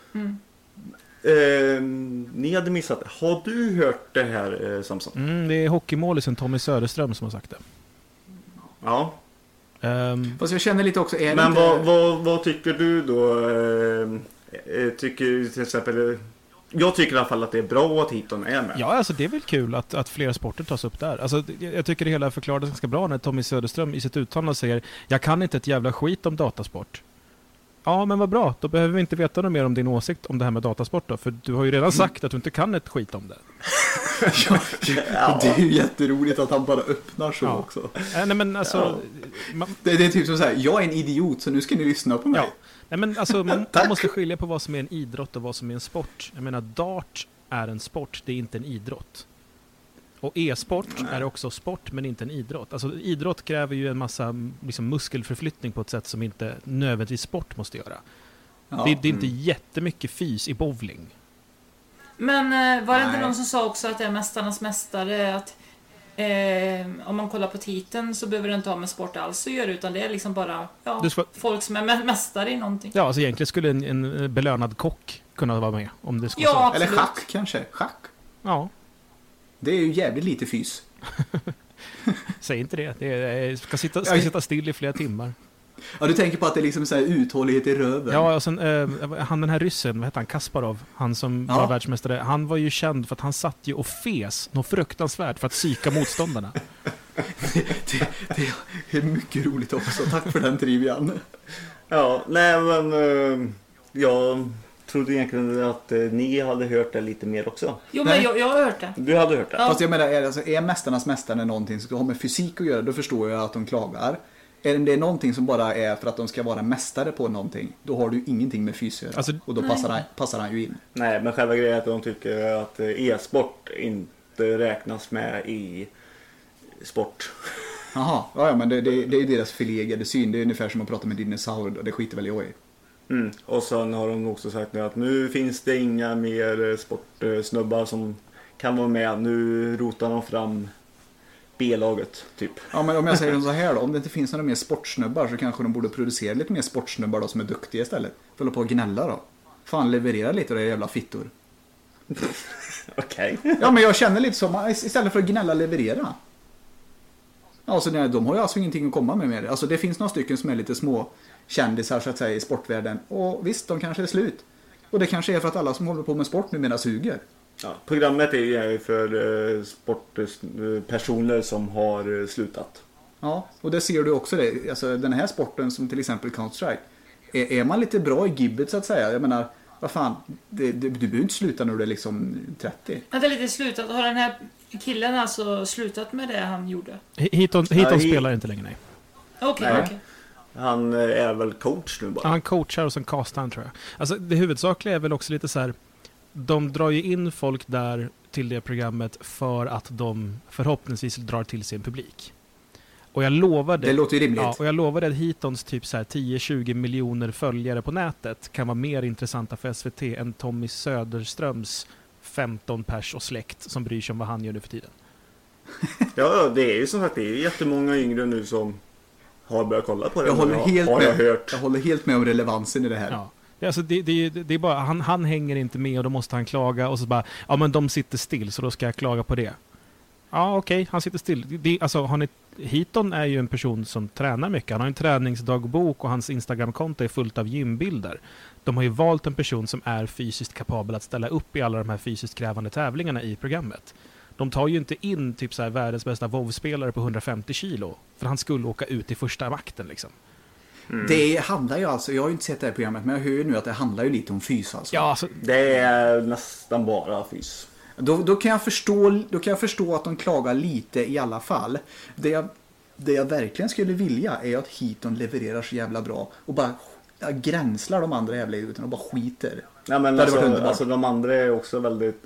Ni hade missat det. Har du hört det här, Samson? det är hockeymålisen Tommy Söderström som har sagt det. Ja. Fast jag känner lite också... Men inte... vad tycker du då? Tycker du till exempel... Jag tycker i alla fall att det är bra att Heaton är med. Ja, alltså det är väl kul att flera sporter tas upp där. Alltså, jag tycker det hela förklarades ganska bra när Tommy Söderström i sitt uttalande säger jag kan inte ett jävla skit om datasport. Ja, men vad bra. Då behöver vi inte veta något mer om din åsikt om det här med datasport då. För du har ju redan sagt att du inte kan ett skit om det. Ja. Det är ju jätteroligt att han bara öppnar så också. Nej, men alltså... Det är typ som så här, jag är en idiot så nu ska ni lyssna på mig. Ja. Nej, men alltså man måste skilja på vad som är en idrott och vad som är en sport. Jag menar, dart är en sport, det är inte en idrott. Och e-sport är också sport, men inte en idrott. Alltså idrott kräver ju en massa liksom, muskelförflyttning på ett sätt som inte nödvändigtvis sport måste göra. Ja. Det är inte jättemycket fys i bowling. Men var det inte någon som sa också att det är Mästarnas Mästare att om man kollar på titeln så behöver det inte ha med sport alls att göra utan det är liksom bara folk som är mästare i någonting. Ja, alltså egentligen skulle en belönad kock kunna vara med om det skulle Ja, vara. absolut. Eller schack kanske. Schack. Ja. Det är ju jävligt lite fys. Säg inte det. Det ska sitta still i flera timmar. Ja, du tänker på att det är liksom så här uthållighet i röven. Ja, och sen han den här ryssen, vad heter han? Kasparov, han som var världsmästare. Han var ju känd för att han satt ju och fes något fruktansvärt för att psyka motståndarna. Det är mycket roligt också. Tack för den trivian. Ja, nej men jag trodde egentligen att ni hade hört det lite mer också. Jo, men jag har hört det. Du hade hört det? Ja. Fast jag menar, är Mästarnas Mästare någonting som ska ha med fysik att göra, då förstår jag att de klagar. Är det någonting som bara är för att de ska vara mästare på någonting, då har du ingenting med fys att göra. Alltså, och då passar han ju in. Nej, men själva grejen är att de tycker att e-sport inte räknas med i sport. Jaha, ja, men det är deras förlegade syn. Det är ungefär som att prata med dinosaurier och det skiter väl jag i. Och sen har de också sagt att nu finns det inga mer sportsnubbar som kan vara med. Nu rotar de fram B-laget, typ. Ja, men om jag säger så här då. Om det inte finns några mer sportsnubbar så kanske de borde producera lite mer sportsnubbar då som är duktiga istället. För att på att gnälla då. Fan, leverera lite av det jävla fittor. Okej. Ja, men jag känner lite som istället för att gnälla, leverera. Alltså, de har ju alltså ingenting att komma med det. Alltså, det finns några stycken som är lite små kändisar så att säga i sportvärlden. Och visst, de kanske är slut. Och det kanske är för att alla som håller på med sport numera suger. Ja, programmet är ju för sportpersoner som har slutat. Ja, och det ser du också det. Alltså, den här sporten som till exempel Counter-Strike. Är man lite bra i gibbet så att säga? Jag menar, vad fan, du behöver inte sluta när du är liksom 30. Att det är lite slutat. Har den här killen alltså slutat med det han gjorde? Heaton spelar inte längre, nej. Okej. Han är väl coach nu bara. Ja, han coachar och sen castar han, tror jag. Alltså det huvudsakliga är väl också lite så här. de drar ju in folk där till det programmet för att de förhoppningsvis drar till sin publik. Och jag lovade, det låter ju rimligt. Ja, och jag lovade att Hitons typ så här 10-20 miljoner följare på nätet kan vara mer intressanta för SVT än Tommy Söderströms 15 pers och släkt som bryr sig om vad han gör nu för tiden. Ja, det är ju som sagt, det är jättemånga yngre nu som har börjat kolla på det. Jag håller helt med om relevansen i det här. Ja. Alltså det är bara, han hänger inte med och då måste han klaga och så bara, ja men de sitter still så då ska jag klaga på det. Ja okej, han sitter still. Alltså, Hiton är ju en person som tränar mycket. Han har en träningsdagbok och hans Instagramkonto är fullt av gymbilder. De har ju valt en person som är fysiskt kapabel att ställa upp i alla de här fysiskt krävande tävlingarna i programmet. De tar ju inte in typ så här världens bästa WoW-spelare på 150 kilo för han skulle åka ut i första vakten liksom. Det handlar ju alltså, jag har ju inte sett det här programmet men jag hör ju nu att det handlar ju lite om fys alltså. Ja, alltså, det är nästan bara fys. Då kan jag förstå att de klagar lite i alla fall. Det jag verkligen skulle vilja är att Hiton levererar så jävla bra och bara gränslar de andra jävla idioterna och bara skiter. Ja, men alltså de andra är också väldigt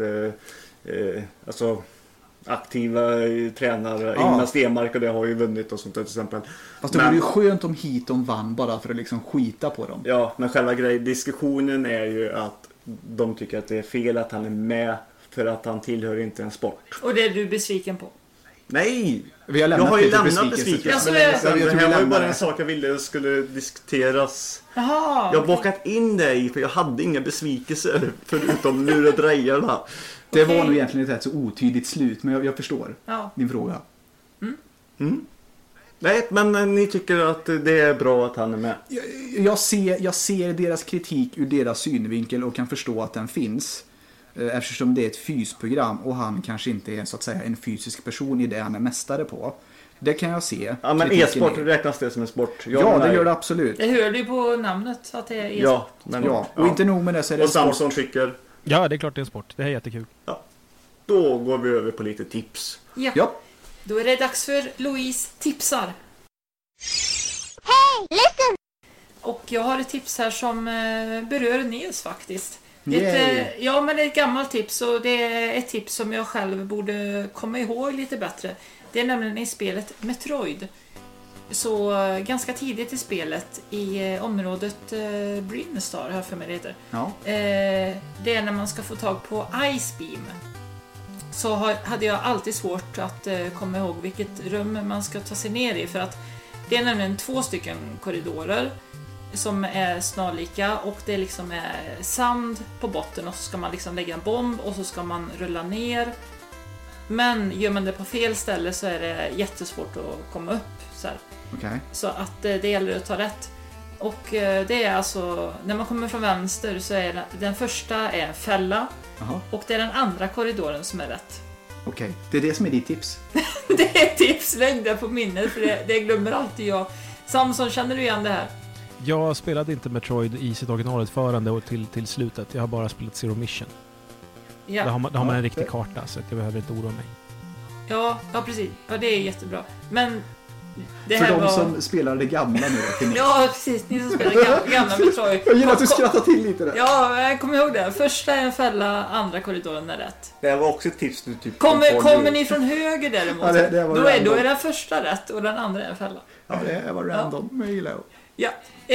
aktiva tränare. Ingmar Stenmark och det har ju vunnit och sånt där till exempel. Fast det vore ju skönt om Hiton vann bara för att liksom skita på dem. Ja, men själva diskussionen är ju att de tycker att det är fel att han är med för att han tillhör inte en sport. Och det är du besviken på? Nej! Jag har ju lämnat besvikelsen. Det här var ju bara en sak jag ville skulle diskuteras. Jaha, jag har bakat in dig för jag hade inga besvikelser förutom luredrejarna. Det var nog egentligen ett rätt så otydligt slut, men jag förstår din fråga. Nej, men ni tycker att det är bra att han är med? Jag ser deras kritik ur deras synvinkel och kan förstå att den finns. Eftersom det är ett fysprogram och han kanske inte är så att säga en fysisk person i det han är mästare på. Det kan jag se. Ja, men e-sport räknas det som en sport? Ja, det gör det absolut. Det hör du på namnet att det är e-sport. Ja, och inte nog med det så är det och Samson tycker... Ja, det är klart det är en sport. Det här är jättekul. Ja. Då går vi över på lite tips. Ja. Då är det dags för Louise tipsar. Hey, listen! Och jag har ett tips här som berör Nils faktiskt. Men det är ett gammalt tips och det är ett tips som jag själv borde komma ihåg lite bättre. Det är nämligen i spelet Metroid. Så ganska tidigt i spelet i området Brinstar här för mig det heter. Ja. Det är när man ska få tag på Ice Beam. Så hade jag alltid svårt att komma ihåg vilket rum man ska ta sig ner i för att det är nämligen 2 stycken korridorer som är snarlika och det liksom är sand på botten och så ska man liksom lägga en bomb och så ska man rulla ner. Men gör man det på fel ställe så är det jättesvårt att komma upp så här. Okay. Så att det gäller att ta rätt. Och det är alltså när man kommer från vänster så är den första är fälla. Aha. Och det är den andra korridoren som är rätt. Okej, det är det som är ditt tips. Det är tips, lägg det på minnet för det glömmer alltid jag. Samson, känner du igen det här? Jag spelade inte Metroid i sitt originalutförande och till slutet. Jag har bara spelat Zero Mission. Ja. Där har man en riktig karta så att jag behöver inte oroa mig. Ja, precis. Ja, det är jättebra. Men det för här de som spelar det gamla nu. Ja, precis. Ni som spelar gamla Metroid. Jag gillar att du skrattar till lite där. Ja, jag kommer ihåg det. Första är en fälla, andra korridoren är rätt. Det var också ett tips du typ. Kommer ni från höger däremot? Ja, det var då är den första rätt och den andra är en fälla. Ja, det var random. Men jag gillar det. Ja.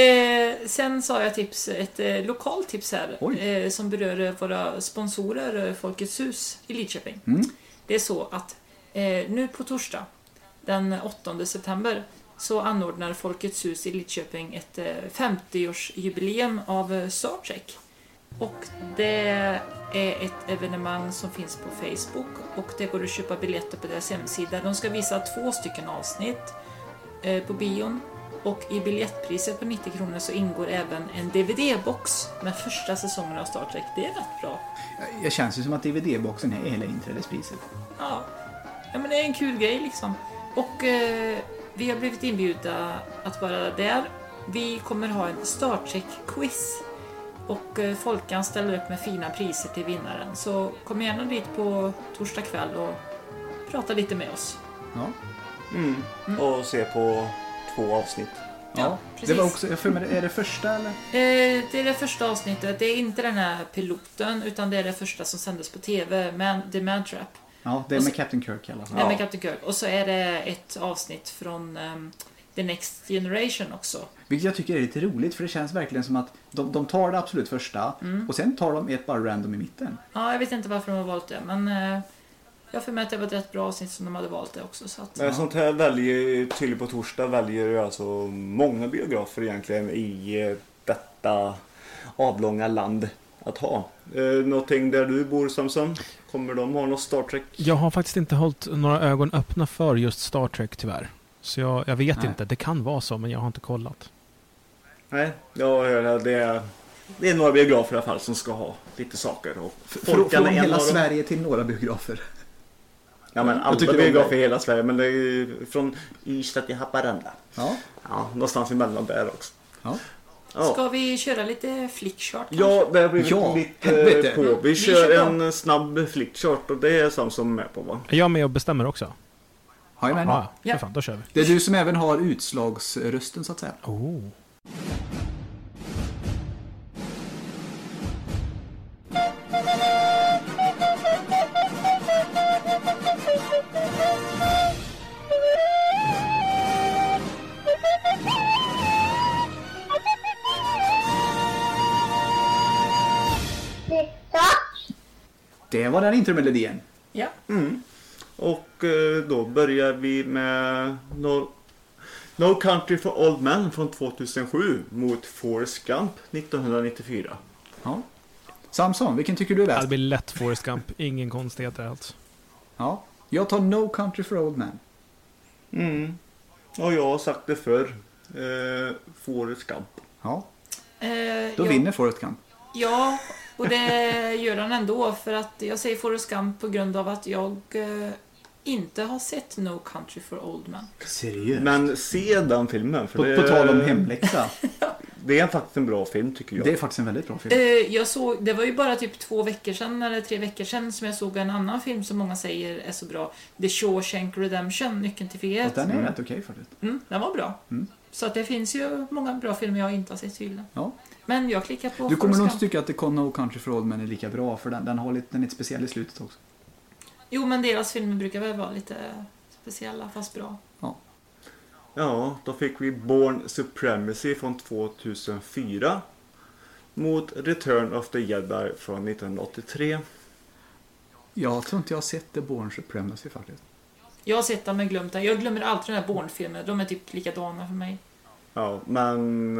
Sen sa jag tips, ett lokalt tips här som berör våra sponsorer Folkets hus i Lidköping. Det är så att nu på torsdag den 8 september så anordnar Folkets hus i Lidköping ett 50-årsjubileum av Star Trek. Och det är ett evenemang som finns på Facebook och det går att köpa biljetter på deras hemsida. De ska visa 2 stycken avsnitt på bion. Och i biljettpriset på 90 kronor så ingår även en DVD-box med första säsongen av Star Trek. Det är rätt bra. Jag känns ju som att DVD-boxen är hela inträdespriset. Ja, men det är en kul grej liksom. Och vi har blivit inbjudna att vara där. Vi kommer ha en Star Trek-quiz. Och Folkan ställer upp med fina priser till vinnaren. Så kom gärna dit på torsdag kväll och prata lite med oss. Ja. Och se på 2 avsnitt. Ja, precis. det var också, jag för mig, är det första eller? Det är det första avsnittet. Det är inte den här piloten, utan det är det första som sändes på TV, The Man Trap. Ja, det är med Captain Kirk i alla fall. Det är med Captain Kirk. Och så är det ett avsnitt från The Next Generation också. Vilket jag tycker är lite roligt, för det känns verkligen som att de tar det absolut första och sen tar de ett bara random i mitten. Ja, jag vet inte varför de har valt det, men jag får med att det var ett rätt bra avsnitt som de hade valt det också. Så att, Men sånt här väljer tydligt på torsdag väljer ju alltså många biografer egentligen i detta avlånga land att ha. Någonting där du bor, Samson? Kommer de ha något Star Trek? Jag har faktiskt inte hållit några ögon öppna för just Star Trek tyvärr. Så jag vet inte. Det kan vara så, men jag har inte kollat. Nej, det är några biografer i alla fall som ska ha lite saker. Och från hela Sverige till några biografer. Ja, men alla biografer i hela Sverige, men det är ju från Ystad till Haparanda. Ja, någonstans emellan där också. Ja. Ska vi köra lite flickchart? Ja, det har blivit lite på. Vi kör en snabb flickchart och det är Sam som är med på, va? Är jag med och bestämmer också? Ja, fan, då kör vi. Det är du som även har utslagsrösten så att säga. Oh. Det var den intromelodien. Ja. Och då börjar vi med No Country for Old Men från 2007 mot Forrest Gump 1994. Ja. Samson, vilken tycker du är bäst? Det blir lätt Forrest Gump. Ingen konstigheter alls. Ja. Jag tar No Country for Old Men. Och jag har sagt det förr. Forrest Gump. Ja. Då vinner Forrest Gump. Ja, och det gör han ändå, för att jag säger Forrest Gump på grund av att jag inte har sett No Country for Old Men. Seriöst? Men se den filmen. För på tal om hemläxa. Det är faktiskt en bra film, tycker jag. Det är faktiskt en väldigt bra film. Jag såg, det var ju bara typ 2 veckor sedan eller 3 veckor sedan som jag såg en annan film som många säger är så bra. The Shawshank Redemption, Nyckeln till frihet. Den är rätt okej faktiskt. Den var bra. Så att det finns ju många bra filmer jag inte har sett tydligen. Ja. Men jag klickar på. Du kommer nog inte tycka att The No Country for Old Men är lika bra, för den är lite speciell i slutet också. Jo, men deras filmer brukar väl vara lite speciella fast bra. Ja, då fick vi Born Supremacy från 2004 mot Return of the Jedi från 1983. Jag tror inte jag har sett The Born Supremacy faktiskt. Jag har sett dem men glömt det. Jag glömmer alltid den här Bourne-filmen. De är typ likadana för mig. Ja, men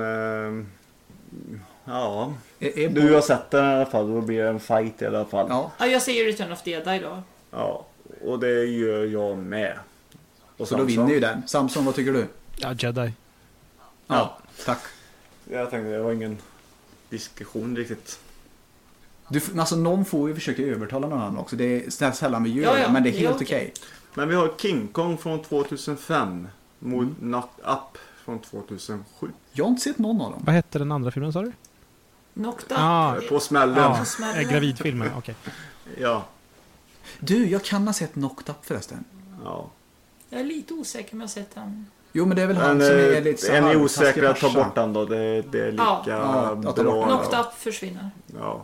du har sett den i alla fall. Då blir det en fight i alla fall. Ja, jag säger Return of the Jedi då. Ja, och det gör jag med. Och så då vinner ju den. Samson, vad tycker du? Ja, Jedi. Ja, tack. Jag tänkte det var ingen diskussion riktigt. Alltså någon får ju försöka övertala någon annan också. Det är sällan vi gör det, men det är helt okej. Men vi har King Kong från 2005 mot Knocked Up från 2007. Jag har inte sett någon av dem. Vad hette den andra filmen, sa du? Knocked Up. På smällen. Ja, gravidfilmen, okej. Ja. Du, jag kan ha sett Knocked Up förresten. Ja. Jag är lite osäker om jag har sett den. Jo, men det är väl han som är lite så här. Är ni osäkra att ta bort den då? Det är lika bra. Knocked Up försvinner. Ja.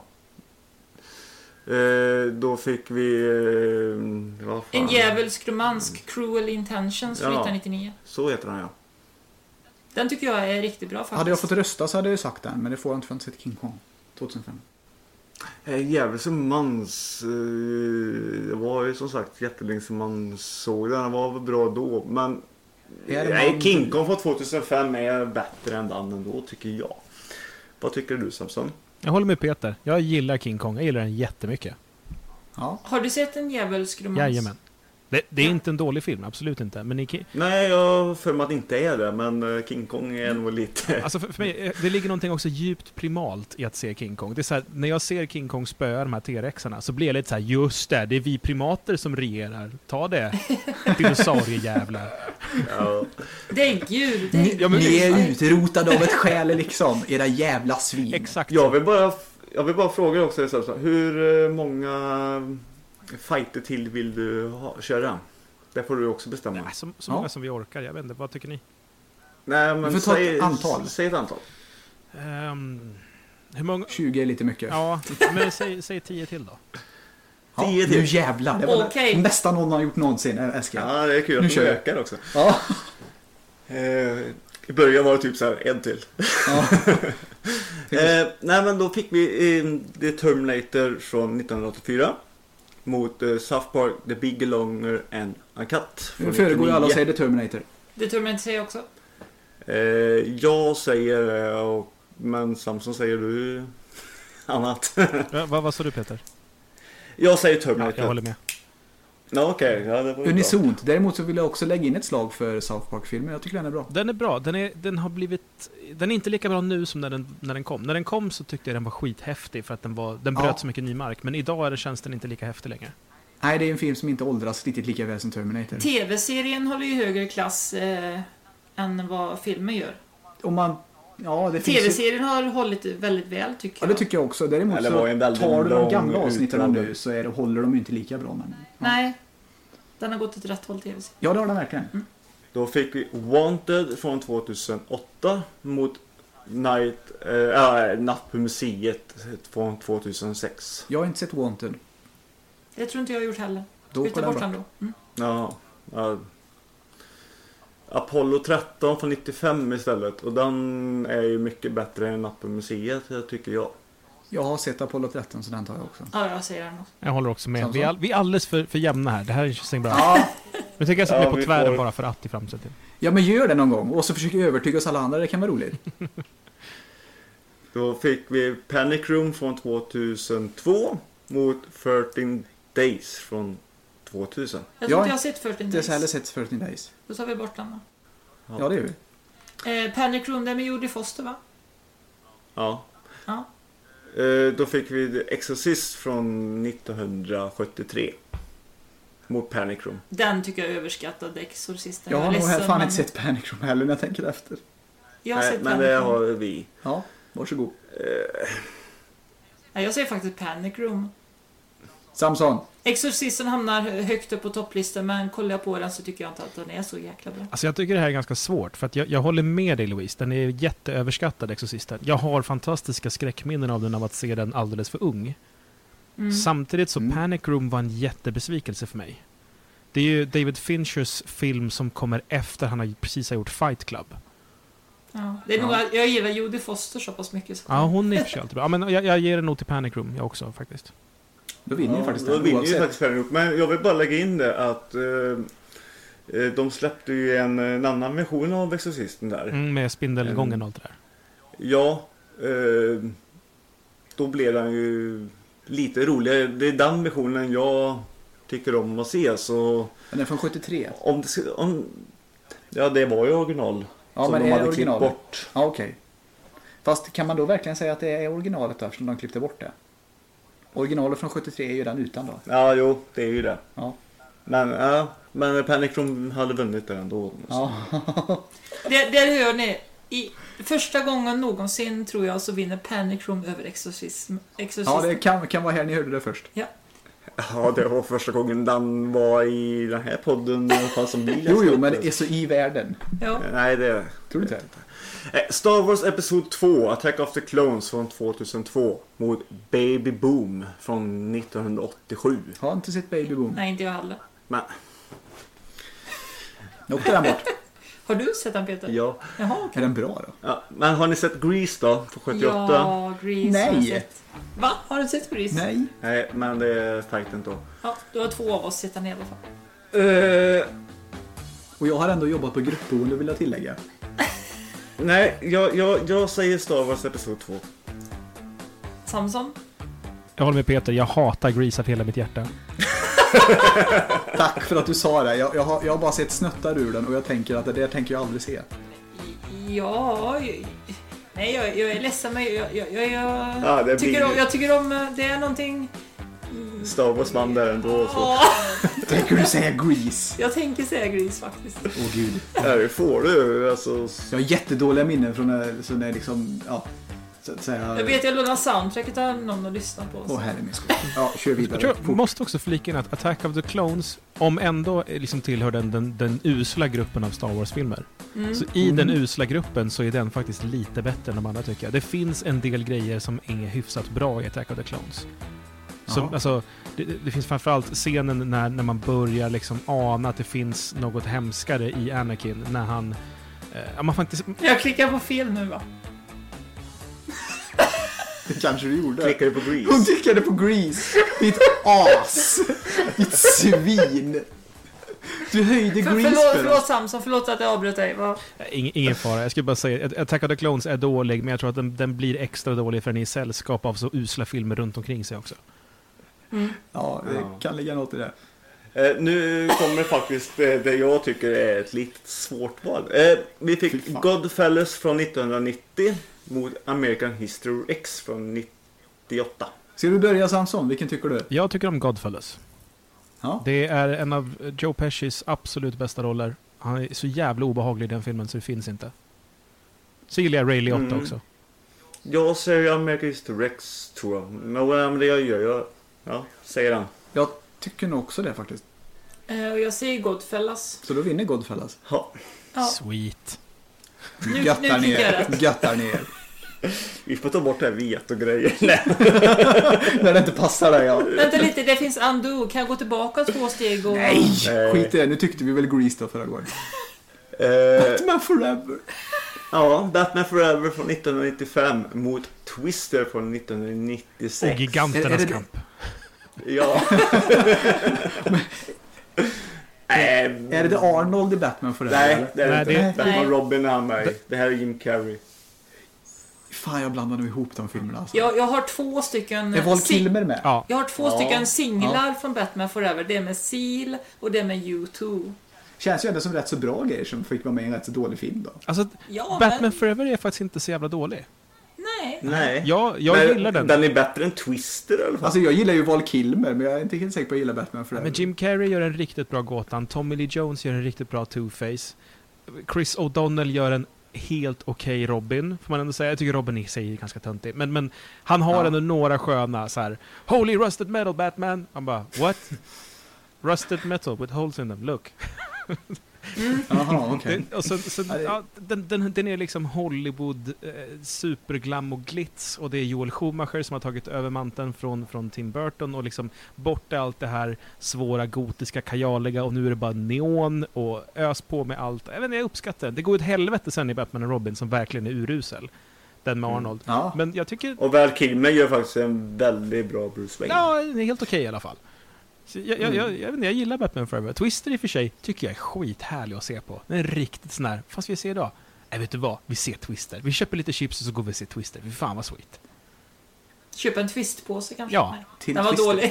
Då fick vi En djävulsk romansk, Cruel Intentions från 1999. Så heter den, ja. Den tycker jag är riktigt bra faktiskt. Hade jag fått rösta så hade jag sagt den, men det får jag inte för att jag inte sett King Kong 2005. Djävulsk romans, det var ju som sagt jättelänge som man såg den. Den var väl bra då, men King Kong från 2005 är bättre än den ändå, tycker jag. Vad tycker du, Samson? Jag håller med Peter. Jag gillar King Kong. Jag gillar den jättemycket. Ja. Har du sett en djävulsk romans? Jajamän. Det är inte en dålig film, absolut inte. Men Nej, jag för mig att det inte är det, men King Kong är nog lite... Alltså för mig, det ligger någonting också djupt primalt i att se King Kong. Det är så här, när jag ser King Kong spöa de här T-rexarna så blir jag lite så här, just det är vi primater som regerar. Ta det, dinosauriejävlar. Ja. Det är djur. Ni är utrotade av ett skäl liksom, era jävla svin. Exakt. Jag vill bara fråga också, hur många fighter till vill du köra? Det får du också bestämma. Nej, så många som vi orkar. Jag vet inte, vad tycker ni? Nej, men Du får ta ett antal. Säg ett antal. Hur många? 20 är lite mycket. Ja, men säg 10 till då. Ja, 10 till. nu jävlar. Det var Okej. nästan någon har gjort någonsin, älskar. Ja, det är kul Nu att kör de jag. ökar också. Ja. I början var det typ så här en till. Ja. Nej, men då fick vi The Terminator från 1984 mot South Park, The Big Longer and Uncut. Nu föregår ju alla och säger The Terminator. Det tror jag säger också. Jag säger men Samson säger du annat. Vad sa du, Peter? Jag säger Ja, Terminator. jag håller med. Ja, okej. Ja, det var ju Unisont. Däremot så vill jag också lägga in ett slag för South Park-filmen. Jag tycker den är bra. Den är bra. Den är inte lika bra nu som när den kom. När den kom så tyckte jag den var skithäftig för att den bröt så mycket ny mark. Men idag känns den inte lika häftig längre. Nej, det är en film som inte åldras riktigt lika väl som Terminator. TV-serien håller ju högre klass än vad filmen gör. Om man... Ja, det finns ju... TV-serien har hållit väldigt väl, tycker Ja, jag. det tycker jag också. Däremot Eller så var en väldigt tar du de lång gamla avsnitten utdrag. nu så håller de ju inte lika bra. Men, ja. Nej, den har gått åt rätt håll, TV-serien. Ja, det har den verkligen. Då fick vi Wanted från 2008 mot Natt på museet från 2006. Jag har inte sett Wanted. Det tror inte jag har gjort heller. Då Ska vi ta får den bort bra. den då? Mm. Ja. Apollo 13 från 95 istället. Och den är ju mycket bättre än Natt på museet, tycker jag. Jag har sett Apollo 13 så den tar jag också. Ja, jag säger den också. Jag håller också med. Samson? Vi är alldeles för jämna här. Det här känns bra. Ja. Nu tycker jag sätta mig på vi tvären får- bara för att i framtiden. Ja, men gör det någon gång. Och så försöker övertyga oss alla andra. Det kan vara roligt. Då fick vi Panic Room från 2002 mot 13 Days från 2000. Jag tror Ja, inte jag har sett 13 Det har heller Days. sett 13 Days. Då tar vi bort den då. Ja, det gör vi. Panic Room, det med Jodie Foster, va? Ja. Ja. Då fick vi The Exorcist från 1973 mot Panic Room. Den tycker jag är överskattad, Exorcisten. Jag har är nog ledsen, fan men- inte sett Panic Room heller när jag tänker efter. Jag har Nej, sett men Panic det Room. har vi. Ja, varsågod. Nej, jag säger faktiskt Panic Room. Samson. Exorcisten hamnar högt upp på topplistan, men kollar jag på den så tycker jag inte att den är så jäkla bra. Alltså jag tycker det här är ganska svårt, för att jag håller med dig, Louise. Den är jätteöverskattad, Exorcisten. Jag har fantastiska skräckminnen av den av att se den alldeles för ung. Samtidigt så Panic Room var en jättebesvikelse för mig. Det är ju David Finchers film som kommer efter han precis har gjort Fight Club. Ja. Det är nog, jag gillar Jodie Foster så pass mycket. Så. Ja, hon är för alltid bra. Ja, men jag ger den nog till Panic Room, jag också faktiskt. Då vinner ju faktiskt Då den. vinner ju oavsett. faktiskt Panic Room. Men jag vill bara lägga in det att de släppte ju en annan version av Exorcisten där. Med spindelgången och allt det där. Ja, då blev den ju lite roligare. Det är den versionen jag tycker om att se. Så Den är från 73. ja, det var ju original. Ja, som men de är hade originalet? klippt bort. Ja, okej. Fast kan man då verkligen säga att det är originalet då, eftersom de klippte bort det? Originalet från 73 är ju den utan då. Ja, jo, det är ju det. Ja. Men Panic Room hade vunnit där ändå. Ja. Där hör ni. Första gången någonsin tror jag så vinner Panic Room över Exorcisten. Ja, det kan vara här ni hörde det först. Ja. Ja, det var första gången den var i den här podden. I alla fall som vi Jo, men det är så i världen. Ja. Nej, det tror du inte. Star Wars Episod 2, Attack of the Clones från 2002 mot Baby Boom från 1987. Har inte sett Baby Boom. Nej, inte jag heller. Men, Nu åkte den bort. Har du sett den, Peter? ja. Jaha, okej. Är den bra då? Ja, men har ni sett Grease då? Från 78? Ja, Grease har jag Nej. sett. Va? Har du sett Grease? Nej. Nej, men det är fighten då. Ja, då har 2 av oss sett den i alla fall. Och jag har ändå jobbat på gruppboende vill jag tillägga. Nej, jag säger Star Wars Episod 2. Samson? Jag håller med Peter, jag hatar Grease av hela mitt hjärta. Tack för att du sa det. Jag har bara sett snuttar ur den och jag tänker att det där tänker jag aldrig se. Ja, nej, jag är ledsen men det blir- jag tycker om, det är någonting. Star Wars-man där ändå. Så. Ja, Tänker du säga Grease? jag tänker säga Grease faktiskt. Åh gud. Ja, det får du. Alltså, Jag har jättedåliga minnen från när liksom, ja, Så att säga... Jag vet, jag lånar soundtracket av någon att lyssna på. Åh, herre min skål. Ja, kör vidare. Jag tror, måste också flika in att Attack of the Clones, om ändå liksom tillhör den usla gruppen av Star Wars-filmer. Så i den usla gruppen så är den faktiskt lite bättre än de andra, tycker jag. Det finns en del grejer som är hyfsat bra i Attack of the Clones. Som, alltså, det finns framförallt scenen när man börjar liksom ana att det finns något hemskare i Anakin, när han... man får inte... Jag klickar på fel nu, va? Det kanske du gjorde. Klickade på Grease. Hon klickade på Grease. Ditt as. Ditt svin. Du höjde Grease. Förlåt Samson, förlåt att jag avbröt dig. Ingen fara. Jag skulle bara säga att Attack of the Clones är dålig, men jag tror att den blir extra dålig för den är i sällskap av så usla filmer runt omkring sig också. Ja, det kan ligga något i det. Nu kommer faktiskt det jag tycker är ett litet svårt val. Vi fick Godfellas från 1990 mot American History X från 98. Ska du börja, Samson? Vilken tycker du? Jag tycker om Godfellas. Ja. Det är en av Joe Pescis absolut bästa roller. Han är så jävla obehaglig i den filmen så det finns inte. Så gillar jag Ray Liotta också. Jag säger American History X, tror jag. Men det jag gör, säger han. Jag tycker nog också det faktiskt. Och jag säger Godfellas. Så då vinner Godfellas. Ja. Sweet. Göttar ner. Göttar ner. Vi får ta bort det här veto-grejen. När det inte passar där, ja. Vänta lite, det finns undo. Kan jag gå tillbaka 2 steg? Och... Nej, skit i det. Nu tyckte vi väl Grease då förra gången. Batman Forever. Ja, Batman Forever från 1995 mot Twister från 1996. Och giganternas kamp. Ja. Är det Arnold i Batman Forever? Nej, det är inte. Batman Robin är han med. Det här är Jim Carrey. Fan, jag blandade ihop de filmerna. Alltså. Jag har 2 stycken... Är Val Kilmer med? Ja. Jag har 2 stycken singlar från Batman Forever. Det är med Seal och det är med U2. Känns ju ändå som rätt så bra grejer som fick vara med i en rätt så dålig film då. Alltså, Batman Forever är faktiskt inte så jävla dålig. Nej. Jag gillar den. Den är bättre än Twister i alla fall. Alltså jag gillar ju Val Kilmer, men jag är inte helt säker på att jag gillar Batman Forever. Men Jim Carrey gör en riktigt bra Gotham. Tommy Lee Jones gör en riktigt bra Two-Face. Chris O'Donnell gör en helt okej Robin, får man ändå säga. Jag tycker Robin i sig är ganska töntig. Men han har ändå några sköna så här: Holy rusted metal, Batman. Han bara, what? Rusted metal with holes in them, look. Jaha, okej. Den är liksom Hollywood superglam och glitz, och det är Joel Schumacher som har tagit över manteln från Tim Burton och liksom borta allt det här svåra gotiska kajaliga, och nu är det bara neon och ös på med allt. Jag uppskattar det. Det går ett helvete sen i Batman och Robin som verkligen är urusel. Den med Arnold. Ja. Men jag tycker... Och Val Kilmer gör faktiskt en väldigt bra Bruce Wayne. Ja, det är helt okej i alla fall. Så jag gillar Batman Forever. Twister i och för sig tycker jag är skithärlig att se på. Den är riktigt sån här. Fast vi ser idag. Vet du vad? Vi ser Twister. Vi köper lite chips och så går vi och ser Twister. Fy fan vad sweet. Köpa en twistpåse kanske? Ja. Nej. Den var Twister. Dålig.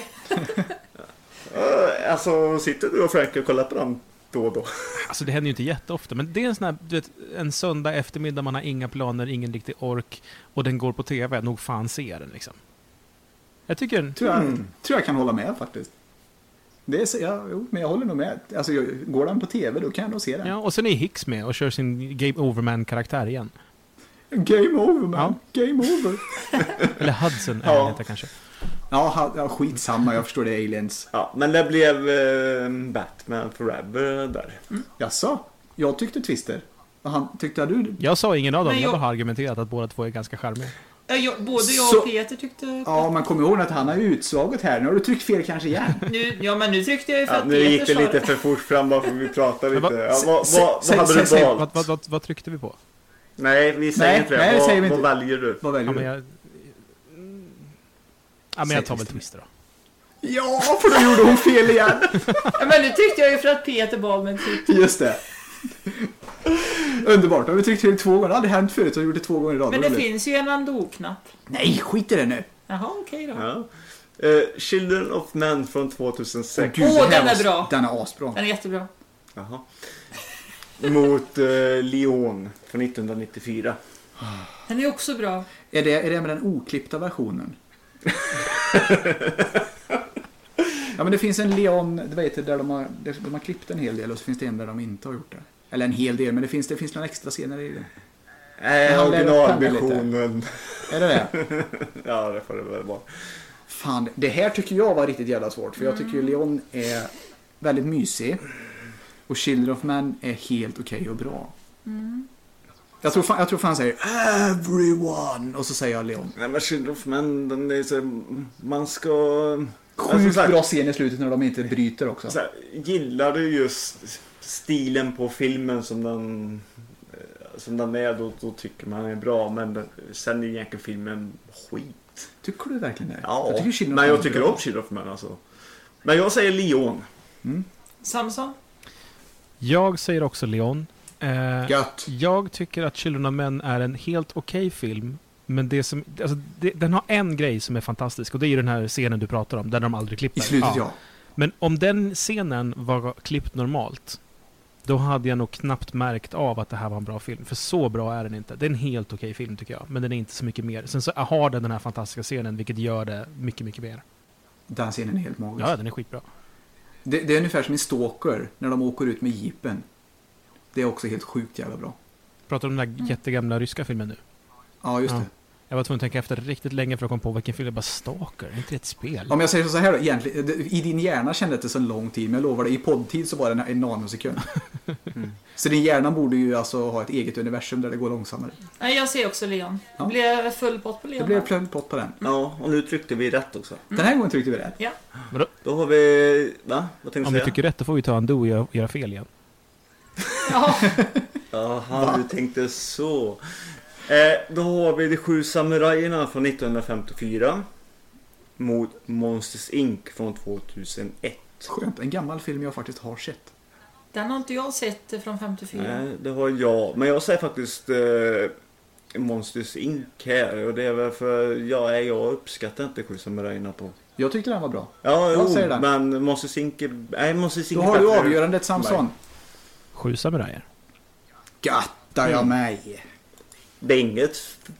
Alltså, sitter du och Frank och kollar på dem då och då? Alltså det händer ju inte jätteofta. Men det är en sån här, du vet, en söndag eftermiddag, man har inga planer, ingen riktig ork, och den går på tv. Nog fan ser den liksom. Jag tycker... Tror jag kan hålla med faktiskt. Det är, men jag håller nog med. Alltså, går den på tv då kan jag nog se den. Ja, och sen är Hicks med och kör sin Game Over-man-karaktär igen. Game Over, man. Ja. Game Over. Eller Hudson är det heter kanske. Ja, skitsamma. Jag förstår det, aliens. Ja, men det blev Batman Forever där. Jaså? Jag tyckte Twister. Tyckte du? Jag sa ingen av dem. Jag bara har argumenterat att båda två är ganska charmiga. Både jag och Peter tyckte... Ja, man kommer ihåg att han har utslaget här. Nu har du tryckt fel kanske igen. Nu tryckte jag ju för att nu Peter gick det lite för fort fram varför vi pratade lite. Vad hade du valt? Vad tryckte vi på? Nej, vi säger inte det. Vad väljer du? Vad väljer du? Men jag tar väl Twister då. Ja, för då gjorde hon fel igen. Men nu tryckte jag ju för att Peter bad mig tryck. Just det. Underbart, har vi tryckt till 2 gånger. Det har aldrig hänt förut, så har vi gjort det 2 gånger i rad. Men det finns ju en undo-knapp. Nej, skit i det nu. Jaha, okej då. Ja. Children of Men från 2006. Den är bra. Den är asbra. Den är jättebra. Jaha. Mot Leon från 1994. Den är också bra. Är det med den oklippta versionen? Ja, men det finns en Leon, du vet, där de har klippt en hel del, och så finns det en där de inte har gjort det. Eller en hel del, men det finns några extra scener i det. Originalversionen. Är det det? Ja, det får det väl vara. Fan, det här tycker jag var riktigt jävla svårt. För jag tycker ju Leon är väldigt mysig. Och Children of Men är helt okej och bra. Jag tror fan säger everyone. Och så säger jag Leon. Nej, men Children of Men, den är så, man ska... Sjukt bra scen i slutet när de inte bryter också. Så här, gillar du just stilen på filmen som den är, då tycker man är bra. Men sen är egentligen filmen skit. Tycker du verkligen det? Ja, jag tycker om Children of Men alltså. Men jag säger Leon. Samson? Jag säger också Leon. Gött. Jag tycker att Children of Men är en helt okej film. Men den har en grej som är fantastisk. Och det är ju den här scenen du pratar om. Där de aldrig klipper. I slutet, ja. Men om den scenen var klippt normalt, då hade jag nog knappt märkt av att det här var en bra film. För så bra är den inte. Det är en helt okej film tycker jag. Men den är inte så mycket mer. Sen så har den här fantastiska scenen, vilket gör det mycket, mycket mer. Den scenen är helt magisk. Ja, den är skitbra. Det är ungefär som i Stalker, när de åker ut med jeepen. Det är också helt sjukt jävla bra. Pratar du om den där jättegamla ryska filmen nu? Ja, just det. Jag var tvungen att tänka efter riktigt länge för att komma på vilken film. Jag bara, Stalker, är inte det ett spel? Om jag säger så här då, egentligen, i din hjärna kändes det så lång tid, men jag lovar dig, i poddtid så var det en nanosekund. Så din hjärna borde ju alltså ha ett eget universum där det går långsammare. Nej, jag ser också Leon. Ja. Det blev full pott på Leon. Det blev full pott på den. Ja, och nu tryckte vi rätt också. Den här gången tryckte vi rätt. Ja. Då har vi... Va? Vad tänkte du Om säga? vi tycker rätt, då får vi ta en do och göra fel igen. Ja. Jaha, du tänkte så. Då har vi De 7 samurajerna från 1954 mot Monsters Inc. från 2001. Skönt, en gammal film jag faktiskt har sett. Den har inte jag sett från 54. Nej, det har jag. Men jag säger faktiskt Monsters Inc. här. Och det är väl för jag uppskattar inte 7 samurajerna på. Jag tyckte den var bra. Ja, jag säger den. Men Monsters Inc. Monsters Inc. Då har du avgörandet, Samson. 7 samurajer. Gattar jag mig. Det är inget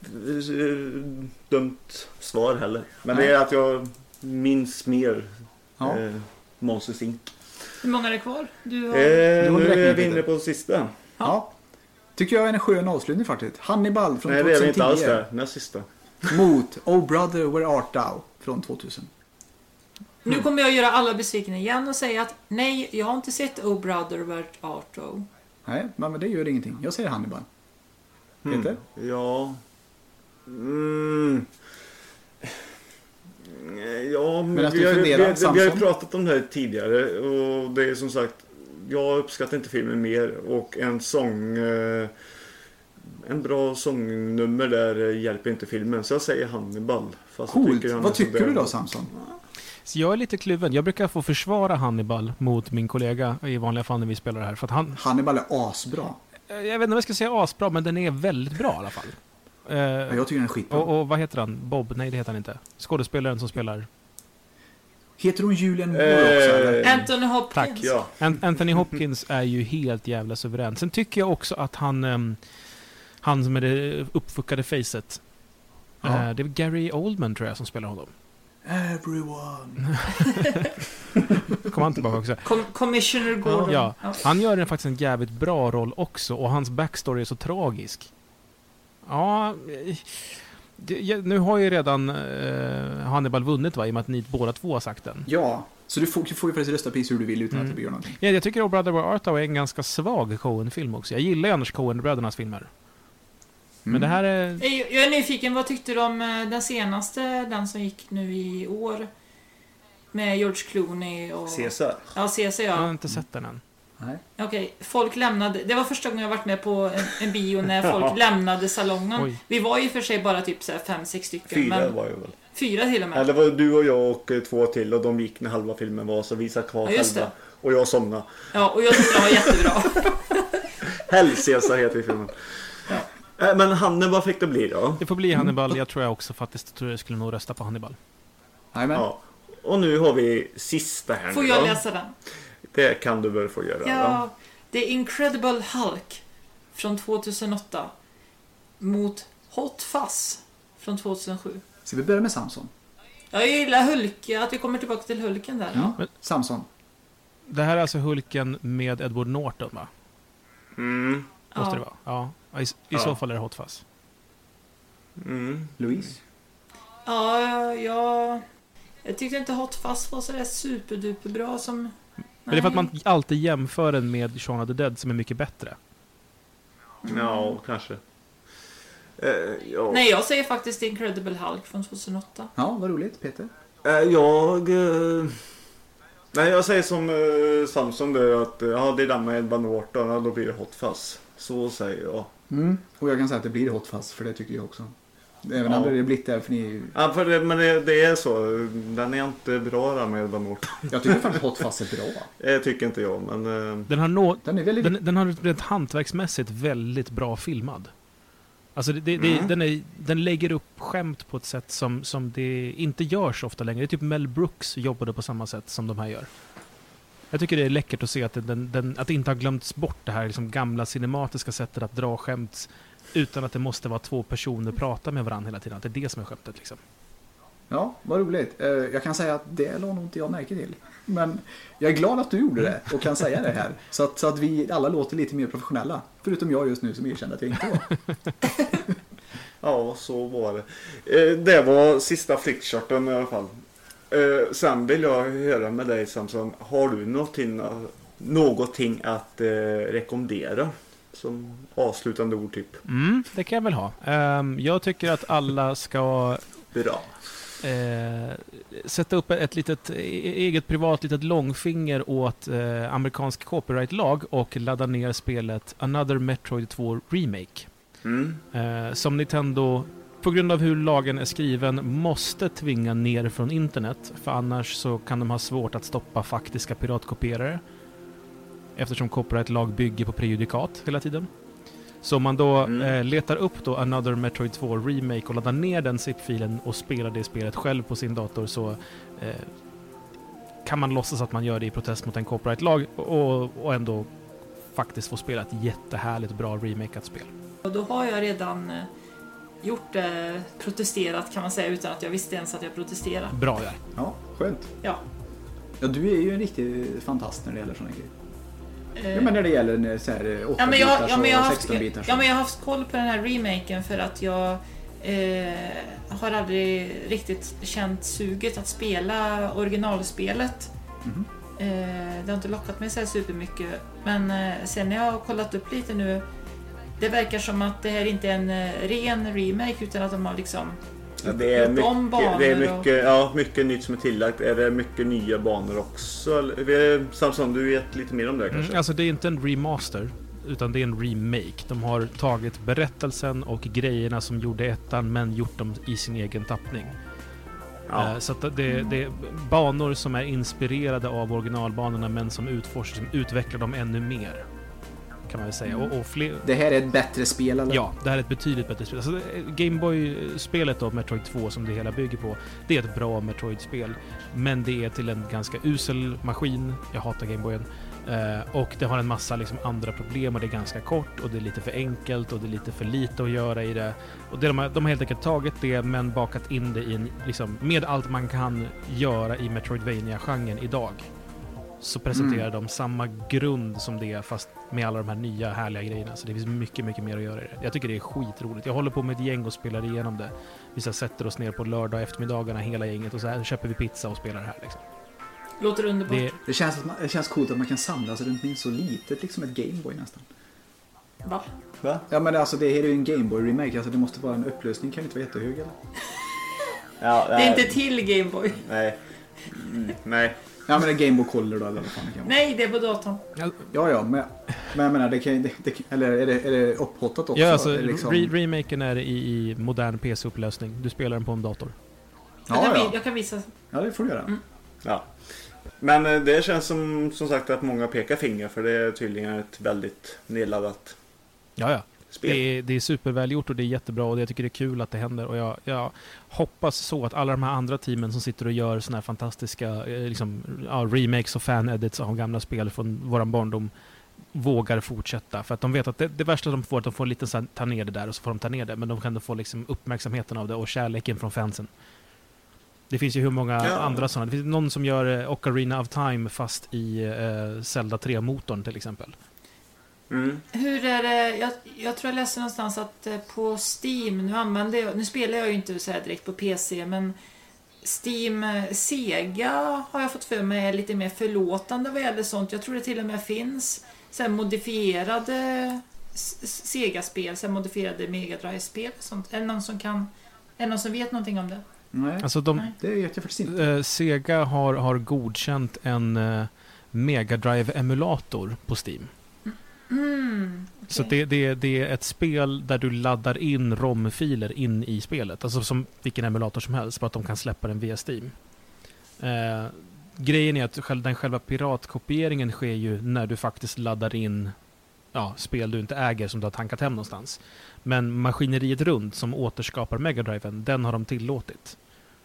dumt svar heller. Men det är att jag minns mer Monsters Inc. Hur många är det kvar? Nu är vi inne på sista. Ja. Tycker jag är en skön avslutning faktiskt. Hannibal från 2010. Nej, det är vi inte alls där. Den sista. Mot Oh Brother, Where Art Thou från 2000. Nu kommer jag göra alla besvikna igen och säga att nej, jag har inte sett Oh Brother, Where Art Thou. Nej, men det gör ingenting. Jag säger Hannibal. Peter? Ja. Ja, men vi har ju pratat om det här tidigare. Och det är som sagt, jag uppskattar inte filmen mer. Och en bra sångnummer där hjälper inte filmen. Så jag säger Hannibal. Fast coolt. Vad tycker du då, Samson? Så jag är lite kluven. Jag brukar få försvara Hannibal mot min kollega i vanliga fall när vi spelar det här. För att Hannibal är asbra. Jag vet inte om jag ska säga asbra, men den är väldigt bra i alla fall. Jag tycker den är skitbra. Och vad heter han? Bob? Nej, det heter han inte. Skådespelaren som spelar... Heter hon Julian Moore också? Eller? Anthony Hopkins. Tack, ja. Anthony Hopkins är ju helt jävla suverän. Sen tycker jag också att han med det uppfuckade facet. Det är Gary Oldman tror jag som spelar honom. Everyone. Kommer han tillbaka också. Commissioner Gordon. Ja. Han gör faktiskt en jävligt bra roll också. Och hans backstory är så tragisk. Ja, nu har ju redan Hannibal vunnit, va? I och med att ni båda två har sagt den. Ja, så du får ju faktiskt rösta precis hur du vill utan att det blir någonting. Ja, jag tycker att Brother Where Art Thou är en ganska svag Coen-film också. Jag gillar ju annars Coen-brödernas filmer. Men det här är... Jag är nyfiken, vad tyckte du om den senaste, den som gick nu i år? Med George Clooney och... Caesar. Ja, Caesar, ja. Jag har inte sett den än. Nej. Okej, folk lämnade... Det var första gången jag varit med på en bio när folk lämnade salongen. Oj. Vi var ju för sig bara typ 5-6 stycken. 4 var ju väl. 4 till och med. Ja, det var du och jag och 2 till och de gick när halva filmen var så vi satt kvar själva. Och jag somnade. Ja, och jag tyckte den var jättebra. Caesar heter filmen. Ja. Men Hannibal fick det bli då? Det får bli Hannibal. Jag tror jag också faktiskt tror jag skulle nog rösta på Hannibal. Ja. Och nu har vi sista här. Får jag läsa den? Det kan du väl få göra. Ja, The Incredible Hulk från 2008 mot Hot Fuzz från 2007. Ska vi börja med Samson? Jag gillar Hulk, att vi kommer tillbaka till Hulken där. Ja, men, Samson. Det här är alltså Hulken med Edward Norton, va? Mm. Måste det vara? Ja. I så fall är det Hot Fuzz. Louise? Ja, jag tyckte inte Hot Fuzz var sådär superduper bra som... Men det är för att man alltid jämför den med Shaun of the Dead som är mycket bättre. Ja, kanske. Ja. Nej, jag säger faktiskt Incredible Hulk från 2008. Ja, vad roligt, Peter. Jag säger som Samson där att det är den med Edward Norton, då blir det Hot Fuzz. Så säger jag. Och jag kan säga att det blir Hot Fuzz, för det tycker jag också. Även om det blivit där, för ni är ju... Ja, men det är så. Den är inte bra där med Edward Norton. Jag tycker faktiskt Hot Fuzz är bra. Det tycker inte jag, men... Den har rent hantverksmässigt väldigt bra filmad. Alltså den lägger upp skämt på ett sätt som det inte görs ofta längre. Det är typ Mel Brooks jobbade på samma sätt som de här gör. Jag tycker det är läckert att se att att det inte har glömts bort det här liksom gamla cinematiska sättet att dra skämt utan att det måste vara två personer prata med varandra hela tiden. Att det är det som är skämtet liksom. Ja, vad roligt. Jag kan säga att det låg nog inte jag märke till. Men jag är glad att du gjorde det och kan säga det här. Så att vi alla låter lite mer professionella. Förutom jag just nu som erkände att jag inte var. Ja, så var det. Det var sista flickcharten i alla fall. Sen vill jag höra med dig, Samson. Har du någonting att rekommendera? Som avslutande ord typ. Det kan jag väl ha. Jag tycker att alla ska... Bra. Sätta upp ett litet eget privat litet långfinger åt amerikansk copyright-lag och ladda ner spelet Another Metroid 2 Remake. Som Nintendo, på grund av hur lagen är skriven, måste tvinga ner från internet, för annars så kan de ha svårt att stoppa faktiska piratkopierare, eftersom copyright-lag bygger på prejudikat hela tiden. Så om man då letar upp då Another Metroid 2 Remake och laddar ner den zip-filen och spelar det spelet själv på sin dator, så kan man låtsas att man gör det i protest mot en copyright-lag och ändå faktiskt få spela ett jättehärligt bra remakeat spel. Och då har jag redan protesterat kan man säga, utan att jag visste ens att jag protesterade. Bra där. Ja, skönt. Ja, du är ju en riktig fantast när det gäller sådana grejer. Ja, men när det gäller så här 8-bitars och 16-bitars. Ja, men jag har haft koll på den här remaken för att jag har aldrig riktigt känt suget att spela originalspelet. Det har inte lockat mig så här supermycket. Men sen när jag har kollat upp lite nu, det verkar som att det här inte är en ren remake, utan att de har liksom det är mycket nytt som är tillagt. Är det mycket nya banor också? Samson, du vet lite mer om det kanske? Alltså det är inte en remaster, utan det är en remake. De har tagit berättelsen och grejerna som gjorde ettan, men gjort dem i sin egen tappning. Så att det är banor som är inspirerade av originalbanorna, men som utvecklar dem ännu mer, kan man väl säga. Det här är ett bättre spel, eller? Ja, det här är ett betydligt bättre spel. Alltså, Game Boy-spelet av Metroid 2 som det hela bygger på, det är ett bra Metroid-spel, men det är till en ganska usel maskin. Jag hatar Game Boyen. Och det har en massa liksom andra problem, och det är ganska kort, och det är lite för enkelt, och det är lite för lite att göra i det. Och de har helt enkelt tagit det, men bakat in det i liksom, med allt man kan göra i Metroidvania-genren idag. Så presenterar de samma grund som det, fast med alla de här nya härliga grejerna. Så det finns mycket, mycket mer att göra i det. Jag tycker det är skitroligt. Jag håller på med ett gäng och spelar igenom det. Vi sätter oss ner på lördag eftermiddagarna, hela gänget, och så här köper vi pizza och spelar det här liksom. Låter underbart. Det känns coolt att man kan samlas runt något så litet, liksom ett Gameboy nästan. Va? Ja, men alltså det här är ju en Gameboy remake, alltså det måste vara en upplösning, kan ju inte vara jättehög eller? Ja, det är inte till Gameboy. Nej. Ja, men det är Game Boy Color då, eller vad fan det kan vara. Nej, det är på datorn. Ja, men jag menar, eller är det upphottat också? Ja, alltså liksom... remaken är i modern PC-upplösning. Du spelar den på en dator. Jag kan visa. Ja, det får du göra. Ja. Men det känns som sagt att många pekar finger, för det är tydligen ett väldigt nedladdat spel. Det är supervälgjort och det är jättebra, och jag tycker det är kul att det händer, och jag hoppas så att alla de här andra teamen som sitter och gör såna här fantastiska remakes och fan-edits av gamla spel från våran barndom vågar fortsätta, för att de vet att det värsta de får är att de får lite så här, ta ner det där, och så får de ta ner det, men de kan få liksom uppmärksamheten av det och kärleken från fansen. Det finns ju hur många andra sådana. Det finns någon som gör Ocarina of Time fast i Zelda 3-motorn till exempel. Hur är det? Jag tror jag läste någonstans att på Steam, nu spelar jag ju inte så här direkt på PC, men Steam, Sega har jag fått för mig är lite mer förlåtande vad gäller sånt. Jag tror det till och med finns så här modifierade Sega-spel, så här modifierade Mega Drive-spel och sånt. Är det någon som vet någonting om det? Nej, alltså det vet jag faktiskt inte. Sega har godkänt en Mega Drive-emulator på Steam. Okay. Så det är ett spel där du laddar in ROM-filer in i spelet. Alltså som vilken emulator som helst, för att de kan släppa den via Steam. Grejen är att den själva piratkopieringen sker ju när du faktiskt laddar in spel du inte äger som du har tankat hem någonstans. Men maskineriet runt som återskapar Mega Driven, den har de tillåtit.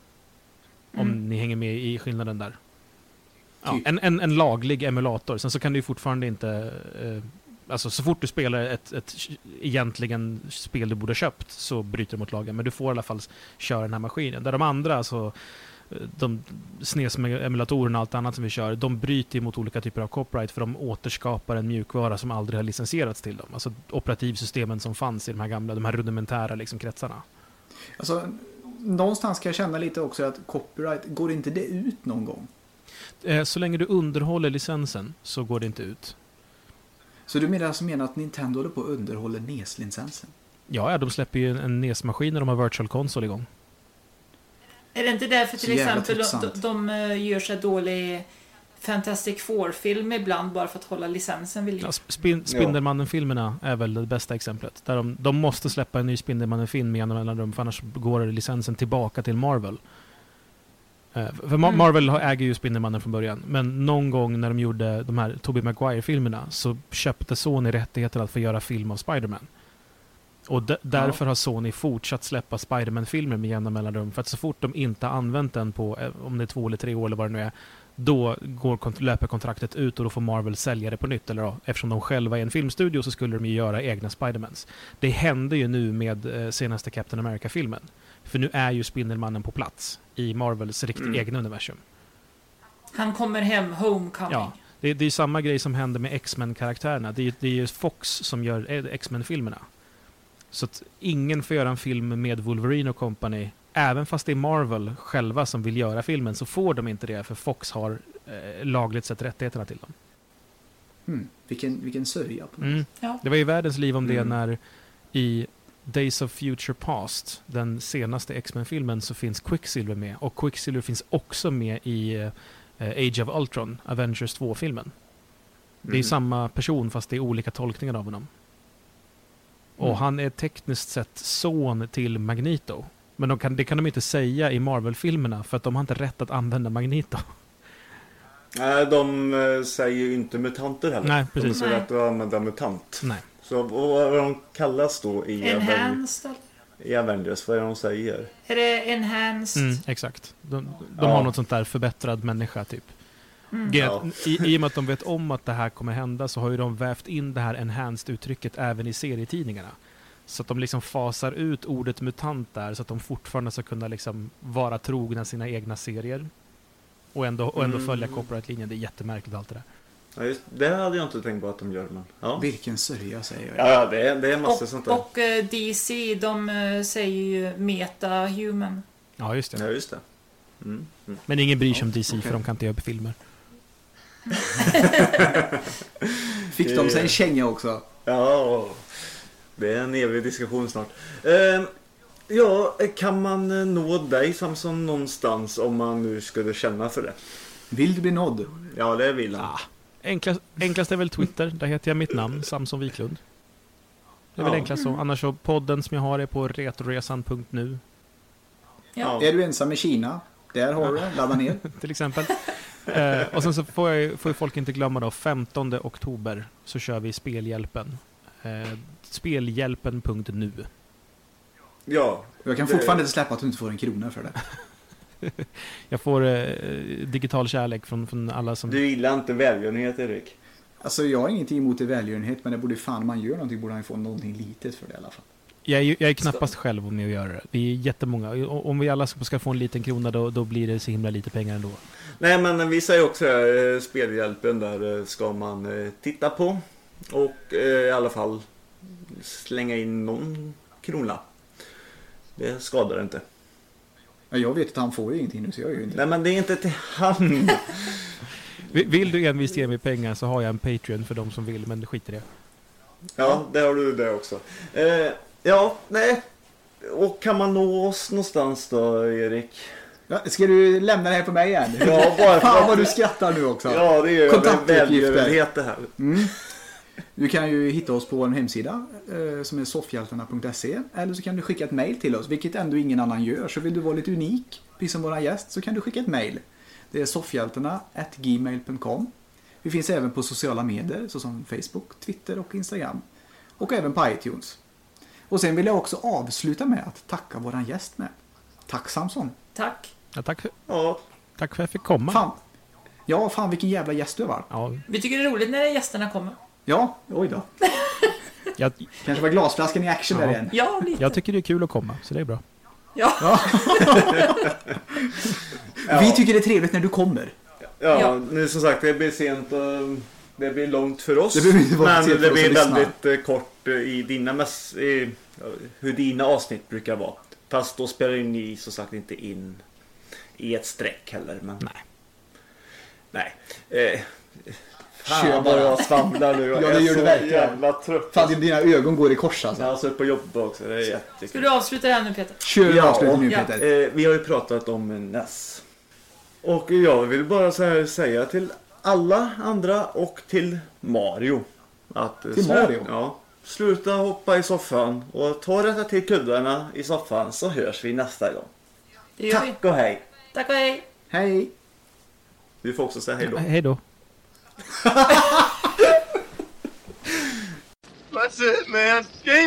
Om ni hänger med i skillnaden där. Ja, en laglig emulator. Sen så kan du ju fortfarande inte... alltså så fort du spelar ett egentligen spel du borde ha köpt så bryter du mot lagen. Men du får i alla fall köra den här maskinen. Där de andra, alltså de SNES-emulatorerna och allt annat som vi kör, de bryter mot olika typer av copyright för de återskapar en mjukvara som aldrig har licensierats till dem. Alltså operativsystemen som fanns i de här rudimentära liksom kretsarna. Alltså, någonstans ska jag känna lite också att copyright, går inte det ut någon gång? Så länge du underhåller licensen så går det inte ut. Så du menar att Nintendo håller på att underhålla NES-licensen? Ja, de släpper ju en NES-maskin när de har Virtual Console igång. Är det inte därför till exempel de gör så dålig Fantastic Four-film ibland bara för att hålla licensen vid liv? Ja, Spindelmannen-filmerna är väl det bästa exemplet. Där de måste släppa en ny Spindelmannen-film för annars går licensen tillbaka till Marvel. För Marvel äger ju Spindelmannen från början. Men någon gång när de gjorde de här Tobey Maguire-filmerna så köpte Sony rättigheter att få göra film av Spider-Man. Och därför har Sony fortsatt släppa Spider-Man-filmer med jämna mellanrum. För att så fort de inte har använt den på, om det är 2 eller 3 år eller vad det nu är, då löper kontraktet ut och då får Marvel sälja det på nytt. Eller då, eftersom de själva är en filmstudio så skulle de ju göra egna Spider-Mans. Det hände ju nu med senaste Captain America-filmen. För nu är ju Spindelmannen på plats i Marvels riktigt egna universum. Han kommer hem, Homecoming. Ja, det är ju samma grej som händer med X-Men-karaktärerna. Det är ju Fox som gör X-Men-filmerna. Så att ingen får göra en film med Wolverine och company. Även fast det är Marvel själva som vill göra filmen så får de inte det. För Fox har lagligt sett rättigheterna till dem. Vilken sörja på något. Ja. Det var ju världens liv om det när i Days of Future Past, den senaste X-Men-filmen, så finns Quicksilver med. Och Quicksilver finns också med i Age of Ultron, Avengers 2-filmen. Det är samma person fast det är olika tolkningar av honom. Och han är tekniskt sett son till Magneto. Men det kan de inte säga i Marvel-filmerna för att de har inte rätt att använda Magneto. Nej, de säger ju inte mutanter heller. Nej, precis. De säger att de använder mutant. Nej. Så vad de kallas då Enhanced? I Avengers, vad är det de säger? Är det enhanced? Exakt. De har något sånt där förbättrad människa typ. I och med att de vet om att det här kommer hända så har ju de vävt in det här enhanced-uttrycket även i serietidningarna. Så att de liksom fasar ut ordet mutant där så att de fortfarande ska kunna liksom vara trogna sina egna serier. Och ändå följa copyright-linjen. Det är jättemärkligt allt det där. Ja, just, det hade jag inte tänkt på att de gör. Men, ja. Vilken sörja säger jag. Ja, det är en massa sånt där. Och DC, de säger ju meta-human. Ja, just det. Ja, just det. Men ingen bryr sig om DC för de kan inte göra filmer. Fick de sig en känga också? Ja, det är en evig diskussion snart. Kan man nå dig Samson någonstans om man nu skulle känna för det? Vill du bli nådd? Ja, det vill han. Enklast är väl Twitter. Där heter jag mitt namn, Samson Wiklund. Det är väl enklast så. Annars så podden som jag har är på retroresan.nu. Ja. Är du ensam i Kina? Där har du det. Ladda ner. Till exempel. Och sen så får folk inte glömma då 15 oktober så kör vi Spelhjälpen. Spelhjälpen.nu. Ja. Jag kan fortfarande inte släppa att du inte får en krona för det. Jag får digital kärlek från alla som... Du gillar inte välgörenhet, Erik? Alltså jag har ingenting emot det välgörenhet, men det borde fan man gör någonting borde han få någonting litet för det i alla fall. Jag är knappast själv om jag gör det. Vi är jättemånga. Om vi alla ska få en liten krona då blir det så himla lite pengar ändå. Nej, men vi säger också Spelhjälpen där ska man titta på. Och i alla fall slänga in någon krona. Det skadar inte. Ja, jag vet att han får ju ingenting nu så jag gör ju inte. Nej, men det är inte till han. Vill du envist ge mig pengar så har jag en Patreon för de som vill, men skit i det. Ja, det har du det också. Ja, nej. Och kan man nå oss någonstans då, Erik? Ja, ska du lämna det här på mig igen? Ja, bara fan vad du skrattar nu också. Ja, det gör jag. Kontaktuppgifter. Det här. Du kan ju hitta oss på vår hemsida som är soffhjältarna.se, eller så kan du skicka ett mejl till oss, vilket ändå ingen annan gör. Så vill du vara lite unik, precis som våra gäst, så kan du skicka ett mejl. Det är soffhjältarna@gmail.com. Vi finns även på sociala medier såsom Facebook, Twitter och Instagram. Och även på iTunes. Och sen vill jag också avsluta med att tacka våran gäst med. Tack Samson. Tack. Ja, tack för att jag fick komma. Fan vilken jävla gäst du var. Ja. Vi tycker det är roligt när gästerna kommer. Ja, oj då. Kanske var glasflaskan i action där igen. Ja, lite. Jag tycker det är kul att komma, så det är bra. Ja. Vi tycker det är trevligt när du kommer. Ja, nu som sagt, det blir sent och det blir långt för oss. Men det blir väldigt kort i dina hur dina avsnitt brukar vara. Fast då spelar ni som sagt inte in i ett streck heller. Men... Nej. Kör bara. Jag svamlar nu. Ja, det gör du verkligen. Jävla trött. Fan, dina ögon går i kors alltså. Jag har suttit på jobb också. Det är jättekul. Ska du avsluta det här nu, Peter? Kör avsluta nu, Peter. Vi har ju pratat om NES. Och jag vill bara säga till alla andra och till Mario. Mario? Ja. Sluta hoppa i soffan och ta rätta till kuddarna i soffan så hörs vi nästa gång. Tack och hej. Tack och hej. Hej. Du får också säga hej då. Hej då. That's it, man. Game